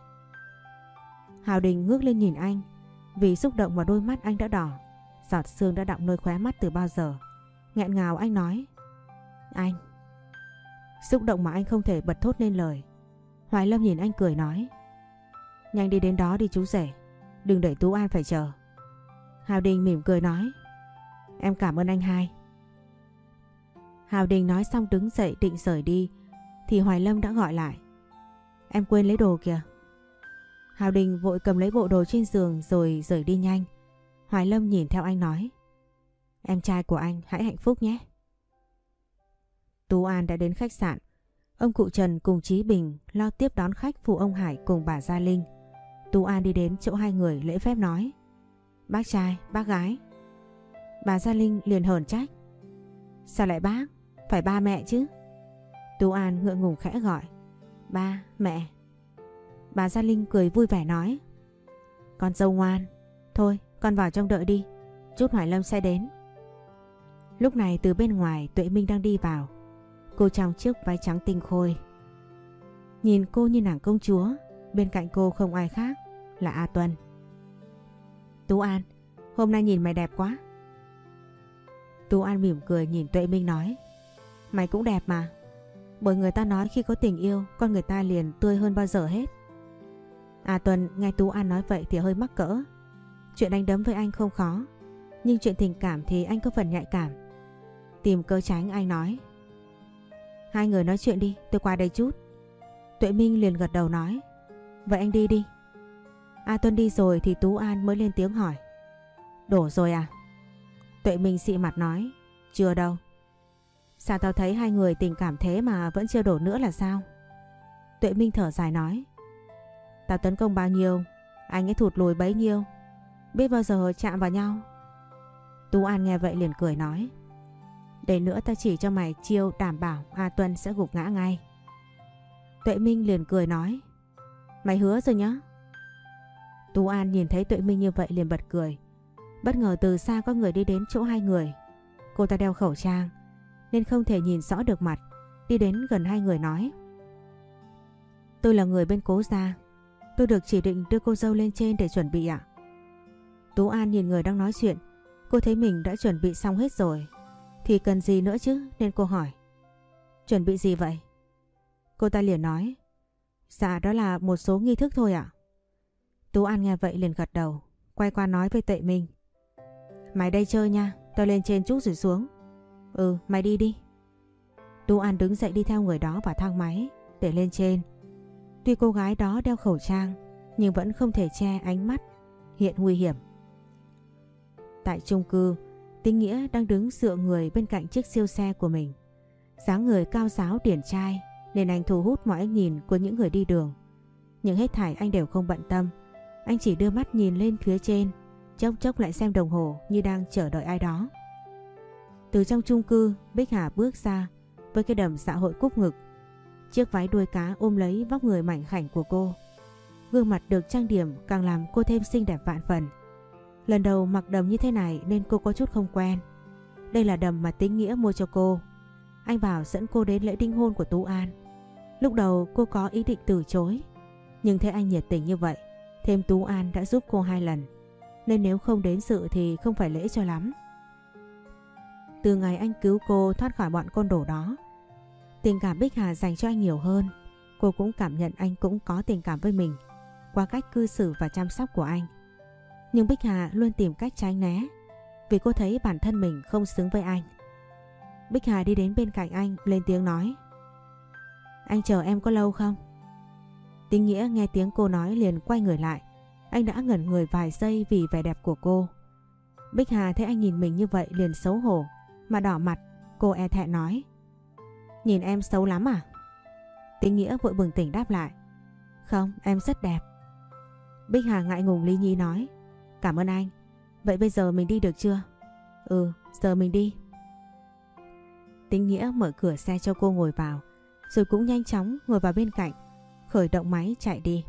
Hào Đình ngước lên nhìn anh. Vì xúc động mà đôi mắt anh đã đỏ. Giọt sương đã đọng nơi khóe mắt từ bao giờ. Nghẹn ngào anh nói: Anh. Xúc động mà anh không thể bật thốt nên lời. Hoài Lâm nhìn anh cười nói: Nhanh đi đến đó đi chú rể, đừng để Tú An phải chờ. Hào Đình mỉm cười nói: Em cảm ơn anh hai. Hào Đình nói xong đứng dậy định rời đi thì Hoài Lâm đã gọi lại: Em quên lấy đồ kìa. Hào Đình vội cầm lấy bộ đồ trên giường rồi rời đi nhanh. Hoài Lâm nhìn theo anh nói: Em trai của anh hãy hạnh phúc nhé. Tú An đã đến khách sạn. Ông cụ Trần cùng Chí Bình lo tiếp đón khách phụ ông Hải cùng bà Gia Linh. Tú An đi đến chỗ hai người lễ phép nói: Bác trai, bác gái. Bà Gia Linh liền hờn trách: Sao lại bác? Phải ba mẹ chứ. Tú An ngượng ngùng khẽ gọi: Ba, mẹ. Bà Gia Linh cười vui vẻ nói: Con dâu ngoan. Thôi con vào trong đợi đi, chút Hoài Lâm sẽ đến. Lúc này từ bên ngoài Tuệ Minh đang đi vào. Cô trong chiếc váy trắng tinh khôi, nhìn cô như nàng công chúa. Bên cạnh cô không ai khác là A Tuân. Tú An, hôm nay nhìn mày đẹp quá. Tú An mỉm cười nhìn Tuệ Minh nói: Mày cũng đẹp mà. Bởi người ta nói khi có tình yêu con người ta liền tươi hơn bao giờ hết. A Tuân nghe Tú An nói vậy thì hơi mắc cỡ. Chuyện đánh đấm với anh không khó, nhưng chuyện tình cảm thì anh có phần nhạy cảm. Tìm cớ tránh anh nói: Hai người nói chuyện đi, tôi qua đây chút. Tuệ Minh liền gật đầu nói: Vậy anh đi đi. A Tuân đi rồi thì Tú An mới lên tiếng hỏi: Đổ rồi à? Tuệ Minh xị mặt nói, chưa đâu. Sao tao thấy hai người tình cảm thế mà vẫn chưa đổ nữa là sao? Tuệ Minh thở dài nói, tao tấn công bao nhiêu, anh ấy thụt lùi bấy nhiêu, biết bao giờ chạm vào nhau. Tú An nghe vậy liền cười nói, để nữa tao chỉ cho mày chiêu đảm bảo A Tuân sẽ gục ngã ngay. Tuệ Minh liền cười nói, mày hứa rồi nhá. Tú An nhìn thấy Tuệ Minh như vậy liền bật cười. Bất ngờ từ xa có người đi đến chỗ hai người. Cô ta đeo khẩu trang nên không thể nhìn rõ được mặt. Đi đến gần hai người nói, tôi là người bên Cố gia, tôi được chỉ định đưa cô dâu lên trên để chuẩn bị ạ. Tú An nhìn người đang nói chuyện. Cô thấy mình đã chuẩn bị xong hết rồi thì cần gì nữa chứ, nên cô hỏi, chuẩn bị gì vậy? Cô ta liền nói, dạ đó là một số nghi thức thôi ạ. Tú An nghe vậy liền gật đầu, quay qua nói với Tuệ Minh, mày đây chơi nha, tao lên trên chút rồi xuống. Ừ, mày đi đi. Tú An đứng dậy đi theo người đó vào thang máy để lên trên. Tuy cô gái đó đeo khẩu trang nhưng vẫn không thể che ánh mắt hiện nguy hiểm. Tại chung cư, Tinh Nghĩa đang đứng dựa người bên cạnh chiếc siêu xe của mình. Dáng người cao ráo điển trai nên anh thu hút mọi ánh nhìn của những người đi đường. Nhưng hết thảy anh đều không bận tâm. Anh chỉ đưa mắt nhìn lên phía trên, chốc chốc lại xem đồng hồ như đang chờ đợi ai đó. Từ trong chung cư, Bích Hà bước ra với cái đầm dạ hội cúp ngực. Chiếc váy đuôi cá ôm lấy vóc người mảnh khảnh của cô. Gương mặt được trang điểm càng làm cô thêm xinh đẹp vạn phần. Lần đầu mặc đầm như thế này nên cô có chút không quen. Đây là đầm mà Tinh Nghĩa mua cho cô. Anh bảo dẫn cô đến lễ đính hôn của Tú An. Lúc đầu cô có ý định từ chối, nhưng thấy anh nhiệt tình như vậy, thêm Tú An đã giúp cô 2 lần, nên nếu không đến dự thì không phải lễ cho lắm. Từ ngày anh cứu cô thoát khỏi bọn côn đồ đó, tình cảm Bích Hà dành cho anh nhiều hơn. Cô cũng cảm nhận anh cũng có tình cảm với mình qua cách cư xử và chăm sóc của anh. Nhưng Bích Hà luôn tìm cách tránh né vì cô thấy bản thân mình không xứng với anh. Bích Hà đi đến bên cạnh anh lên tiếng nói, anh chờ em có lâu không? Tinh Nghĩa nghe tiếng cô nói liền quay người lại. Anh đã ngẩn người vài giây vì vẻ đẹp của cô. Bích Hà thấy anh nhìn mình như vậy liền xấu hổ mà đỏ mặt. Cô e thẹn nói, nhìn em xấu lắm à? Tinh Nghĩa vội bừng tỉnh đáp lại, không, em rất đẹp. Bích Hà ngại ngùng lý nhí nói, cảm ơn anh. Vậy bây giờ mình đi được chưa? Ừ, giờ mình đi. Tinh Nghĩa mở cửa xe cho cô ngồi vào, rồi cũng nhanh chóng ngồi vào bên cạnh, khởi động máy chạy đi.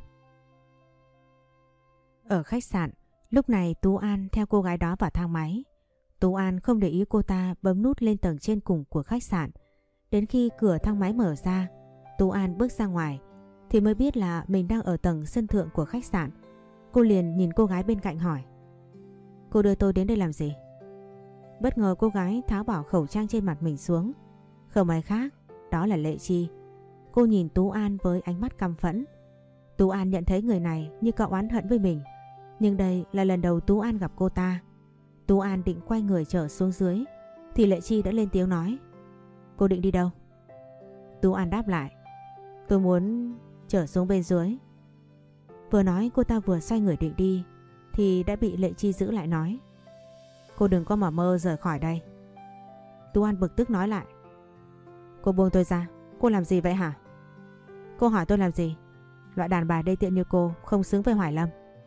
Ở khách sạn, lúc này Tú An theo cô gái đó vào thang máy. Tú An không để ý cô ta bấm nút lên tầng trên cùng của khách sạn. Đến khi cửa thang máy mở ra, Tú An bước ra ngoài thì mới biết là mình đang ở tầng sân thượng của khách sạn. Cô liền nhìn cô gái bên cạnh hỏi, cô đưa tôi đến đây làm gì? Bất ngờ cô gái tháo bỏ khẩu trang trên mặt mình xuống. Không ai khác, đó là Lệ Chi. Cô nhìn Tú An với ánh mắt căm phẫn. Tú An nhận thấy người này như cậu oán hận với mình, nhưng đây là lần đầu Tú An gặp cô ta. Tú An định quay người trở xuống dưới thì Lệ Chi đã lên tiếng nói, cô định đi đâu? Tú An đáp lại, tôi muốn trở xuống bên dưới. Vừa nói cô ta vừa xoay người định đi thì đã bị Lệ Chi giữ lại nói, cô đừng có mà mơ rời khỏi đây. Tú An bực tức nói lại, cô buông tôi ra, cô làm gì vậy hả? Cô hỏi tôi làm gì? Loại đàn bà đê tiện như cô không xứng với Hoài Lâm.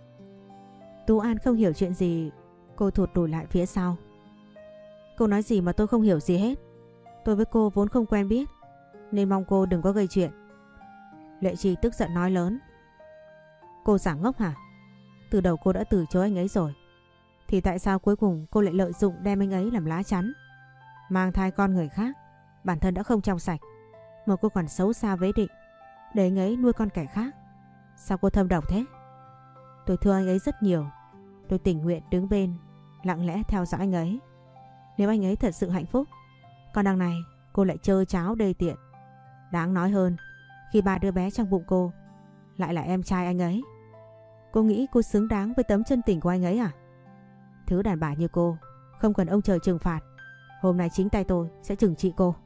Tú An không hiểu chuyện gì, cô thụt lùi lại phía sau. Cô nói gì mà tôi không hiểu gì hết. Tôi với cô vốn không quen biết, nên mong cô đừng có gây chuyện. Lệ Chi tức giận nói lớn, cô giả ngốc hả? Từ đầu cô đã từ chối anh ấy rồi, thì tại sao cuối cùng cô lại lợi dụng đem anh ấy làm lá chắn? Mang thai con người khác, bản thân đã không trong sạch, mà cô còn xấu xa vế định để anh ấy nuôi con kẻ khác. Sao cô thâm độc thế? Tôi thương anh ấy rất nhiều, tôi tình nguyện đứng bên lặng lẽ theo dõi anh ấy. Nếu anh ấy thật sự hạnh phúc, còn đằng này cô lại trơ tráo đê tiện. Đáng nói hơn, khi 3 đứa bé trong bụng cô lại là em trai anh ấy. Cô nghĩ cô xứng đáng với tấm chân tình của anh ấy à? Thứ đàn bà như cô không cần ông trời trừng phạt, hôm nay chính tay tôi sẽ trừng trị cô.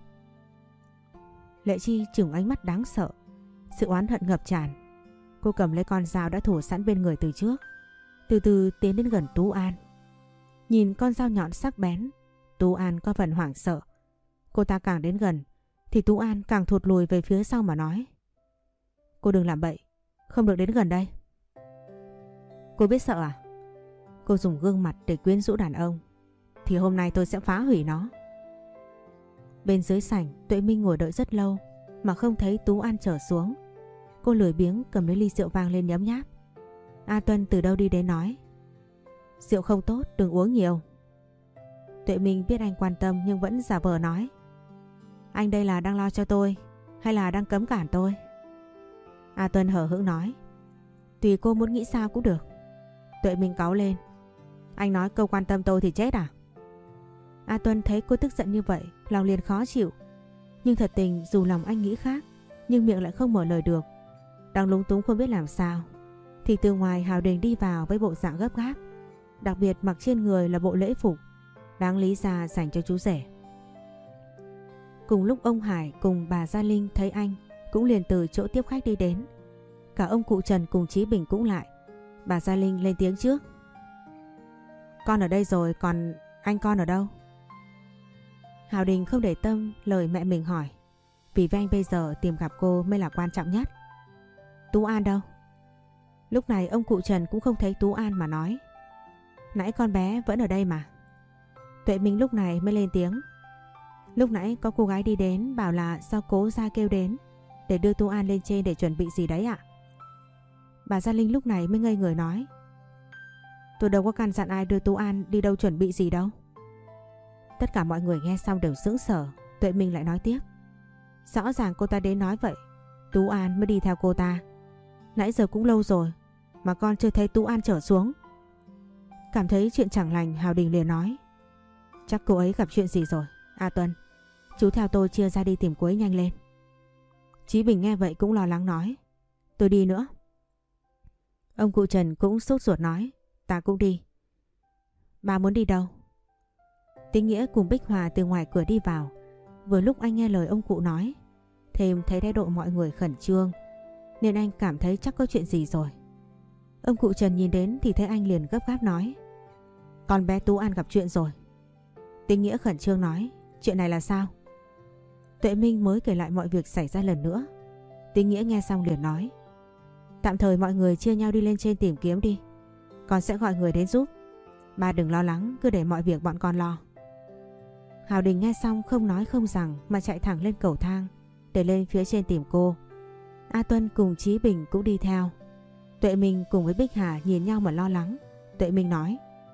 Lệ Chi trừng ánh mắt đáng sợ, sự oán hận ngập tràn. Cô cầm lấy con dao đã thủ sẵn bên người từ trước, từ từ tiến đến gần Tú An. Nhìn con dao nhọn sắc bén, Tú An có phần hoảng sợ. Cô ta càng đến gần thì Tú An càng thụt lùi về phía sau mà nói: Cô đừng làm bậy, không được đến gần đây. Cô biết sợ à? Cô dùng gương mặt để quyến rũ đàn ông. Thì hôm nay tôi sẽ phá hủy nó. Bên dưới sảnh, Tuệ Minh ngồi đợi rất lâu mà không thấy Tú An trở xuống. Cô lười biếng cầm lấy ly rượu vang lên nhấm nháp. A Tuân từ đâu đi đến nói: Rượu không tốt, đừng uống nhiều. Tuệ Minh biết anh quan tâm nhưng vẫn giả vờ nói: Anh đây là đang lo cho tôi hay là đang cấm cản tôi? A Tuân hờ hững nói: Tùy cô muốn nghĩ sao cũng được. Tuệ Minh cáu lên: Anh nói câu quan tâm tôi thì chết à? A Tuân thấy cô tức giận như vậy, lòng liền khó chịu. Nhưng thật tình dù lòng anh nghĩ khác, nhưng miệng lại không mở lời được. Đang lúng túng không biết làm sao, thì từ ngoài Hào Đình đi vào với bộ dạng gấp gáp. Đặc biệt mặc trên người là bộ lễ phục, đáng lý ra dành cho chú rể. Cùng lúc ông Hải cùng bà Gia Linh thấy anh cũng liền từ chỗ tiếp khách đi đến. Cả ông cụ Trần cùng Chí Bình cũng lại. Bà Gia Linh lên tiếng trước: Con ở đây rồi, còn anh con ở đâu? Hào Đình không để tâm lời mẹ mình hỏi, vì với anh bây giờ tìm gặp cô mới là quan trọng nhất. Tú An đâu? Lúc này ông cụ Trần cũng không thấy Tú An mà nói: Nãy con bé vẫn ở đây mà. Tuệ Minh lúc này mới lên tiếng: Lúc nãy có cô gái đi đến bảo là do cố Gia kêu đến để đưa Tú An lên trên để chuẩn bị gì đấy ạ. Bà Gia Linh lúc này mới ngây người nói: Tôi đâu có căn dặn ai đưa Tú An đi đâu chuẩn bị gì đâu. Tất cả mọi người nghe xong đều sững sờ. Tuệ Minh lại nói tiếp: Rõ ràng cô ta đến nói vậy, Tú An mới đi theo cô ta. Nãy giờ cũng lâu rồi mà con chưa thấy Tú An trở xuống. Cảm thấy chuyện chẳng lành, Hào Đình liền nói: Chắc cô ấy gặp chuyện gì rồi. A Tuân, chú theo tôi chia ra đi tìm cô ấy nhanh lên. Chí Bình nghe vậy cũng lo lắng nói: Tôi đi nữa. Ông cụ Trần cũng sốt ruột nói: Ta cũng đi. Bà muốn đi đâu? Tính Nghĩa cùng Bích Hòa từ ngoài cửa đi vào. Vừa lúc anh nghe lời ông cụ nói, thêm thấy thái độ mọi người khẩn trương, nên anh cảm thấy chắc có chuyện gì rồi. Ông cụ Trần nhìn đến thì thấy anh liền gấp gáp nói: Con bé Tú An gặp chuyện rồi. Tính Nghĩa khẩn trương nói: Chuyện này là sao? Tuệ Minh mới kể lại mọi việc xảy ra lần nữa. Tính Nghĩa nghe xong liền nói: Tạm thời mọi người chia nhau đi lên trên tìm kiếm đi, con sẽ gọi người đến giúp. Ba đừng lo lắng, cứ để mọi việc bọn con lo. Hào Đình nghe xong không nói không rằng mà chạy thẳng lên cầu thang để lên phía trên tìm cô. A Tuân cùng Chí Bình cũng đi theo. Tuệ Minh cùng với Bích Hà nhìn nhau mà lo lắng. Tuệ Minh nói: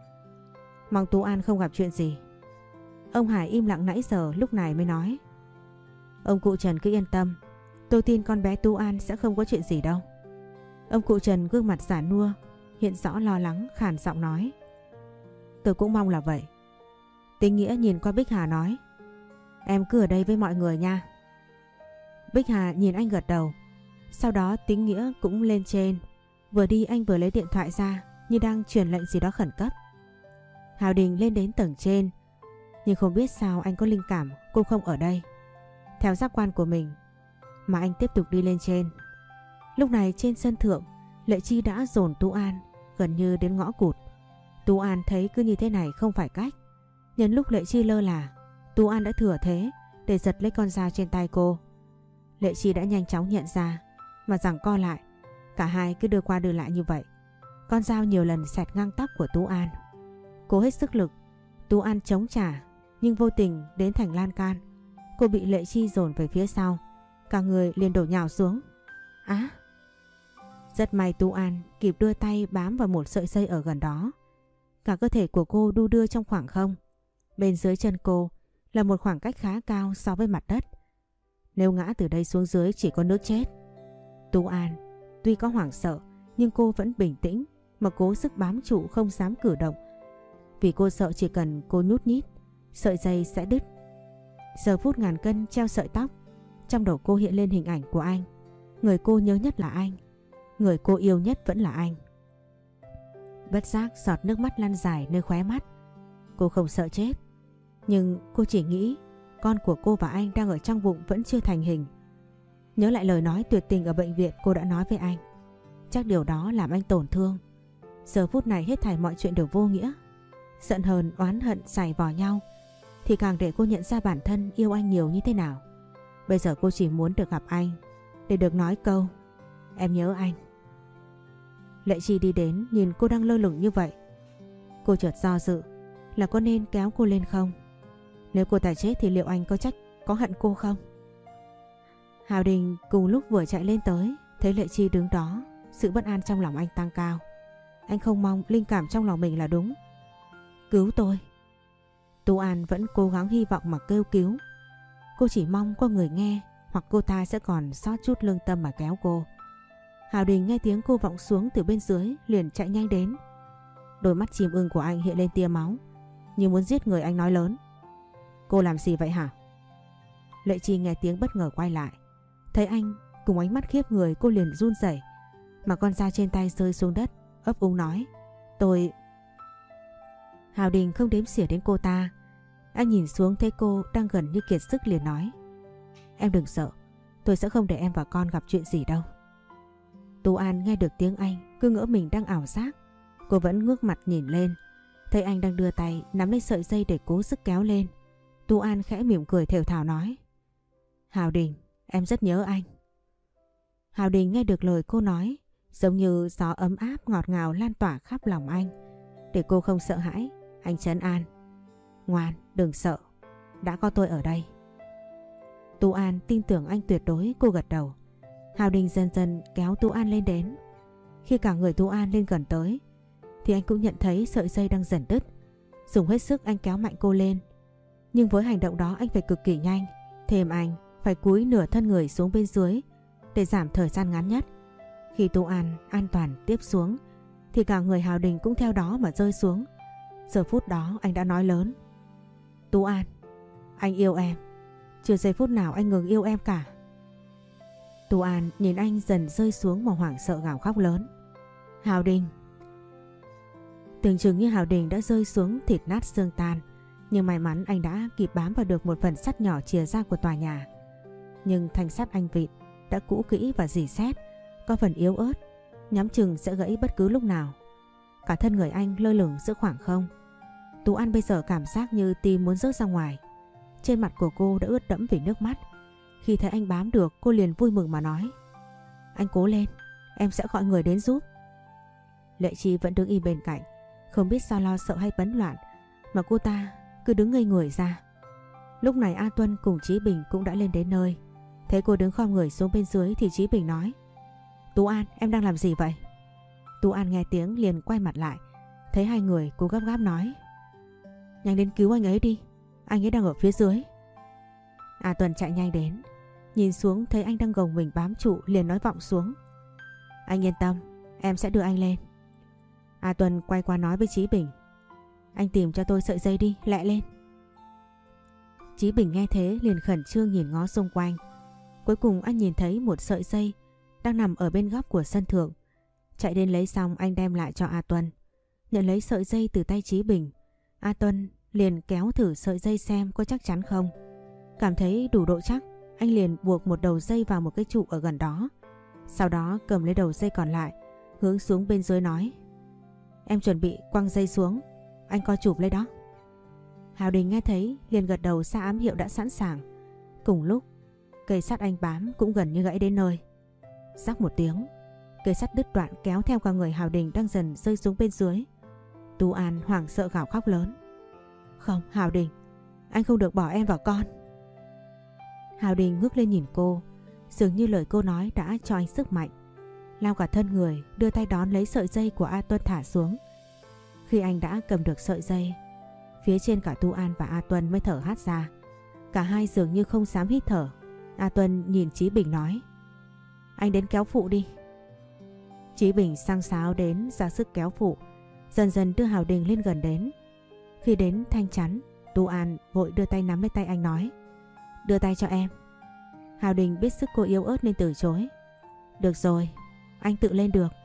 Mong Tú An không gặp chuyện gì. Ông Hải im lặng nãy giờ lúc này mới nói: Ông cụ Trần cứ yên tâm, tôi tin con bé Tú An sẽ không có chuyện gì đâu. Ông cụ Trần gương mặt già nua hiện rõ lo lắng, khàn giọng nói: Tôi cũng mong là vậy. Tính Nghĩa nhìn qua Bích Hà nói: Em cứ ở đây với mọi người nha. Bích Hà nhìn anh gật đầu. Sau đó Tính Nghĩa cũng lên trên. Vừa đi anh vừa lấy điện thoại ra như đang truyền lệnh gì đó khẩn cấp. Hào Đình lên đến tầng trên, nhưng không biết sao anh có linh cảm cô không ở đây. Theo giác quan của mình mà anh tiếp tục đi lên trên. Lúc này trên sân thượng, Lệ Chi đã dồn Tú An gần như đến ngõ cụt. Tú An thấy cứ như thế này không phải cách. Nhân lúc Lệ Chi lơ là, Tú An đã thừa thế để giật lấy con dao trên tay cô. Lệ Chi đã nhanh chóng nhận ra mà giằng co lại. Cả hai cứ đưa qua đưa lại như vậy. Con dao nhiều lần xẹt ngang tóc của Tú An. Cô hết sức lực, Tú An chống trả nhưng vô tình đến thành lan can. Cô bị Lệ Chi dồn về phía sau, cả người liền đổ nhào xuống. Á! Rất may Tú An kịp đưa tay bám vào một sợi dây ở gần đó. Cả cơ thể của cô đu đưa trong khoảng không. Bên dưới chân cô là một khoảng cách khá cao so với mặt đất. Nếu ngã từ đây xuống dưới chỉ có nước chết. Tú An tuy có hoảng sợ nhưng cô vẫn bình tĩnh mà cố sức bám trụ không dám cử động. Vì cô sợ chỉ cần cô nhút nhít, sợi dây sẽ đứt. Giờ phút ngàn cân treo sợi tóc, trong đầu cô hiện lên hình ảnh của anh. Người cô nhớ nhất là anh, người cô yêu nhất vẫn là anh. Bất giác giọt nước mắt lăn dài nơi khóe mắt. Cô không sợ chết, nhưng cô chỉ nghĩ con của cô và anh đang ở trong bụng vẫn chưa thành hình. Nhớ lại lời nói tuyệt tình ở bệnh viện cô đã nói với anh. Chắc điều đó làm anh tổn thương. Giờ phút này hết thảy mọi chuyện đều vô nghĩa. giận hờn, oán hận giày vò nhau thì càng để cô nhận ra bản thân yêu anh nhiều như thế nào. Bây giờ cô chỉ muốn được gặp anh để được nói câu em nhớ anh. Lệ Chi đi đến nhìn cô đang lơ lửng như vậy. Cô chợt do dự là có nên kéo cô lên không? Nếu cô ta chết thì liệu anh có trách, có hận cô không? Hào Đình cùng lúc vừa chạy lên tới, thấy Lệ Chi đứng đó, sự bất an trong lòng anh tăng cao. Anh không mong linh cảm trong lòng mình là đúng. Cứu tôi. Tú An vẫn cố gắng hy vọng mà kêu cứu. Cô chỉ mong có người nghe, hoặc cô ta sẽ còn sót chút lương tâm mà kéo cô. Hào Đình nghe tiếng cô vọng xuống từ bên dưới liền chạy nhanh đến. Đôi mắt chim ưng của anh hiện lên tia máu, như muốn giết người. Anh nói lớn: Cô làm gì vậy hả? Lệ Chi nghe tiếng bất ngờ quay lại, thấy anh cùng ánh mắt khiếp người, cô liền run rẩy, mà con dao trên tay rơi xuống đất, ấp úng nói: Tôi... Hào Đình không đếm xỉa đến cô ta. Anh nhìn xuống thấy cô đang gần như kiệt sức liền nói: Em đừng sợ, tôi sẽ không để em và con gặp chuyện gì đâu. Tú An nghe được tiếng anh cứ ngỡ mình đang ảo giác. Cô vẫn ngước mặt nhìn lên, thấy anh đang đưa tay nắm lấy sợi dây để cố sức kéo lên. Tú An khẽ mỉm cười thều thào nói: Hào Đình, em rất nhớ anh. Hào Đình nghe được lời cô nói giống như gió ấm áp ngọt ngào lan tỏa khắp lòng anh. Để cô không sợ hãi, anh trấn an: Ngoan, đừng sợ, đã có tôi ở đây. Tú An tin tưởng anh tuyệt đối, cô gật đầu. Hào Đình dần dần kéo Tú An lên đến. Khi cả người Tú An lên gần tới thì anh cũng nhận thấy sợi dây đang dần đứt. Dùng hết sức anh kéo mạnh cô lên, nhưng với hành động đó anh phải cực kỳ nhanh. Thêm anh phải cúi nửa thân người xuống bên dưới để giảm thời gian ngắn nhất. Khi Tú An an toàn tiếp xuống thì cả người Hào Đình cũng theo đó mà rơi xuống. Giờ phút đó anh đã nói lớn: Tú An, anh yêu em. Chưa giây phút nào anh ngừng yêu em cả. Tú An nhìn anh dần rơi xuống mà hoảng sợ gào khóc lớn: Hào Đình. Tưởng chừng như Hào Đình đã rơi xuống thịt nát xương tan, nhưng may mắn anh đã kịp bám vào được một phần sắt nhỏ chìa ra của tòa nhà. Nhưng thanh sắt anh vịn đã cũ kỹ và rỉ sét, có phần yếu ớt, nhắm chừng sẽ gãy bất cứ lúc nào. Cả thân người anh lơ lửng giữa khoảng không. Tú An bây giờ cảm giác như tim muốn rớt ra ngoài. Trên mặt của cô đã ướt đẫm vì nước mắt. Khi thấy anh bám được, cô liền vui mừng mà nói: Anh cố lên, em sẽ gọi người đến giúp. Lệ Chi vẫn đứng im bên cạnh, không biết sao lo sợ hay bấn loạn mà cô ta cứ đứng ngây người ra. Lúc này A Tuân cùng Chí Bình cũng đã lên đến nơi. Thấy cô đứng khom người xuống bên dưới thì Chí Bình nói: Tú An, em đang làm gì vậy? Tú An nghe tiếng liền quay mặt lại, thấy hai người, cô gấp gáp nói: Nhanh đến cứu anh ấy đi, anh ấy đang ở phía dưới. A Tuân chạy nhanh đến, nhìn xuống thấy anh đang gồng mình bám trụ liền nói vọng xuống: Anh yên tâm, em sẽ đưa anh lên. A Tuân quay qua nói với Chí Bình: Anh tìm cho tôi sợi dây đi, lẹ lên. Chí Bình nghe thế liền khẩn trương nhìn ngó xung quanh. Cuối cùng anh nhìn thấy một sợi dây đang nằm ở bên góc của sân thượng. Chạy đến lấy xong anh đem lại cho A Tuân. Nhận lấy sợi dây từ tay Chí Bình, A Tuân liền kéo thử sợi dây xem có chắc chắn không. Cảm thấy đủ độ chắc, anh liền buộc một đầu dây vào một cái trụ ở gần đó. Sau đó cầm lấy đầu dây còn lại, hướng xuống bên dưới nói: Em chuẩn bị quăng dây xuống, anh coi chụp lấy đó. Hào Đình nghe thấy liền gật đầu ra ám hiệu đã sẵn sàng. Cùng lúc cây sắt anh bám cũng gần như gãy đến nơi. Rắc một tiếng, cây sắt đứt đoạn kéo theo cả người Hào Đình đang dần rơi xuống bên dưới. Tú An hoảng sợ gào khóc lớn: Không, Hào Đình, anh không được bỏ em và con. Hào Đình ngước lên nhìn cô, dường như lời cô nói đã cho anh sức mạnh. Lao cả thân người đưa tay đón lấy sợi dây của A Tuân thả xuống. Khi anh đã cầm được sợi dây, phía trên cả Tú An và A Tuân mới thở hắt ra. Cả hai dường như không dám hít thở. A Tuân nhìn Chí Bình nói: Anh đến kéo phụ đi. Chí Bình sang sáo đến ra sức kéo phụ, dần dần đưa Hào Đình lên gần đến. Khi đến thanh chắn, Tú An vội đưa tay nắm lấy tay anh nói: Đưa tay cho em. Hào Đình biết sức cô yếu ớt nên từ chối: Được rồi, anh tự lên được.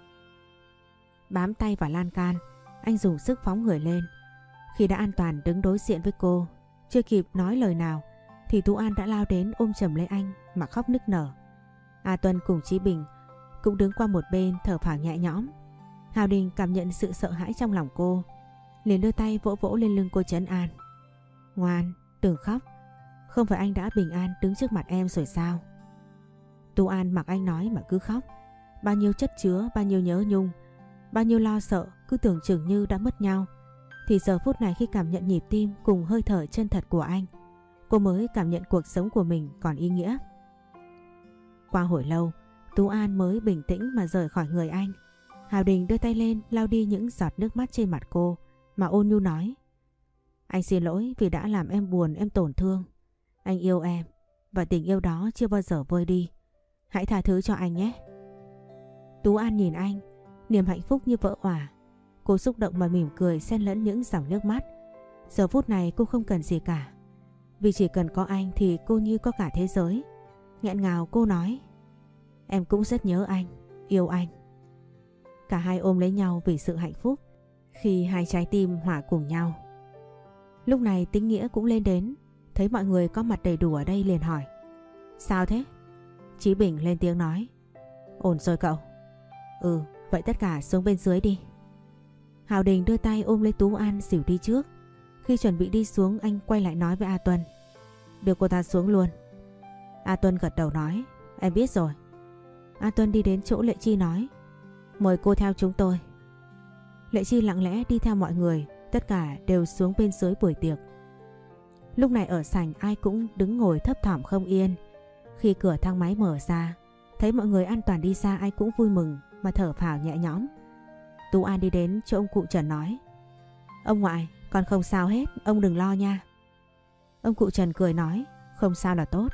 Bám tay vào lan can, anh dùng sức phóng người lên. Khi đã an toàn đứng đối diện với cô, chưa kịp nói lời nào thì Tú An đã lao đến ôm chầm lấy anh mà khóc nức nở. A Tuân cùng Chí Bình cũng đứng qua một bên thở phào nhẹ nhõm. Hào Đình cảm nhận sự sợ hãi trong lòng cô. liền đưa tay vỗ vỗ lên lưng cô trấn an. Ngoan, đừng khóc. Không phải anh đã bình an đứng trước mặt em rồi sao? Tú An mặc anh nói mà cứ khóc. Bao nhiêu chất chứa, bao nhiêu nhớ nhung, bao nhiêu lo sợ cứ tưởng chừng như đã mất nhau. Thì giờ phút này khi cảm nhận nhịp tim cùng hơi thở chân thật của anh, cô mới cảm nhận cuộc sống của mình còn ý nghĩa. Qua hồi lâu, Tú An mới bình tĩnh mà rời khỏi người anh. Hào Đình đưa tay lên lau đi những giọt nước mắt trên mặt cô mà ôn nhu nói. Anh xin lỗi vì đã làm em buồn, em tổn thương. Anh yêu em và tình yêu đó chưa bao giờ vơi đi. Hãy tha thứ cho anh nhé. Tú An nhìn anh, niềm hạnh phúc như vỡ òa. Cô xúc động mà mỉm cười xen lẫn những dòng nước mắt. Giờ phút này cô không cần gì cả. Vì chỉ cần có anh thì cô như có cả thế giới. Nghẹn ngào cô nói. Em cũng rất nhớ anh, yêu anh. Cả hai ôm lấy nhau vì sự hạnh phúc khi hai trái tim hòa cùng nhau. Lúc này Tĩnh Nghĩa cũng lên đến, thấy mọi người có mặt đầy đủ ở đây liền hỏi. Sao thế? Chí Bình lên tiếng nói. Ổn rồi cậu. Ừ, vậy tất cả xuống bên dưới đi. Hào Đình đưa tay ôm lấy Tú An dìu đi trước. Khi chuẩn bị đi xuống, anh quay lại nói với A Tuân. Đưa cô ta xuống luôn. A Tuân gật đầu nói. Em biết rồi. A Tuân đi đến chỗ Lệ Chi nói. Mời cô theo chúng tôi. Lệ Chi lặng lẽ đi theo mọi người. Tất cả đều xuống bên dưới buổi tiệc. Lúc này ở sảnh ai cũng đứng ngồi thấp thỏm không yên. Khi cửa thang máy mở ra, thấy mọi người an toàn đi xa, ai cũng vui mừng mà thở phào nhẹ nhõm. Tú An đi đến chỗ ông cụ Trần nói. Ông ngoại, con không sao hết, ông đừng lo nha. Ông cụ Trần cười nói. Không sao là tốt.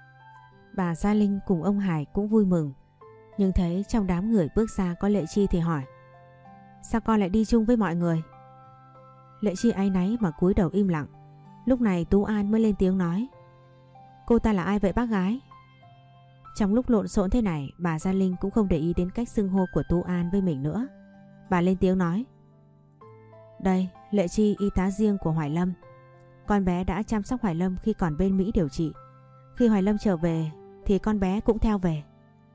Bà Gia Linh cùng ông Hải cũng vui mừng. Nhưng thấy trong đám người bước ra có Lệ Chi thì hỏi. Sao con lại đi chung với mọi người? Lệ Chi áy náy mà cúi đầu im lặng. Lúc này Tú An mới lên tiếng nói. Cô ta là ai vậy bác gái? Trong lúc lộn xộn thế này, bà Gia Linh cũng không để ý đến cách xưng hô của Tú An với mình nữa. Bà lên tiếng nói. Đây, Lệ Chi y tá riêng của Hoài Lâm. Con bé đã chăm sóc Hoài Lâm khi còn bên Mỹ điều trị. Khi Hoài Lâm trở về thì con bé cũng theo về.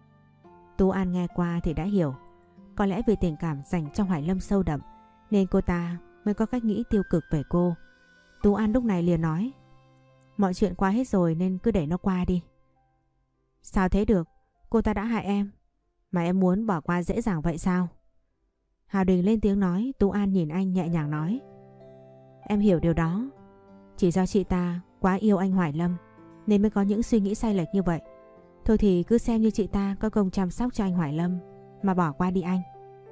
Tú An nghe qua thì đã hiểu. Có lẽ vì tình cảm dành cho Hoài Lâm sâu đậm nên cô ta mới có cách nghĩ tiêu cực về cô. Tú An lúc này liền nói. Mọi chuyện qua hết rồi nên cứ để nó qua đi. Sao thế được? Cô ta đã hại em mà em muốn bỏ qua dễ dàng vậy sao? Hào Đình lên tiếng nói. Tú An nhìn anh nhẹ nhàng nói. Em hiểu điều đó. Chỉ do chị ta quá yêu anh Hoài Lâm nên mới có những suy nghĩ sai lệch như vậy. Thôi thì cứ xem như chị ta có công chăm sóc cho anh Hoài Lâm mà bỏ qua đi anh.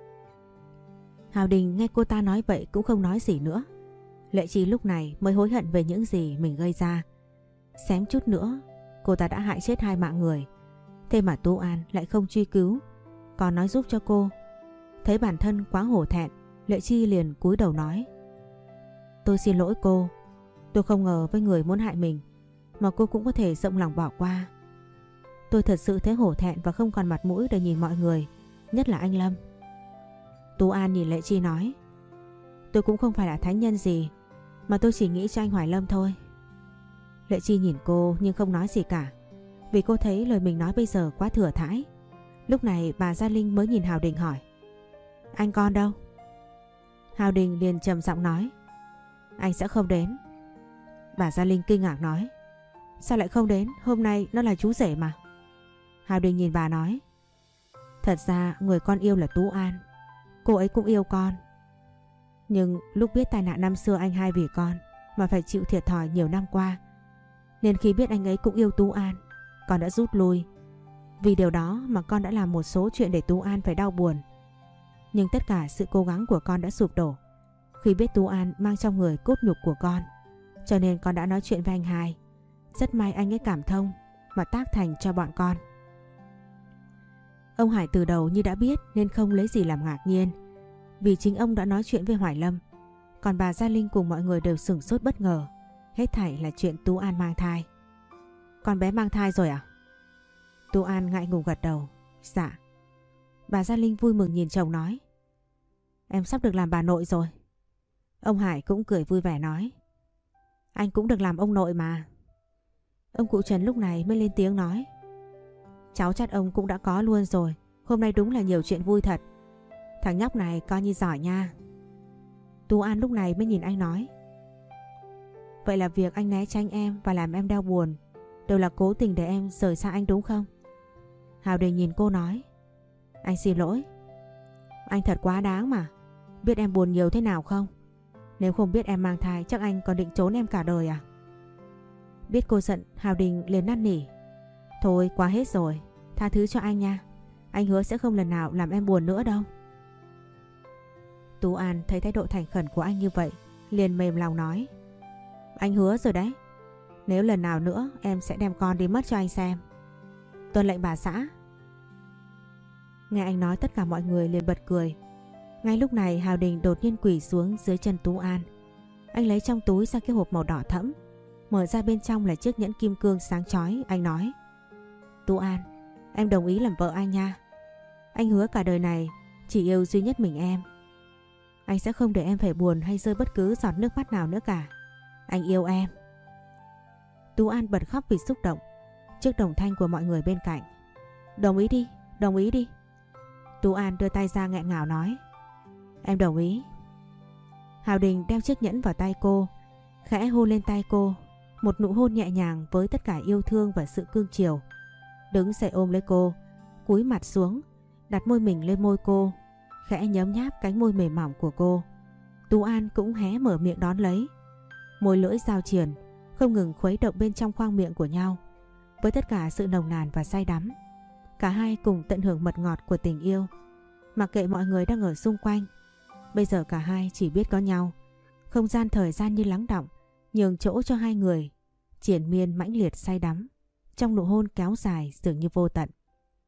Hào Đình nghe cô ta nói vậy cũng không nói gì nữa. Lệ Chi lúc này mới hối hận về những gì mình gây ra. Xém chút nữa cô ta đã hại chết 2 mạng người. Thế mà Tú An lại không truy cứu, còn nói giúp cho cô. Thấy bản thân quá hổ thẹn, Lệ Chi liền cúi đầu nói. Tôi xin lỗi cô. Tôi không ngờ với người muốn hại mình mà cô cũng có thể rộng lòng bỏ qua. Tôi thật sự thấy hổ thẹn và không còn mặt mũi để nhìn mọi người, nhất là anh Lâm. Tú An nhìn Lệ Chi nói. Tôi cũng không phải là thánh nhân gì, mà tôi chỉ nghĩ cho anh Hoài Lâm thôi. Lệ Chi nhìn cô nhưng không nói gì cả, vì cô thấy lời mình nói bây giờ quá thừa thãi. Lúc này bà Gia Linh mới nhìn Hào Đình hỏi. Anh con đâu? Hào Đình liền trầm giọng nói. Anh sẽ không đến. Bà Gia Linh kinh ngạc nói. Sao lại không đến? Hôm nay nó là chú rể mà. Hào Đình nhìn bà nói. Thật ra người con yêu là Tú An. Cô ấy cũng yêu con. Nhưng lúc biết tai nạn năm xưa anh hai vì con mà phải chịu thiệt thòi nhiều năm qua, nên khi biết anh ấy cũng yêu Tú An, con đã rút lui. Vì điều đó mà con đã làm một số chuyện để Tú An phải đau buồn. Nhưng tất cả sự cố gắng của con đã sụp đổ khi biết Tú An mang trong người cốt nhục của con. Cho nên con đã nói chuyện với anh hai. Rất may anh ấy cảm thông mà tác thành cho bọn con. Ông Hải từ đầu như đã biết nên không lấy gì làm ngạc nhiên, vì chính ông đã nói chuyện với Hoài Lâm. Còn bà Gia Linh cùng mọi người đều sửng sốt bất ngờ. Hết thảy là chuyện Tú An mang thai. Con bé mang thai rồi à? Tú An ngại ngùng gật đầu. Dạ. Bà Gia Linh vui mừng nhìn chồng nói. Em sắp được làm bà nội rồi. Ông Hải cũng cười vui vẻ nói. Anh cũng được làm ông nội mà. Ông cụ Trần lúc này mới lên tiếng nói. Cháu chắc ông cũng đã có luôn rồi. Hôm nay đúng là nhiều chuyện vui thật. Thằng nhóc này coi như giỏi nha. Tú An lúc này mới nhìn anh nói: vậy là việc anh né tránh em và làm em đau buồn đều là cố tình để em rời xa anh đúng không? Hào Đình nhìn cô nói: anh xin lỗi. Anh thật quá đáng mà. Biết em buồn nhiều thế nào không? Nếu không biết em mang thai chắc anh còn định trốn em cả đời à? Biết cô giận, Hào Đình liền năn nỉ: thôi qua hết rồi, tha thứ cho anh nha. Anh hứa sẽ không lần nào làm em buồn nữa đâu. Tú An thấy thái độ thành khẩn của anh như vậy liền mềm lòng nói: anh hứa rồi đấy. Nếu lần nào nữa em sẽ đem con đi mất cho anh xem. Tuân lệnh bà xã. Nghe anh nói tất cả mọi người liền bật cười. Ngay lúc này Hào Đình đột nhiên quỳ xuống dưới chân Tú An. Anh lấy trong túi ra cái hộp màu đỏ thẫm, mở ra bên trong là chiếc nhẫn kim cương sáng chói. Anh nói: Tú An, em đồng ý làm vợ anh nha. Anh hứa cả đời này chỉ yêu duy nhất mình em. Anh sẽ không để em phải buồn hay rơi bất cứ giọt nước mắt nào nữa cả. Anh yêu em. Tú An bật khóc vì xúc động trước đồng thanh của mọi người bên cạnh. Đồng ý đi, đồng ý đi. Tú An đưa tay ra nghẹn ngào nói: em đồng ý. Hào Đình đeo chiếc nhẫn vào tay cô, khẽ hôn lên tay cô, một nụ hôn nhẹ nhàng với tất cả yêu thương và sự cương chiều. Đứng dậy ôm lấy cô, cúi mặt xuống, đặt môi mình lên môi cô, khẽ nhấm nháp cánh môi mềm mỏng của cô. Tú An cũng hé mở miệng đón lấy. Môi lưỡi giao triền không ngừng khuấy động bên trong khoang miệng của nhau, với tất cả sự nồng nàn và say đắm. Cả hai cùng tận hưởng mật ngọt của tình yêu, mặc kệ mọi người đang ở xung quanh. Bây giờ cả hai chỉ biết có nhau. Không gian thời gian như lắng đọng, nhường chỗ cho hai người triền miên mãnh liệt say đắm trong nụ hôn kéo dài dường như vô tận.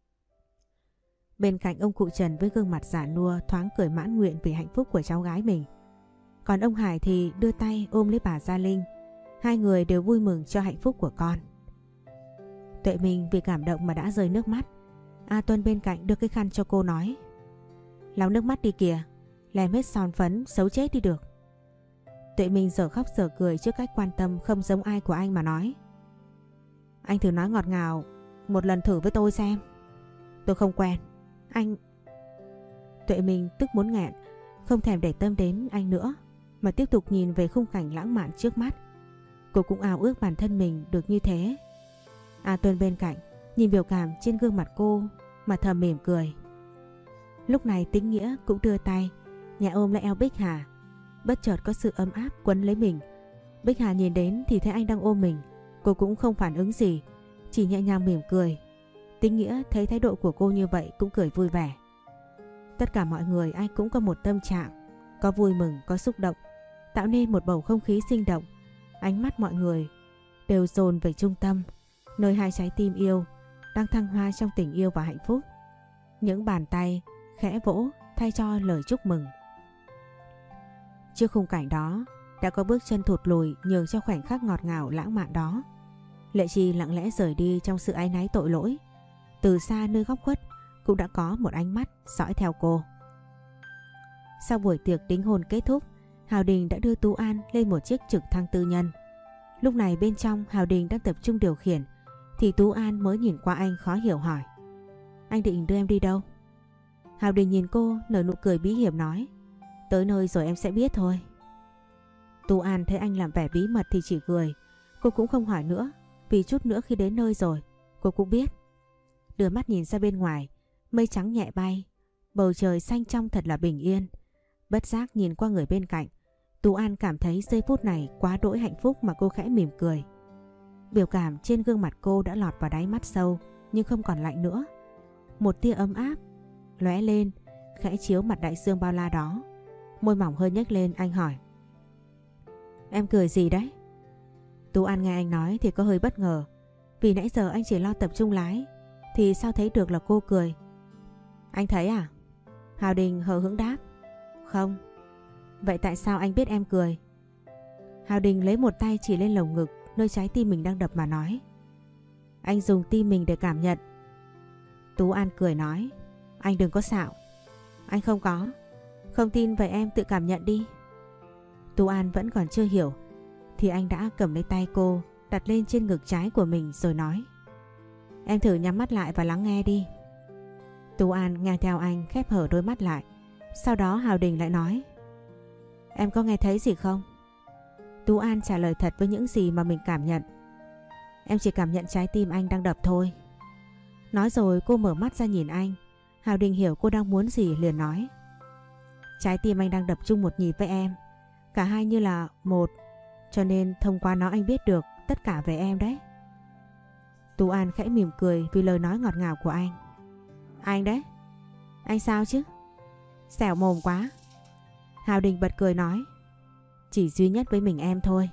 Bên cạnh ông cụ Trần với gương mặt già nua thoáng cười mãn nguyện vì hạnh phúc của cháu gái mình. Còn ông Hải thì đưa tay ôm lấy bà Gia Linh. Hai người đều vui mừng cho hạnh phúc của con. Tuệ Minh vì cảm động mà đã rơi nước mắt. A Tuân bên cạnh đưa cái khăn cho cô nói: lau nước mắt đi kìa, lem hết son phấn xấu chết đi được. Tuệ Minh giờ khóc giờ cười trước cách quan tâm không giống ai của anh mà nói: anh thử nói ngọt ngào một lần thử với tôi xem. Tôi không quen. Anh... Tuệ Minh tức muốn nghẹn, không thèm để tâm đến anh nữa mà tiếp tục nhìn về khung cảnh lãng mạn trước mắt. Cô cũng ao ước bản thân mình được như thế. A Tuân bên cạnh nhìn biểu cảm trên gương mặt cô mà thầm mỉm cười. Lúc này Tĩnh Nghĩa cũng đưa tay nhẹ ôm lấy eo Bích Hà. Bất chợt có sự ấm áp quấn lấy mình. Bích Hà nhìn đến thì thấy anh đang ôm mình. Cô cũng không phản ứng gì, chỉ nhẹ nhàng mỉm cười. Tĩnh Nghĩa thấy thái độ của cô như vậy cũng cười vui vẻ. Tất cả mọi người ai cũng có một tâm trạng, có vui mừng, có xúc động, tạo nên một bầu không khí sinh động. Ánh mắt mọi người đều dồn về trung tâm, nơi hai trái tim yêu đang thăng hoa trong tình yêu và hạnh phúc. Những bàn tay khẽ vỗ thay cho lời chúc mừng. Trước khung cảnh đó đã có bước chân thụt lùi nhường cho khoảnh khắc ngọt ngào lãng mạn đó. Lệ Chi lặng lẽ rời đi trong sự áy náy tội lỗi. Từ xa nơi góc khuất cũng đã có một ánh mắt dõi theo cô. Sau buổi tiệc đính hôn kết thúc, Hào Đình đã đưa Tú An lên một chiếc trực thăng tư nhân. Lúc này bên trong Hào Đình đang tập trung điều khiển thì Tú An mới nhìn qua anh khó hiểu hỏi: anh định đưa em đi đâu? Hào Đình nhìn cô nở nụ cười bí hiểm nói: tới nơi rồi em sẽ biết thôi. Tú An thấy anh làm vẻ bí mật thì chỉ cười. Cô cũng không hỏi nữa, vì chút nữa khi đến nơi rồi cô cũng biết. Đưa mắt nhìn ra bên ngoài, mây trắng nhẹ bay, bầu trời xanh trong thật là bình yên. Bất giác nhìn qua người bên cạnh, Tú An cảm thấy giây phút này quá đỗi hạnh phúc mà cô khẽ mỉm cười. Biểu cảm trên gương mặt cô đã lọt vào đáy mắt sâu nhưng không còn lạnh nữa. Một tia ấm áp lóe lên khẽ chiếu mặt đại dương bao la đó. Môi mỏng hơi nhếch lên, anh hỏi: em cười gì đấy? Tú An nghe anh nói thì có hơi bất ngờ, vì nãy giờ anh chỉ lo tập trung lái thì sao thấy được là cô cười. Anh thấy à? Hào Đình hờ hững đáp: không. Vậy tại sao anh biết em cười? Hào Đình lấy một tay chỉ lên lồng ngực nơi trái tim mình đang đập mà nói: anh dùng tim mình để cảm nhận. Tú An cười nói: anh đừng có xạo. Anh không có. Không tin vậy em tự cảm nhận đi. Tú An vẫn còn chưa hiểu thì anh đã cầm lấy tay cô đặt lên trên ngực trái của mình rồi nói: em thử nhắm mắt lại và lắng nghe đi. Tú An nghe theo anh khép hở đôi mắt lại. Sau đó Hào Đình lại nói: Em có nghe thấy gì không? Tú An trả lời thật với những gì mà mình cảm nhận. Em chỉ cảm nhận trái tim anh đang đập thôi. Nói rồi cô mở mắt ra nhìn anh. Hào Đình hiểu cô đang muốn gì liền nói. Trái tim anh đang đập chung một nhịp với em. Cả hai như là một. Cho nên thông qua nó anh biết được tất cả về em đấy. Tú An khẽ mỉm cười vì lời nói ngọt ngào của anh. Anh đấy? Anh sao chứ? Xẻo mồm quá. Hào Đình bật cười nói. Chỉ duy nhất với mình em thôi.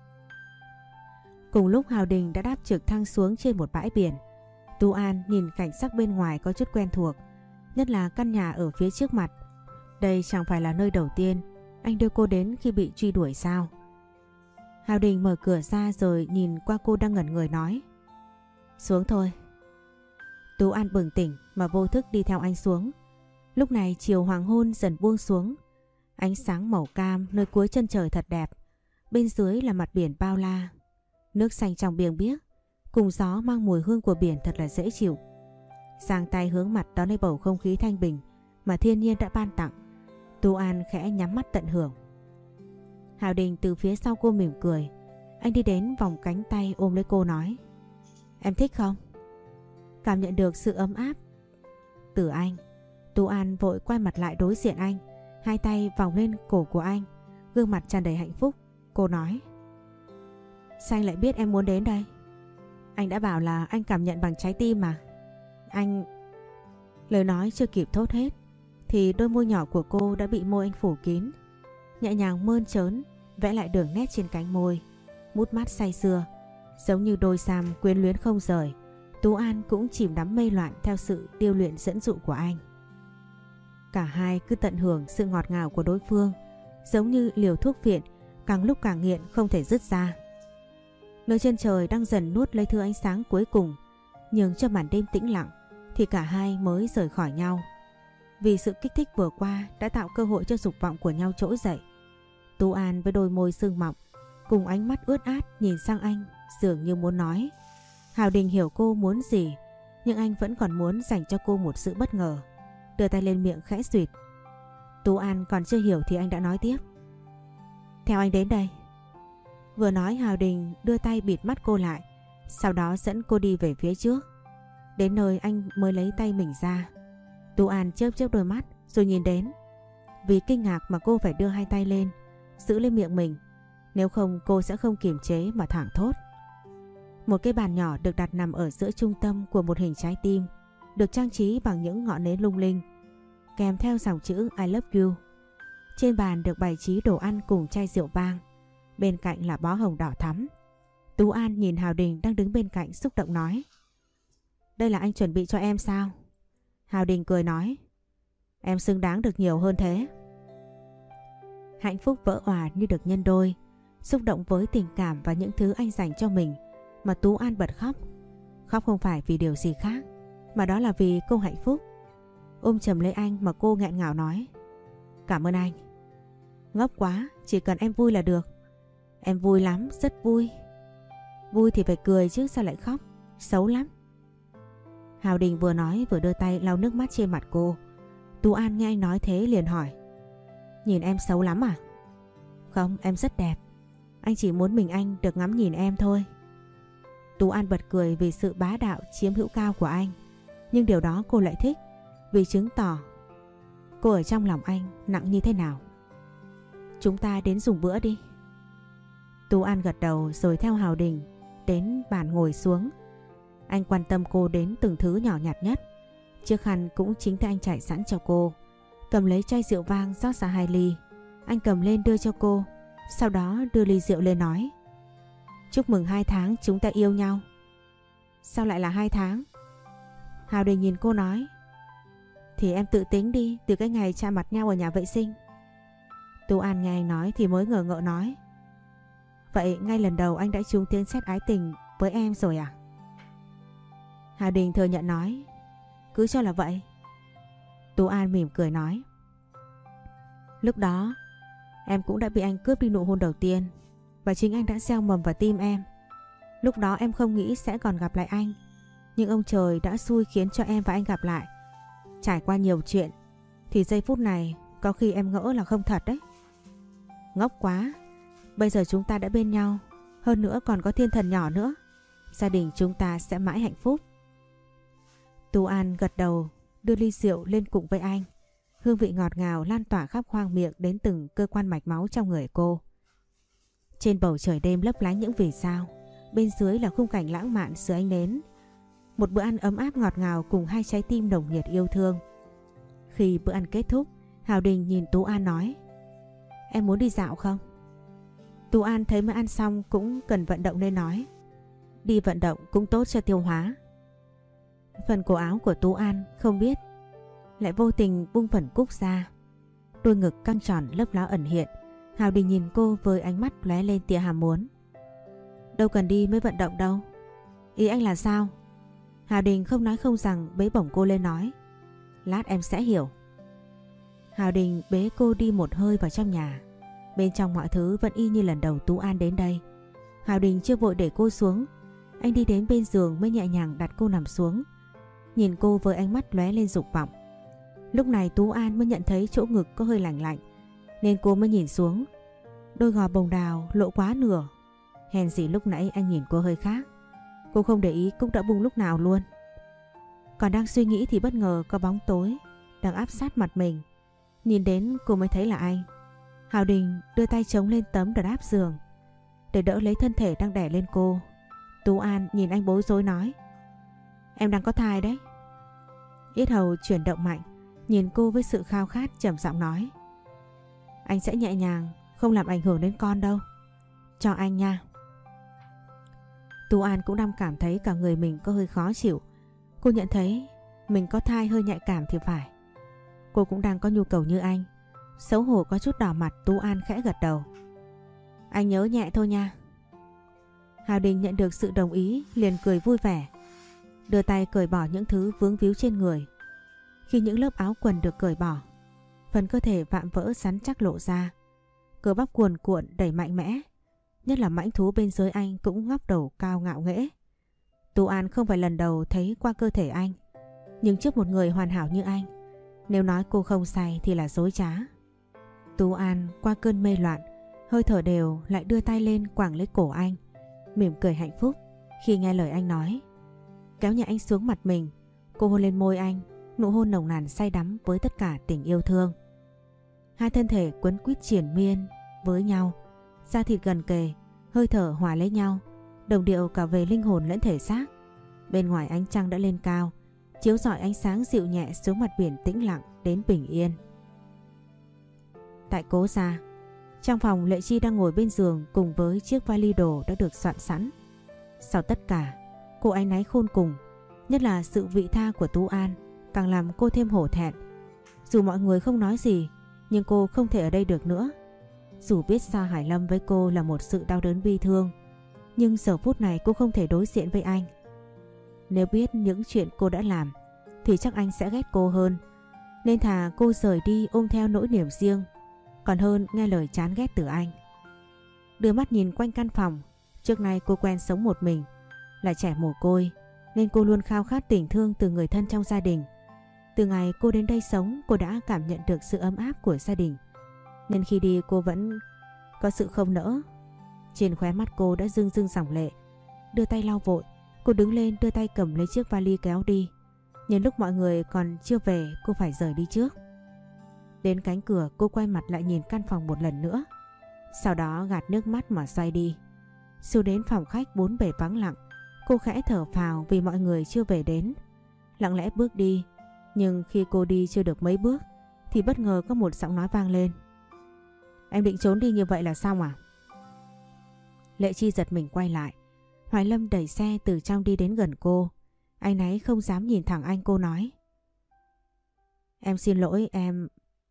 Cùng lúc Hào Đình đã đáp trực thăng xuống trên một bãi biển. Tú An nhìn cảnh sắc bên ngoài có chút quen thuộc, nhất là căn nhà ở phía trước mặt. Đây chẳng phải là nơi đầu tiên anh đưa cô đến khi bị truy đuổi sao? Hào Đình mở cửa ra rồi nhìn qua cô đang ngẩn người nói. Xuống thôi. Tú An bừng tỉnh mà vô thức đi theo anh xuống. Lúc này chiều hoàng hôn dần buông xuống. Ánh sáng màu cam nơi cuối chân trời thật đẹp. Bên dưới là mặt biển bao la. Nước xanh trong biếng biếc, cùng gió mang mùi hương của biển thật là dễ chịu. Giang tay hướng mặt đón lấy bầu không khí thanh bình mà thiên nhiên đã ban tặng. Tú An khẽ nhắm mắt tận hưởng. Hào Đình từ phía sau cô mỉm cười. Anh đi đến vòng cánh tay ôm lấy cô nói. Em thích không? Cảm nhận được sự ấm áp từ anh, Tú An vội quay mặt lại đối diện anh, hai tay vòng lên cổ của anh, gương mặt tràn đầy hạnh phúc. Cô nói. Sao anh lại biết em muốn đến đây? Anh đã bảo là anh cảm nhận bằng trái tim mà. Anh... Lời nói chưa kịp thốt hết thì đôi môi nhỏ của cô đã bị môi anh phủ kín. Nhẹ nhàng mơn trớn vẽ lại đường nét trên cánh môi, mút mát say sưa, giống như đôi sam quyến luyến không rời. Tú An cũng chìm đắm mê loạn theo sự điêu luyện dẫn dụ của anh. Cả hai cứ tận hưởng sự ngọt ngào của đối phương, giống như liều thuốc phiện càng lúc càng nghiện không thể dứt ra. Nơi chân trời đang dần nuốt lấy thứ ánh sáng cuối cùng, nhường cho màn đêm tĩnh lặng, thì cả hai mới rời khỏi nhau. Vì sự kích thích vừa qua đã tạo cơ hội cho dục vọng của nhau trỗi dậy. Tú An với đôi môi sương mọng, cùng ánh mắt ướt át nhìn sang anh, dường như muốn nói. Hào Đình hiểu cô muốn gì, nhưng anh vẫn còn muốn dành cho cô một sự bất ngờ. Đưa tay lên miệng khẽ suyệt. Tú An còn chưa hiểu thì anh đã nói tiếp. Theo anh đến đây. Vừa nói Hào Đình đưa tay bịt mắt cô lại, sau đó dẫn cô đi về phía trước. Đến nơi anh mới lấy tay mình ra. Tú An chớp chớp đôi mắt rồi nhìn đến. Vì kinh ngạc mà cô phải đưa hai tay lên giữ lên miệng mình, nếu không cô sẽ không kiềm chế mà thảng thốt. Một cái bàn nhỏ được đặt nằm ở giữa trung tâm của một hình trái tim, được trang trí bằng những ngọn nến lung linh, kèm theo dòng chữ I love you. Trên bàn được bày trí đồ ăn cùng chai rượu vang, bên cạnh là bó hồng đỏ thắm. Tú An nhìn Hào Đình đang đứng bên cạnh xúc động nói. Đây là anh chuẩn bị cho em sao? Hào Đình cười nói. Em xứng đáng được nhiều hơn thế. Hạnh phúc vỡ òa như được nhân đôi. Xúc động với tình cảm và những thứ anh dành cho mình mà Tú An bật khóc. Khóc không phải vì điều gì khác, mà đó là vì cô hạnh phúc. Ôm chầm lấy anh mà cô nghẹn ngào nói. Cảm ơn anh. Ngốc quá, chỉ cần em vui là được. Em vui lắm, rất vui. Vui thì phải cười chứ sao lại khóc, xấu lắm. Hào Đình vừa nói vừa đưa tay lau nước mắt trên mặt cô. Tú An nghe anh nói thế liền hỏi. Nhìn em xấu lắm à? Không, em rất đẹp. Anh chỉ muốn mình anh được ngắm nhìn em thôi. Tú An bật cười vì sự bá đạo chiếm hữu cao của anh. Nhưng điều đó cô lại thích, vì chứng tỏ cô ở trong lòng anh nặng như thế nào. Chúng ta đến dùng bữa đi. Tú An gật đầu rồi theo Hào Đình đến bàn ngồi xuống. Anh quan tâm cô đến từng thứ nhỏ nhặt nhất. Chiếc khăn cũng chính tay anh trải sẵn cho cô. Cầm lấy chai rượu vang rót ra 2 ly. Anh cầm lên đưa cho cô, sau đó đưa ly rượu lên nói. Chúc mừng 2 tháng chúng ta yêu nhau. Sao lại là 2 tháng? Hào Đình nhìn cô nói. Thì em tự tính đi, từ cái ngày chạm mặt nhau ở nhà vệ sinh. Tú An nghe anh nói thì mới ngờ ngợ nói. Vậy ngay lần đầu anh đã trúng tiếng sét ái tình với em rồi à? Hào Đình thừa nhận nói. Cứ cho là vậy. Tú An mỉm cười nói. Lúc đó em cũng đã bị anh cướp đi nụ hôn đầu tiên, và chính anh đã gieo mầm vào tim em. Lúc đó em không nghĩ sẽ còn gặp lại anh, nhưng ông trời đã xui khiến cho em và anh gặp lại. Trải qua nhiều chuyện thì giây phút này có khi em ngỡ là không thật đấy. ngốc quá. Bây giờ chúng ta đã bên nhau, hơn nữa còn có thiên thần nhỏ nữa. Gia đình chúng ta sẽ mãi hạnh phúc. Tú An gật đầu, đưa ly rượu lên cùng với anh. Hương vị ngọt ngào lan tỏa khắp khoang miệng đến từng cơ quan mạch máu trong người cô. Trên bầu trời đêm lấp lánh những vì sao, bên dưới là khung cảnh lãng mạn dưới ánh nến. Một bữa ăn ấm áp ngọt ngào cùng hai trái tim nồng nhiệt yêu thương. Khi bữa ăn kết thúc, Hào Đình nhìn Tú An nói: Em muốn đi dạo không? Tú An thấy mới ăn xong cũng cần vận động nên nói: Đi vận động cũng tốt cho tiêu hóa. Phần cổ áo của Tú An không biết lại vô tình bung phần cúc ra. Đôi ngực căng tròn lấp ló ẩn hiện. Hào Đình nhìn cô với ánh mắt lóe lên tia ham muốn. Đâu cần đi mới vận động đâu. Ý anh là sao? Hào Đình không nói không rằng bế bổng cô lên nói: Lát em sẽ hiểu. Hào Đình bế cô đi một hơi vào trong nhà. Bên trong mọi thứ vẫn y như lần đầu Tú An đến đây. Hào Đình chưa vội để cô xuống. Anh đi đến bên giường mới nhẹ nhàng đặt cô nằm xuống, nhìn cô với ánh mắt lóe lên dục vọng. Lúc này Tú An mới nhận thấy chỗ ngực có hơi lạnh lạnh, nên cô mới nhìn xuống. Đôi gò bồng đào lộ quá nửa. Hèn gì lúc nãy anh nhìn cô hơi khác. Cô không để ý cũng đã bung lúc nào luôn. Còn đang suy nghĩ thì bất ngờ có bóng tối đang áp sát mặt mình. Nhìn đến cô mới thấy là anh. Hào Đình đưa tay chống lên tấm đật áp giường để đỡ lấy thân thể đang đè lên cô. Tú An nhìn anh bối rối nói: Em đang có thai đấy. Yết hầu chuyển động mạnh, nhìn cô với sự khao khát trầm giọng nói: Anh sẽ nhẹ nhàng, không làm ảnh hưởng đến con đâu. Cho anh nha. Tú An cũng đang cảm thấy cả người mình có hơi khó chịu. Cô nhận thấy mình có thai hơi nhạy cảm thì phải. Cô cũng đang có nhu cầu như anh. Xấu hổ có chút đỏ mặt, Tú An khẽ gật đầu: Anh nhớ nhẹ thôi nha. Hào Đình nhận được sự đồng ý liền cười vui vẻ, đưa tay cởi bỏ những thứ vướng víu trên người. Khi những lớp áo quần được cởi bỏ, phần cơ thể vạm vỡ rắn chắc lộ ra. Cơ bắp cuồn cuộn đẩy mạnh mẽ, nhất là mãnh thú bên dưới anh cũng ngóc đầu cao ngạo nghễ. Tú An không phải lần đầu thấy qua cơ thể anh, nhưng trước một người hoàn hảo như anh, nếu nói cô không say thì là dối trá. Tú An qua cơn mê loạn, hơi thở đều lại đưa tay lên quàng lấy cổ anh, mỉm cười hạnh phúc khi nghe lời anh nói. Kéo nhẹ anh xuống mặt mình, cô hôn lên môi anh, nụ hôn nồng nàn say đắm với tất cả tình yêu thương. Hai thân thể quấn quýt triền miên với nhau, da thịt gần kề, hơi thở hòa lấy nhau, đồng điệu cả về linh hồn lẫn thể xác. Bên ngoài ánh trăng đã lên cao, chiếu rọi ánh sáng dịu nhẹ xuống mặt biển tĩnh lặng đến bình yên. Tại Cố gia, trong phòng Lệ Chi đang ngồi bên giường cùng với chiếc vali đồ đã được soạn sẵn. Sau tất cả, cô áy náy khôn cùng, nhất là sự vị tha của Tú An càng làm cô thêm hổ thẹn. Dù mọi người không nói gì, nhưng cô không thể ở đây được nữa. Dù biết xa Hải Lâm với cô là một sự đau đớn bi thương, nhưng giờ phút này cô không thể đối diện với anh. Nếu biết những chuyện cô đã làm thì chắc anh sẽ ghét cô hơn, nên thà cô rời đi ôm theo nỗi niềm riêng còn hơn nghe lời chán ghét từ anh. Đưa mắt nhìn quanh căn phòng, trước nay cô quen sống một mình, là trẻ mồ côi nên cô luôn khao khát tình thương từ người thân trong gia đình. Từ ngày cô đến đây sống, cô đã cảm nhận được sự ấm áp của gia đình, nên khi đi cô vẫn có sự không nỡ. Trên khóe mắt cô đã rưng rưng dòng lệ. Đưa tay lau vội, cô đứng lên đưa tay cầm lấy chiếc vali kéo đi. Nhân lúc mọi người còn chưa về, cô phải rời đi trước. Đến cánh cửa, cô quay mặt lại nhìn căn phòng một lần nữa, sau đó gạt nước mắt mà xoay đi. Xuôi đến phòng khách bốn bề vắng lặng, cô khẽ thở phào vì mọi người chưa về đến. Lặng lẽ bước đi, nhưng khi cô đi chưa được mấy bước thì bất ngờ có một giọng nói vang lên: Em định trốn đi như vậy là xong à? Lệ Chi giật mình quay lại. Hoài Lâm đẩy xe từ trong đi đến gần cô. Anh ấy không dám nhìn thẳng anh, cô nói: Em xin lỗi em.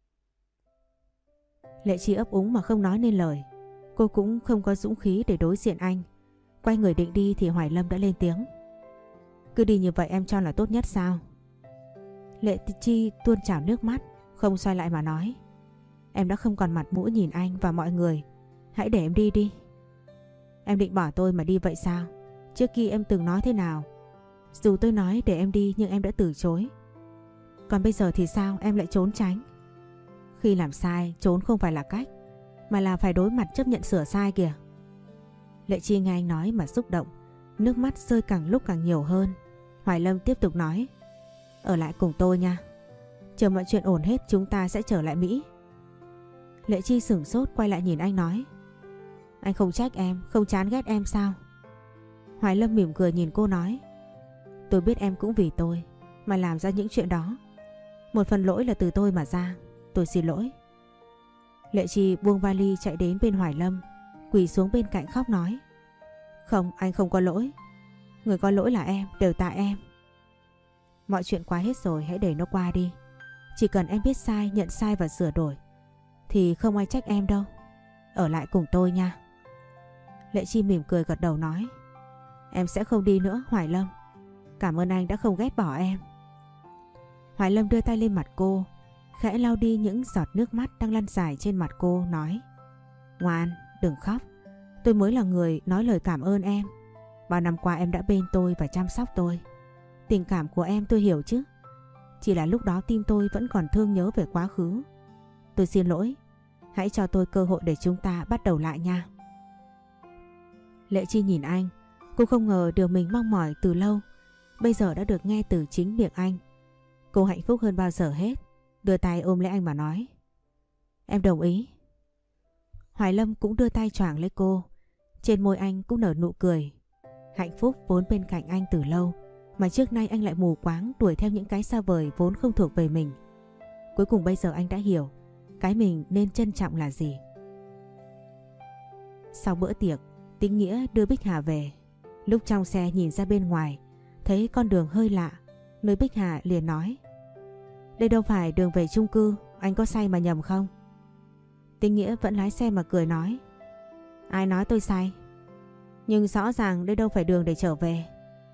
Lệ Chi ấp úng mà không nói nên lời. Cô cũng không có dũng khí để đối diện anh. Quay người định đi thì Hoài Lâm đã lên tiếng: Cứ đi như vậy em cho là tốt nhất sao? Lệ Chi tuôn trào nước mắt, không xoay lại mà nói: Em đã không còn mặt mũi nhìn anh và mọi người, hãy để em đi đi. Em định bỏ tôi mà đi vậy sao? Trước kia em từng nói thế nào? Dù tôi nói để em đi nhưng em đã từ chối. Còn bây giờ thì sao em lại trốn tránh? Khi làm sai, trốn không phải là cách. mà là phải đối mặt chấp nhận sửa sai kìa. Lệ Chi nghe anh nói mà xúc động, nước mắt rơi càng lúc càng nhiều hơn. Hoài Lâm tiếp tục nói, ở lại cùng tôi nha. Chờ mọi chuyện ổn hết chúng ta sẽ trở lại Mỹ. Lệ Chi sửng sốt quay lại nhìn anh nói, anh không trách em, không chán ghét em sao? Hoài Lâm mỉm cười nhìn cô nói, tôi biết em cũng vì tôi mà làm ra những chuyện đó. Một phần lỗi là từ tôi mà ra, tôi xin lỗi. Lệ Chi buông vali chạy đến bên Hoài Lâm, quỳ xuống bên cạnh khóc nói, không, anh không có lỗi. Người có lỗi là em, đều tại em. Mọi chuyện qua hết rồi, hãy để nó qua đi. Chỉ cần em biết sai, nhận sai và sửa đổi thì không ai trách em đâu. Ở lại cùng tôi nha. Lệ Chi mỉm cười gật đầu nói, em sẽ không đi nữa Hoài Lâm. Cảm ơn anh đã không ghét bỏ em. Hoài Lâm đưa tay lên mặt cô, khẽ lau đi những giọt nước mắt đang lăn dài trên mặt cô, nói, ngoan, đừng khóc. Tôi mới là người nói lời cảm ơn em. Bao năm qua em đã bên tôi và chăm sóc tôi. Tình cảm của em tôi hiểu chứ. Chỉ là lúc đó tim tôi vẫn còn thương nhớ về quá khứ. Tôi xin lỗi. Hãy cho tôi cơ hội để chúng ta bắt đầu lại nha. Lệ Chi nhìn anh. Cô không ngờ điều mình mong mỏi từ lâu bây giờ đã được nghe từ chính miệng anh. Cô hạnh phúc hơn bao giờ hết, đưa tay ôm lấy anh mà nói, em đồng ý. Hoài Lâm cũng đưa tay choàng lấy cô. Trên môi anh cũng nở nụ cười. Hạnh phúc vốn bên cạnh anh từ lâu, mà trước nay anh lại mù quáng đuổi theo những cái xa vời vốn không thuộc về mình. Cuối cùng bây giờ anh đã hiểu cái mình nên trân trọng là gì. Sau bữa tiệc, Tĩnh Nghĩa đưa Bích Hà về. Lúc trong xe nhìn ra bên ngoài, thấy con đường hơi lạ, nơi Bích Hà liền nói, đây đâu phải đường về chung cư, anh có say mà nhầm không? Tĩnh Nghĩa vẫn lái xe mà cười nói, ai nói tôi say? Nhưng rõ ràng đây đâu phải đường để trở về.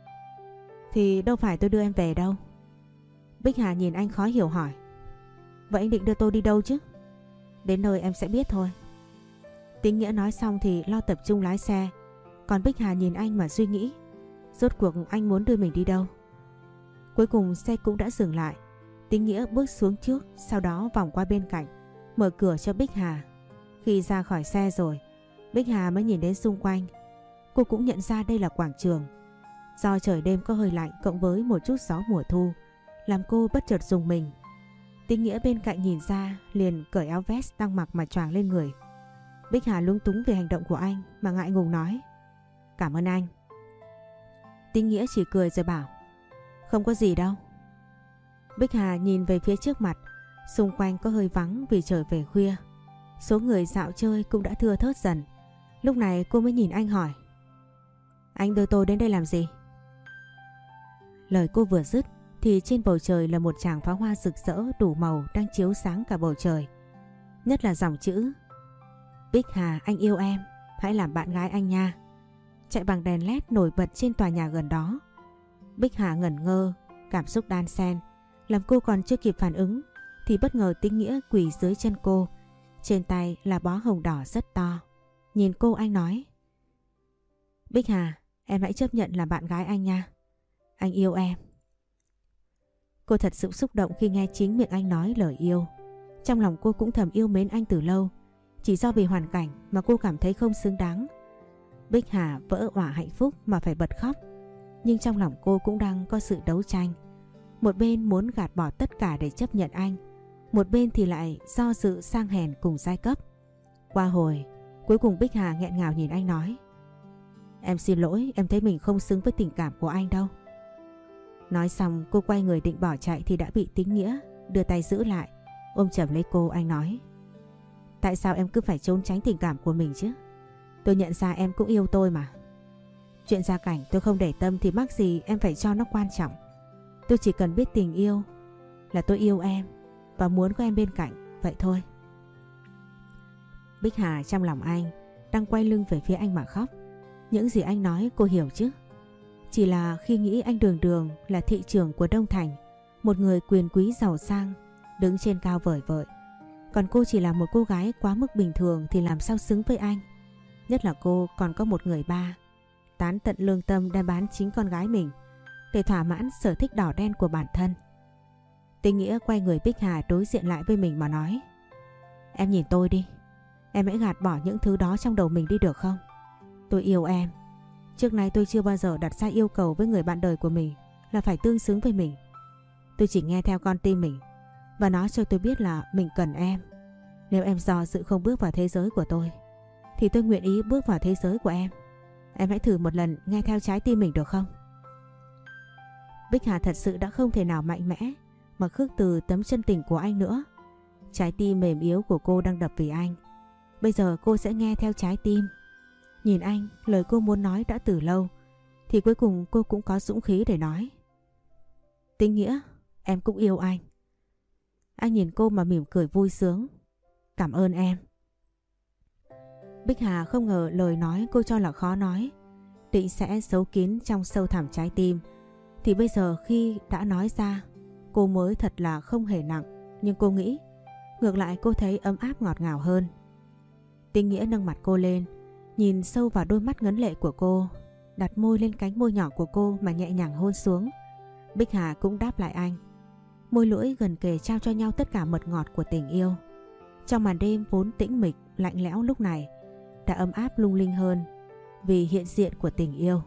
Thì đâu phải tôi đưa em về đâu. Bích Hà nhìn anh khó hiểu hỏi, vậy anh định đưa tôi đi đâu chứ? Đến nơi em sẽ biết thôi. Tĩnh Nghĩa nói xong thì lo tập trung lái xe, còn Bích Hà nhìn anh mà suy nghĩ, rốt cuộc anh muốn đưa mình đi đâu. Cuối cùng xe cũng đã dừng lại. Tĩnh Nghĩa bước xuống trước, sau đó vòng qua bên cạnh, mở cửa cho Bích Hà. Khi ra khỏi xe rồi, Bích Hà mới nhìn đến xung quanh. Cô cũng nhận ra đây là quảng trường. Do trời đêm có hơi lạnh cộng với một chút gió mùa thu, làm cô bất chợt rùng mình. Tĩnh Nghĩa bên cạnh nhìn ra liền cởi áo vest đang mặc mà choàng lên người. Bích Hà lúng túng về hành động của anh mà ngại ngùng nói, cảm ơn anh. Tĩnh Nghĩa chỉ cười rồi bảo, không có gì đâu. Bích Hà nhìn về phía trước mặt, xung quanh có hơi vắng vì trời về khuya. Số người dạo chơi cũng đã thưa thớt dần. Lúc này cô mới nhìn anh hỏi, anh đưa tôi đến đây làm gì? Lời cô vừa dứt thì trên bầu trời là một tràng pháo hoa rực rỡ đủ màu đang chiếu sáng cả bầu trời. Nhất là dòng chữ, Bích Hà anh yêu em, hãy làm bạn gái anh nha, chạy bằng đèn led nổi bật trên tòa nhà gần đó. Bích Hà ngẩn ngơ, cảm xúc đan xen, làm cô còn chưa kịp phản ứng thì bất ngờ Tĩnh Nghĩa quỳ dưới chân cô. Trên tay là bó hồng đỏ rất to. Nhìn cô anh nói, Bích Hà, em hãy chấp nhận làm bạn gái anh nha, anh yêu em. Cô thật sự xúc động khi nghe chính miệng anh nói lời yêu. Trong lòng cô cũng thầm yêu mến anh từ lâu, chỉ do vì hoàn cảnh mà cô cảm thấy không xứng đáng. Bích Hà vỡ òa hạnh phúc mà phải bật khóc. Nhưng trong lòng cô cũng đang có sự đấu tranh. Một bên muốn gạt bỏ tất cả để chấp nhận anh, một bên thì lại do dự sang hèn cùng giai cấp. Qua hồi, cuối cùng Bích Hà nghẹn ngào nhìn anh nói, em xin lỗi, em thấy mình không xứng với tình cảm của anh đâu. Nói xong cô quay người định bỏ chạy thì đã bị Tĩnh Nghĩa đưa tay giữ lại, ôm chầm lấy cô. Anh nói, tại sao em cứ phải trốn tránh tình cảm của mình chứ? Tôi nhận ra em cũng yêu tôi mà. Chuyện gia cảnh tôi không để tâm thì mắc gì em phải cho nó quan trọng. Tôi chỉ cần biết tình yêu là tôi yêu em và muốn có em bên cạnh, vậy thôi. Bích Hà trong lòng anh đang quay lưng về phía anh mà khóc. Những gì anh nói cô hiểu chứ. Chỉ là khi nghĩ anh đường đường là thị trưởng của Đông Thành, một người quyền quý giàu sang, đứng trên cao vời vợi, còn cô chỉ là một cô gái quá mức bình thường thì làm sao xứng với anh. Nhất là cô còn có một người ba tán tận lương tâm đem bán chính con gái mình để thỏa mãn sở thích đỏ đen của bản thân. Tĩnh Nghĩa quay người Bích Hà đối diện lại với mình mà nói, em nhìn tôi đi, Em hãy gạt bỏ những thứ đó trong đầu mình đi được không? Tôi yêu em. Trước nay tôi chưa bao giờ đặt ra yêu cầu với người bạn đời của mình là phải tương xứng với mình. Tôi chỉ nghe theo con tim mình và nó cho tôi biết là mình cần em. Nếu em do dự không bước vào thế giới của tôi thì tôi nguyện ý bước vào thế giới của em. Em hãy thử một lần nghe theo trái tim mình được không? Bích Hà thật sự đã không thể nào mạnh mẽ mà khước từ tấm chân tình của anh nữa. Trái tim mềm yếu của cô đang đập vì anh. Bây giờ cô sẽ nghe theo trái tim. Nhìn anh, lời cô muốn nói đã từ lâu, thì cuối cùng cô cũng có dũng khí để nói. Tình Nghĩa, em cũng yêu anh. Anh nhìn cô mà mỉm cười vui sướng. Cảm ơn em. Bích Hà không ngờ lời nói cô cho là khó nói, định sẽ giấu kín trong sâu thẳm trái tim, thì bây giờ khi đã nói ra, cô mới thật là không hề nặng. Nhưng cô nghĩ, ngược lại cô thấy ấm áp ngọt ngào hơn. Tình Nghĩa nâng mặt cô lên, nhìn sâu vào đôi mắt ngấn lệ của cô, đặt môi lên cánh môi nhỏ của cô mà nhẹ nhàng hôn xuống. Bích Hà cũng đáp lại anh. Môi lưỡi gần kề trao cho nhau tất cả mật ngọt của tình yêu. Trong màn đêm vốn tĩnh mịch, lạnh lẽo lúc này đã ấm áp lung linh hơn vì hiện diện của tình yêu.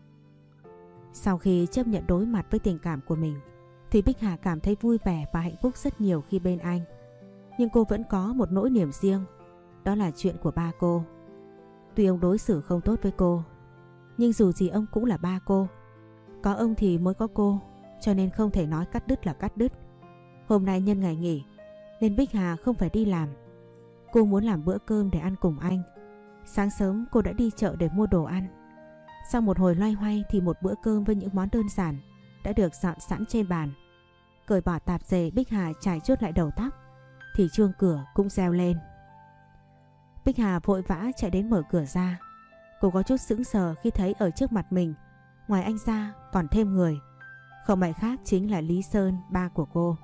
Sau khi chấp nhận đối mặt với tình cảm của mình thì Bích Hà cảm thấy vui vẻ và hạnh phúc rất nhiều khi bên anh. Nhưng cô vẫn có một nỗi niềm riêng, đó là chuyện của ba cô. Tuy ông đối xử không tốt với cô, nhưng dù gì ông cũng là ba cô. Có ông thì mới có cô, cho nên không thể nói cắt đứt là cắt đứt. Hôm nay nhân ngày nghỉ nên Bích Hà không phải đi làm. Cô muốn làm bữa cơm để ăn cùng anh. Sáng sớm cô đã đi chợ để mua đồ ăn. Sau một hồi loay hoay thì một bữa cơm với những món đơn giản đã được dọn sẵn trên bàn. Cởi bỏ tạp dề, Bích Hà chải chuốt lại đầu tóc thì chuông cửa cũng reo lên. Bích Hà vội vã chạy đến mở cửa ra. Cô có chút sững sờ khi thấy ở trước mặt mình, ngoài anh ra còn thêm người. Không ai khác chính là Lý Sơn, ba của cô.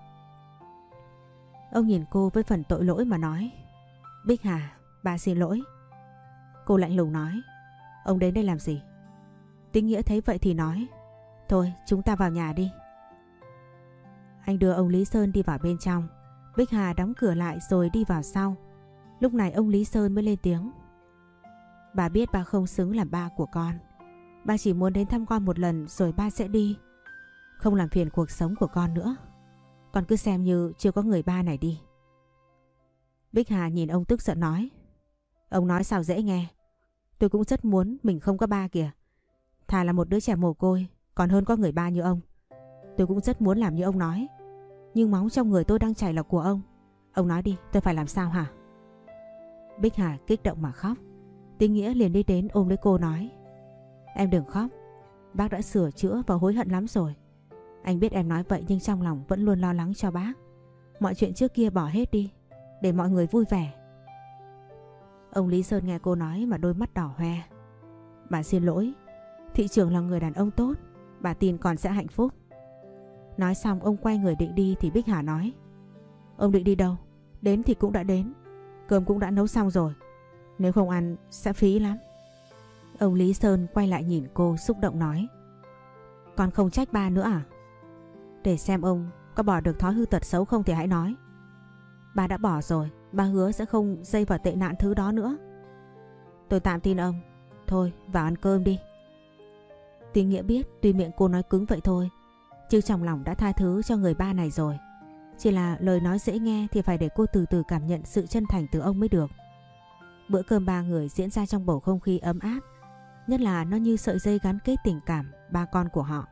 Ông nhìn cô với phần tội lỗi mà nói. Bích Hà, ba xin lỗi. Cô lạnh lùng nói. Ông đến đây làm gì? Tình Nghĩa thấy vậy thì nói. Thôi chúng ta vào nhà đi. Anh đưa ông Lý Sơn đi vào bên trong. Bích Hà đóng cửa lại rồi đi vào sau. Lúc này ông Lý Sơn mới lên tiếng. Bà biết ba không xứng làm ba của con. Ba chỉ muốn đến thăm con một lần rồi ba sẽ đi. Không làm phiền cuộc sống của con nữa. Con cứ xem như chưa có người ba này đi. Bích Hà nhìn ông tức giận nói. Ông nói sao dễ nghe. Tôi cũng rất muốn mình không có ba kìa. Thà là một đứa trẻ mồ côi còn hơn có người ba như ông. Tôi cũng rất muốn làm như ông nói. Nhưng máu trong người tôi đang chảy là của ông. Ông nói đi, tôi phải làm sao hả? Bích Hà kích động mà khóc. Tình Nghĩa liền đi đến ôm lấy cô nói. Em đừng khóc. Bác đã sửa chữa và hối hận lắm rồi. Anh biết em nói vậy nhưng trong lòng vẫn luôn lo lắng cho bác. Mọi chuyện trước kia bỏ hết đi, để mọi người vui vẻ. Ông Lý Sơn nghe cô nói mà đôi mắt đỏ hoe. Bà xin lỗi. Thị trưởng là người đàn ông tốt. Bà tin con sẽ hạnh phúc. Nói xong ông quay người định đi thì Bích Hà nói. Ông định đi đâu? Đến thì cũng đã đến. Cơm cũng đã nấu xong rồi. Nếu không ăn sẽ phí lắm. Ông Lý Sơn quay lại nhìn cô xúc động nói. Con không trách ba nữa à? Để xem ông có bỏ được thói hư tật xấu không thì hãy nói. Ba đã bỏ rồi. Ba hứa sẽ không dây vào tệ nạn thứ đó nữa. Tôi tạm tin ông. Thôi vào ăn cơm đi. Tình Nghĩa biết tuy miệng cô nói cứng vậy thôi, chứ trong lòng đã tha thứ cho người ba này rồi. Chỉ là lời nói dễ nghe thì phải để cô từ từ cảm nhận sự chân thành từ ông mới được. Bữa cơm ba người diễn ra trong bầu không khí ấm áp. Nhất là nó như sợi dây gắn kết tình cảm ba con của họ.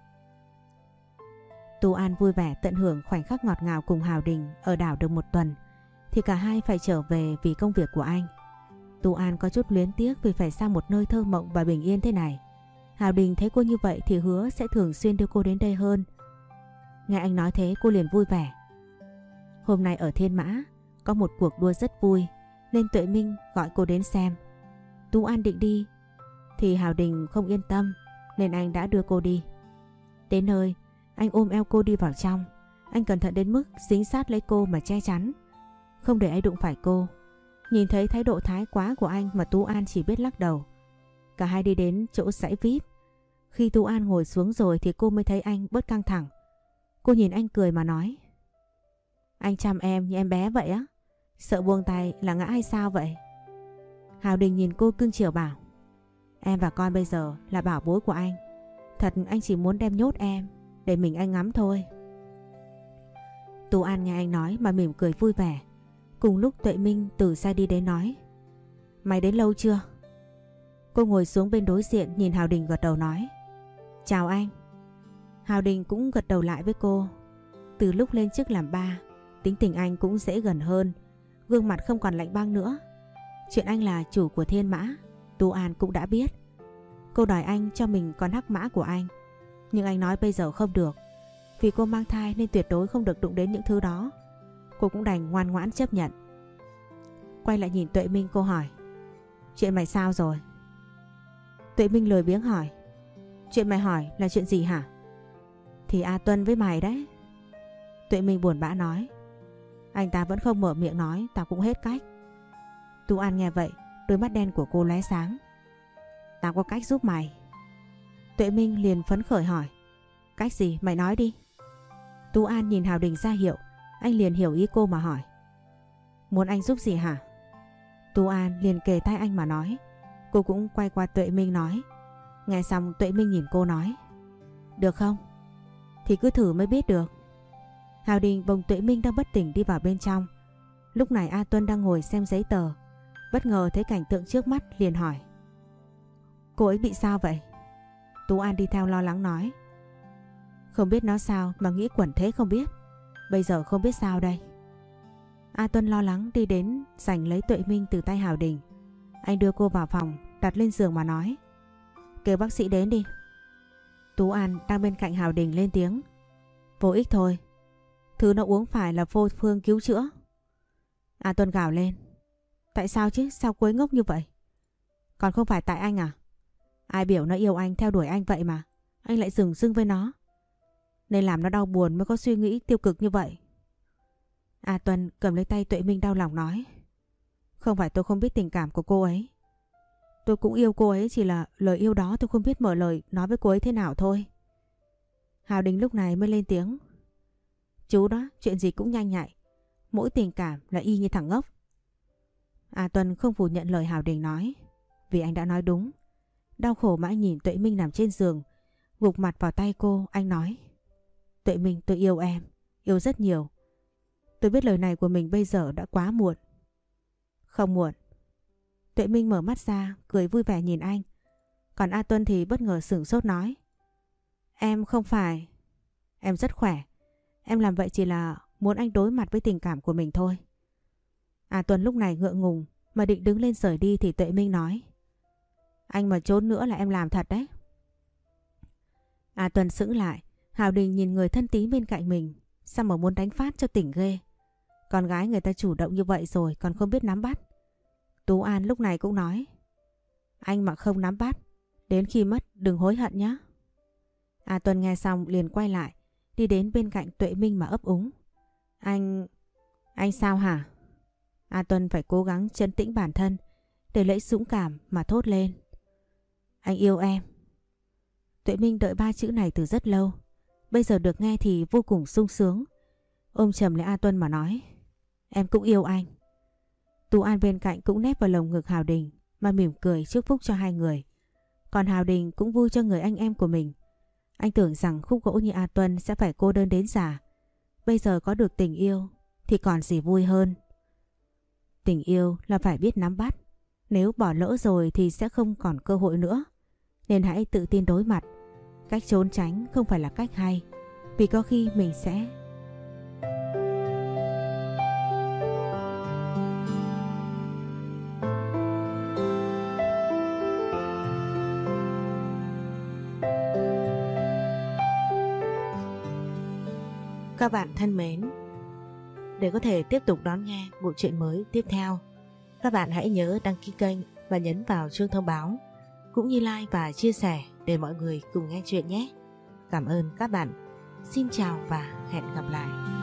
Tú An vui vẻ tận hưởng khoảnh khắc ngọt ngào cùng Hào Đình ở đảo được một tuần thì cả hai phải trở về vì công việc của anh. Tú An có chút luyến tiếc vì phải sang một nơi thơ mộng và bình yên thế này. Hào Đình thấy cô như vậy thì hứa sẽ thường xuyên đưa cô đến đây hơn. Nghe anh nói thế cô liền vui vẻ. Hôm nay ở Thiên Mã có một cuộc đua rất vui nên Tuệ Minh gọi cô đến xem. Tú An định đi thì Hào Đình không yên tâm nên anh đã đưa cô đi. Đến nơi anh ôm eo cô đi vào trong. Anh cẩn thận đến mức dính sát lấy cô mà che chắn, không để ai đụng phải cô. Nhìn thấy thái độ thái quá của anh mà Tú An chỉ biết lắc đầu. Cả hai đi đến chỗ dãy VIP. Khi Tú An ngồi xuống rồi thì cô mới thấy anh bớt căng thẳng. Cô nhìn anh cười mà nói. Anh chăm em như em bé vậy á? Sợ buông tay là ngã hay sao vậy? Hào Đình nhìn cô cưng chiều bảo: Em và con bây giờ là bảo bối của anh. Thật anh chỉ muốn đem nhốt em để mình anh ngắm thôi. Tú An nghe anh nói mà mỉm cười vui vẻ. Cùng lúc Tuệ Minh từ xa đi đến nói: Mày đến lâu chưa? Cô ngồi xuống bên đối diện nhìn Hào Đình gật đầu nói: Chào anh. Hào Đình cũng gật đầu lại với cô. Từ lúc lên chức làm ba, tính tình anh cũng dễ gần hơn, gương mặt không còn lạnh băng nữa. Chuyện anh là chủ của Thiên Mã, Tú An cũng đã biết. Cô đòi anh cho mình con hắc mã của anh, nhưng anh nói bây giờ không được. Vì cô mang thai nên tuyệt đối không được đụng đến những thứ đó. Cô cũng đành ngoan ngoãn chấp nhận. Quay lại nhìn Tuệ Minh, cô hỏi: Chuyện mày sao rồi? Tuệ Minh lười biếng hỏi: Chuyện mày hỏi là chuyện gì hả? Thì A Tuân với mày đấy. Tuệ Minh buồn bã nói: Anh ta vẫn không mở miệng nói, tao cũng hết cách. Tú An nghe vậy, đôi mắt đen của cô lóe sáng: Tao có cách giúp mày. Tuệ Minh liền phấn khởi hỏi: Cách gì, mày nói đi. Tú An nhìn Hào Đình ra hiệu. Anh liền hiểu ý cô mà hỏi: Muốn anh giúp gì hả? Tú An liền kề tai anh mà nói. Cô cũng quay qua Tuệ Minh nói. Nghe xong Tuệ Minh nhìn cô nói: Được không? Thì cứ thử mới biết được. Hào Đình bồng Tuệ Minh đang bất tỉnh đi vào bên trong. Lúc này A Tuân đang ngồi xem giấy tờ, bất ngờ thấy cảnh tượng trước mắt liền hỏi: Cô ấy bị sao vậy? Tú An đi theo lo lắng nói: Không biết nó sao mà nghĩ quẩn thế không biết. Bây giờ không biết sao đây. A Tuân lo lắng đi đến giành lấy Tuệ Minh từ tay Hào Đình. Anh đưa cô vào phòng, đặt lên giường mà nói: Kêu bác sĩ đến đi. Tú An đang bên cạnh Hào Đình lên tiếng: Vô ích thôi. Thứ nó uống phải là vô phương cứu chữa. A Tuân gào lên: Tại sao chứ? Sao cô ấy ngốc như vậy? Còn không phải tại anh à? Ai biểu nó yêu anh, theo đuổi anh vậy mà anh lại dửng dưng với nó, nên làm nó đau buồn mới có suy nghĩ tiêu cực như vậy. A Tuân cầm lấy tay Tuệ Minh đau lòng nói: Không phải tôi không biết tình cảm của cô ấy. Tôi cũng yêu cô ấy, chỉ là lời yêu đó tôi không biết mở lời nói với cô ấy thế nào thôi. Hào Đình lúc này mới lên tiếng: Chú đó, chuyện gì cũng nhanh nhạy, mỗi tình cảm là y như thằng ngốc. A Tuân không phủ nhận lời Hào Đình nói, vì anh đã nói đúng. Đau khổ mà anh nhìn Tuệ Minh nằm trên giường, gục mặt vào tay cô, anh nói: Tuệ Minh, tôi yêu em, yêu rất nhiều. Tôi biết lời này của mình bây giờ đã quá muộn. Không muộn. Tuệ Minh mở mắt ra, cười vui vẻ nhìn anh. Còn A Tuân thì bất ngờ sửng sốt nói: Em không phải. Em rất khỏe. Em làm vậy chỉ là muốn anh đối mặt với tình cảm của mình thôi. A Tuân lúc này ngượng ngùng mà định đứng lên rời đi thì Tuệ Minh nói: Anh mà trốn nữa là em làm thật đấy. A Tuân sững lại. Hào Đình nhìn người thân tín bên cạnh mình, sao mà muốn đánh phát cho tỉnh ghê. Con gái người ta chủ động như vậy rồi còn không biết nắm bắt. Tú An lúc này cũng nói: Anh mà không nắm bắt, đến khi mất đừng hối hận nhé. A Tuân nghe xong liền quay lại, đi đến bên cạnh Tuệ Minh mà ấp úng: Anh sao hả? A Tuân phải cố gắng trấn tĩnh bản thân để lấy dũng cảm mà thốt lên: Anh yêu em. Tuệ Minh đợi ba chữ này từ rất lâu, bây giờ được nghe thì vô cùng sung sướng. Ôm chầm lấy A Tuân mà nói: Em cũng yêu anh. Tú An bên cạnh cũng nép vào lồng ngực Hào Đình mà mỉm cười chúc phúc cho hai người. Còn Hào Đình cũng vui cho người anh em của mình. Anh tưởng rằng khúc gỗ như A Tuân sẽ phải cô đơn đến già. Bây giờ có được tình yêu thì còn gì vui hơn. Tình yêu là phải biết nắm bắt. Nếu bỏ lỡ rồi thì sẽ không còn cơ hội nữa. Nên hãy tự tin đối mặt. Cách trốn tránh không phải là cách hay, vì có khi mình sẽ... Các bạn thân mến, để có thể tiếp tục đón nghe bộ truyện mới tiếp theo, các bạn hãy nhớ đăng ký kênh và nhấn vào chuông thông báo, cũng như like và chia sẻ để mọi người cùng nghe chuyện nhé. Cảm ơn các bạn. Xin chào và hẹn gặp lại.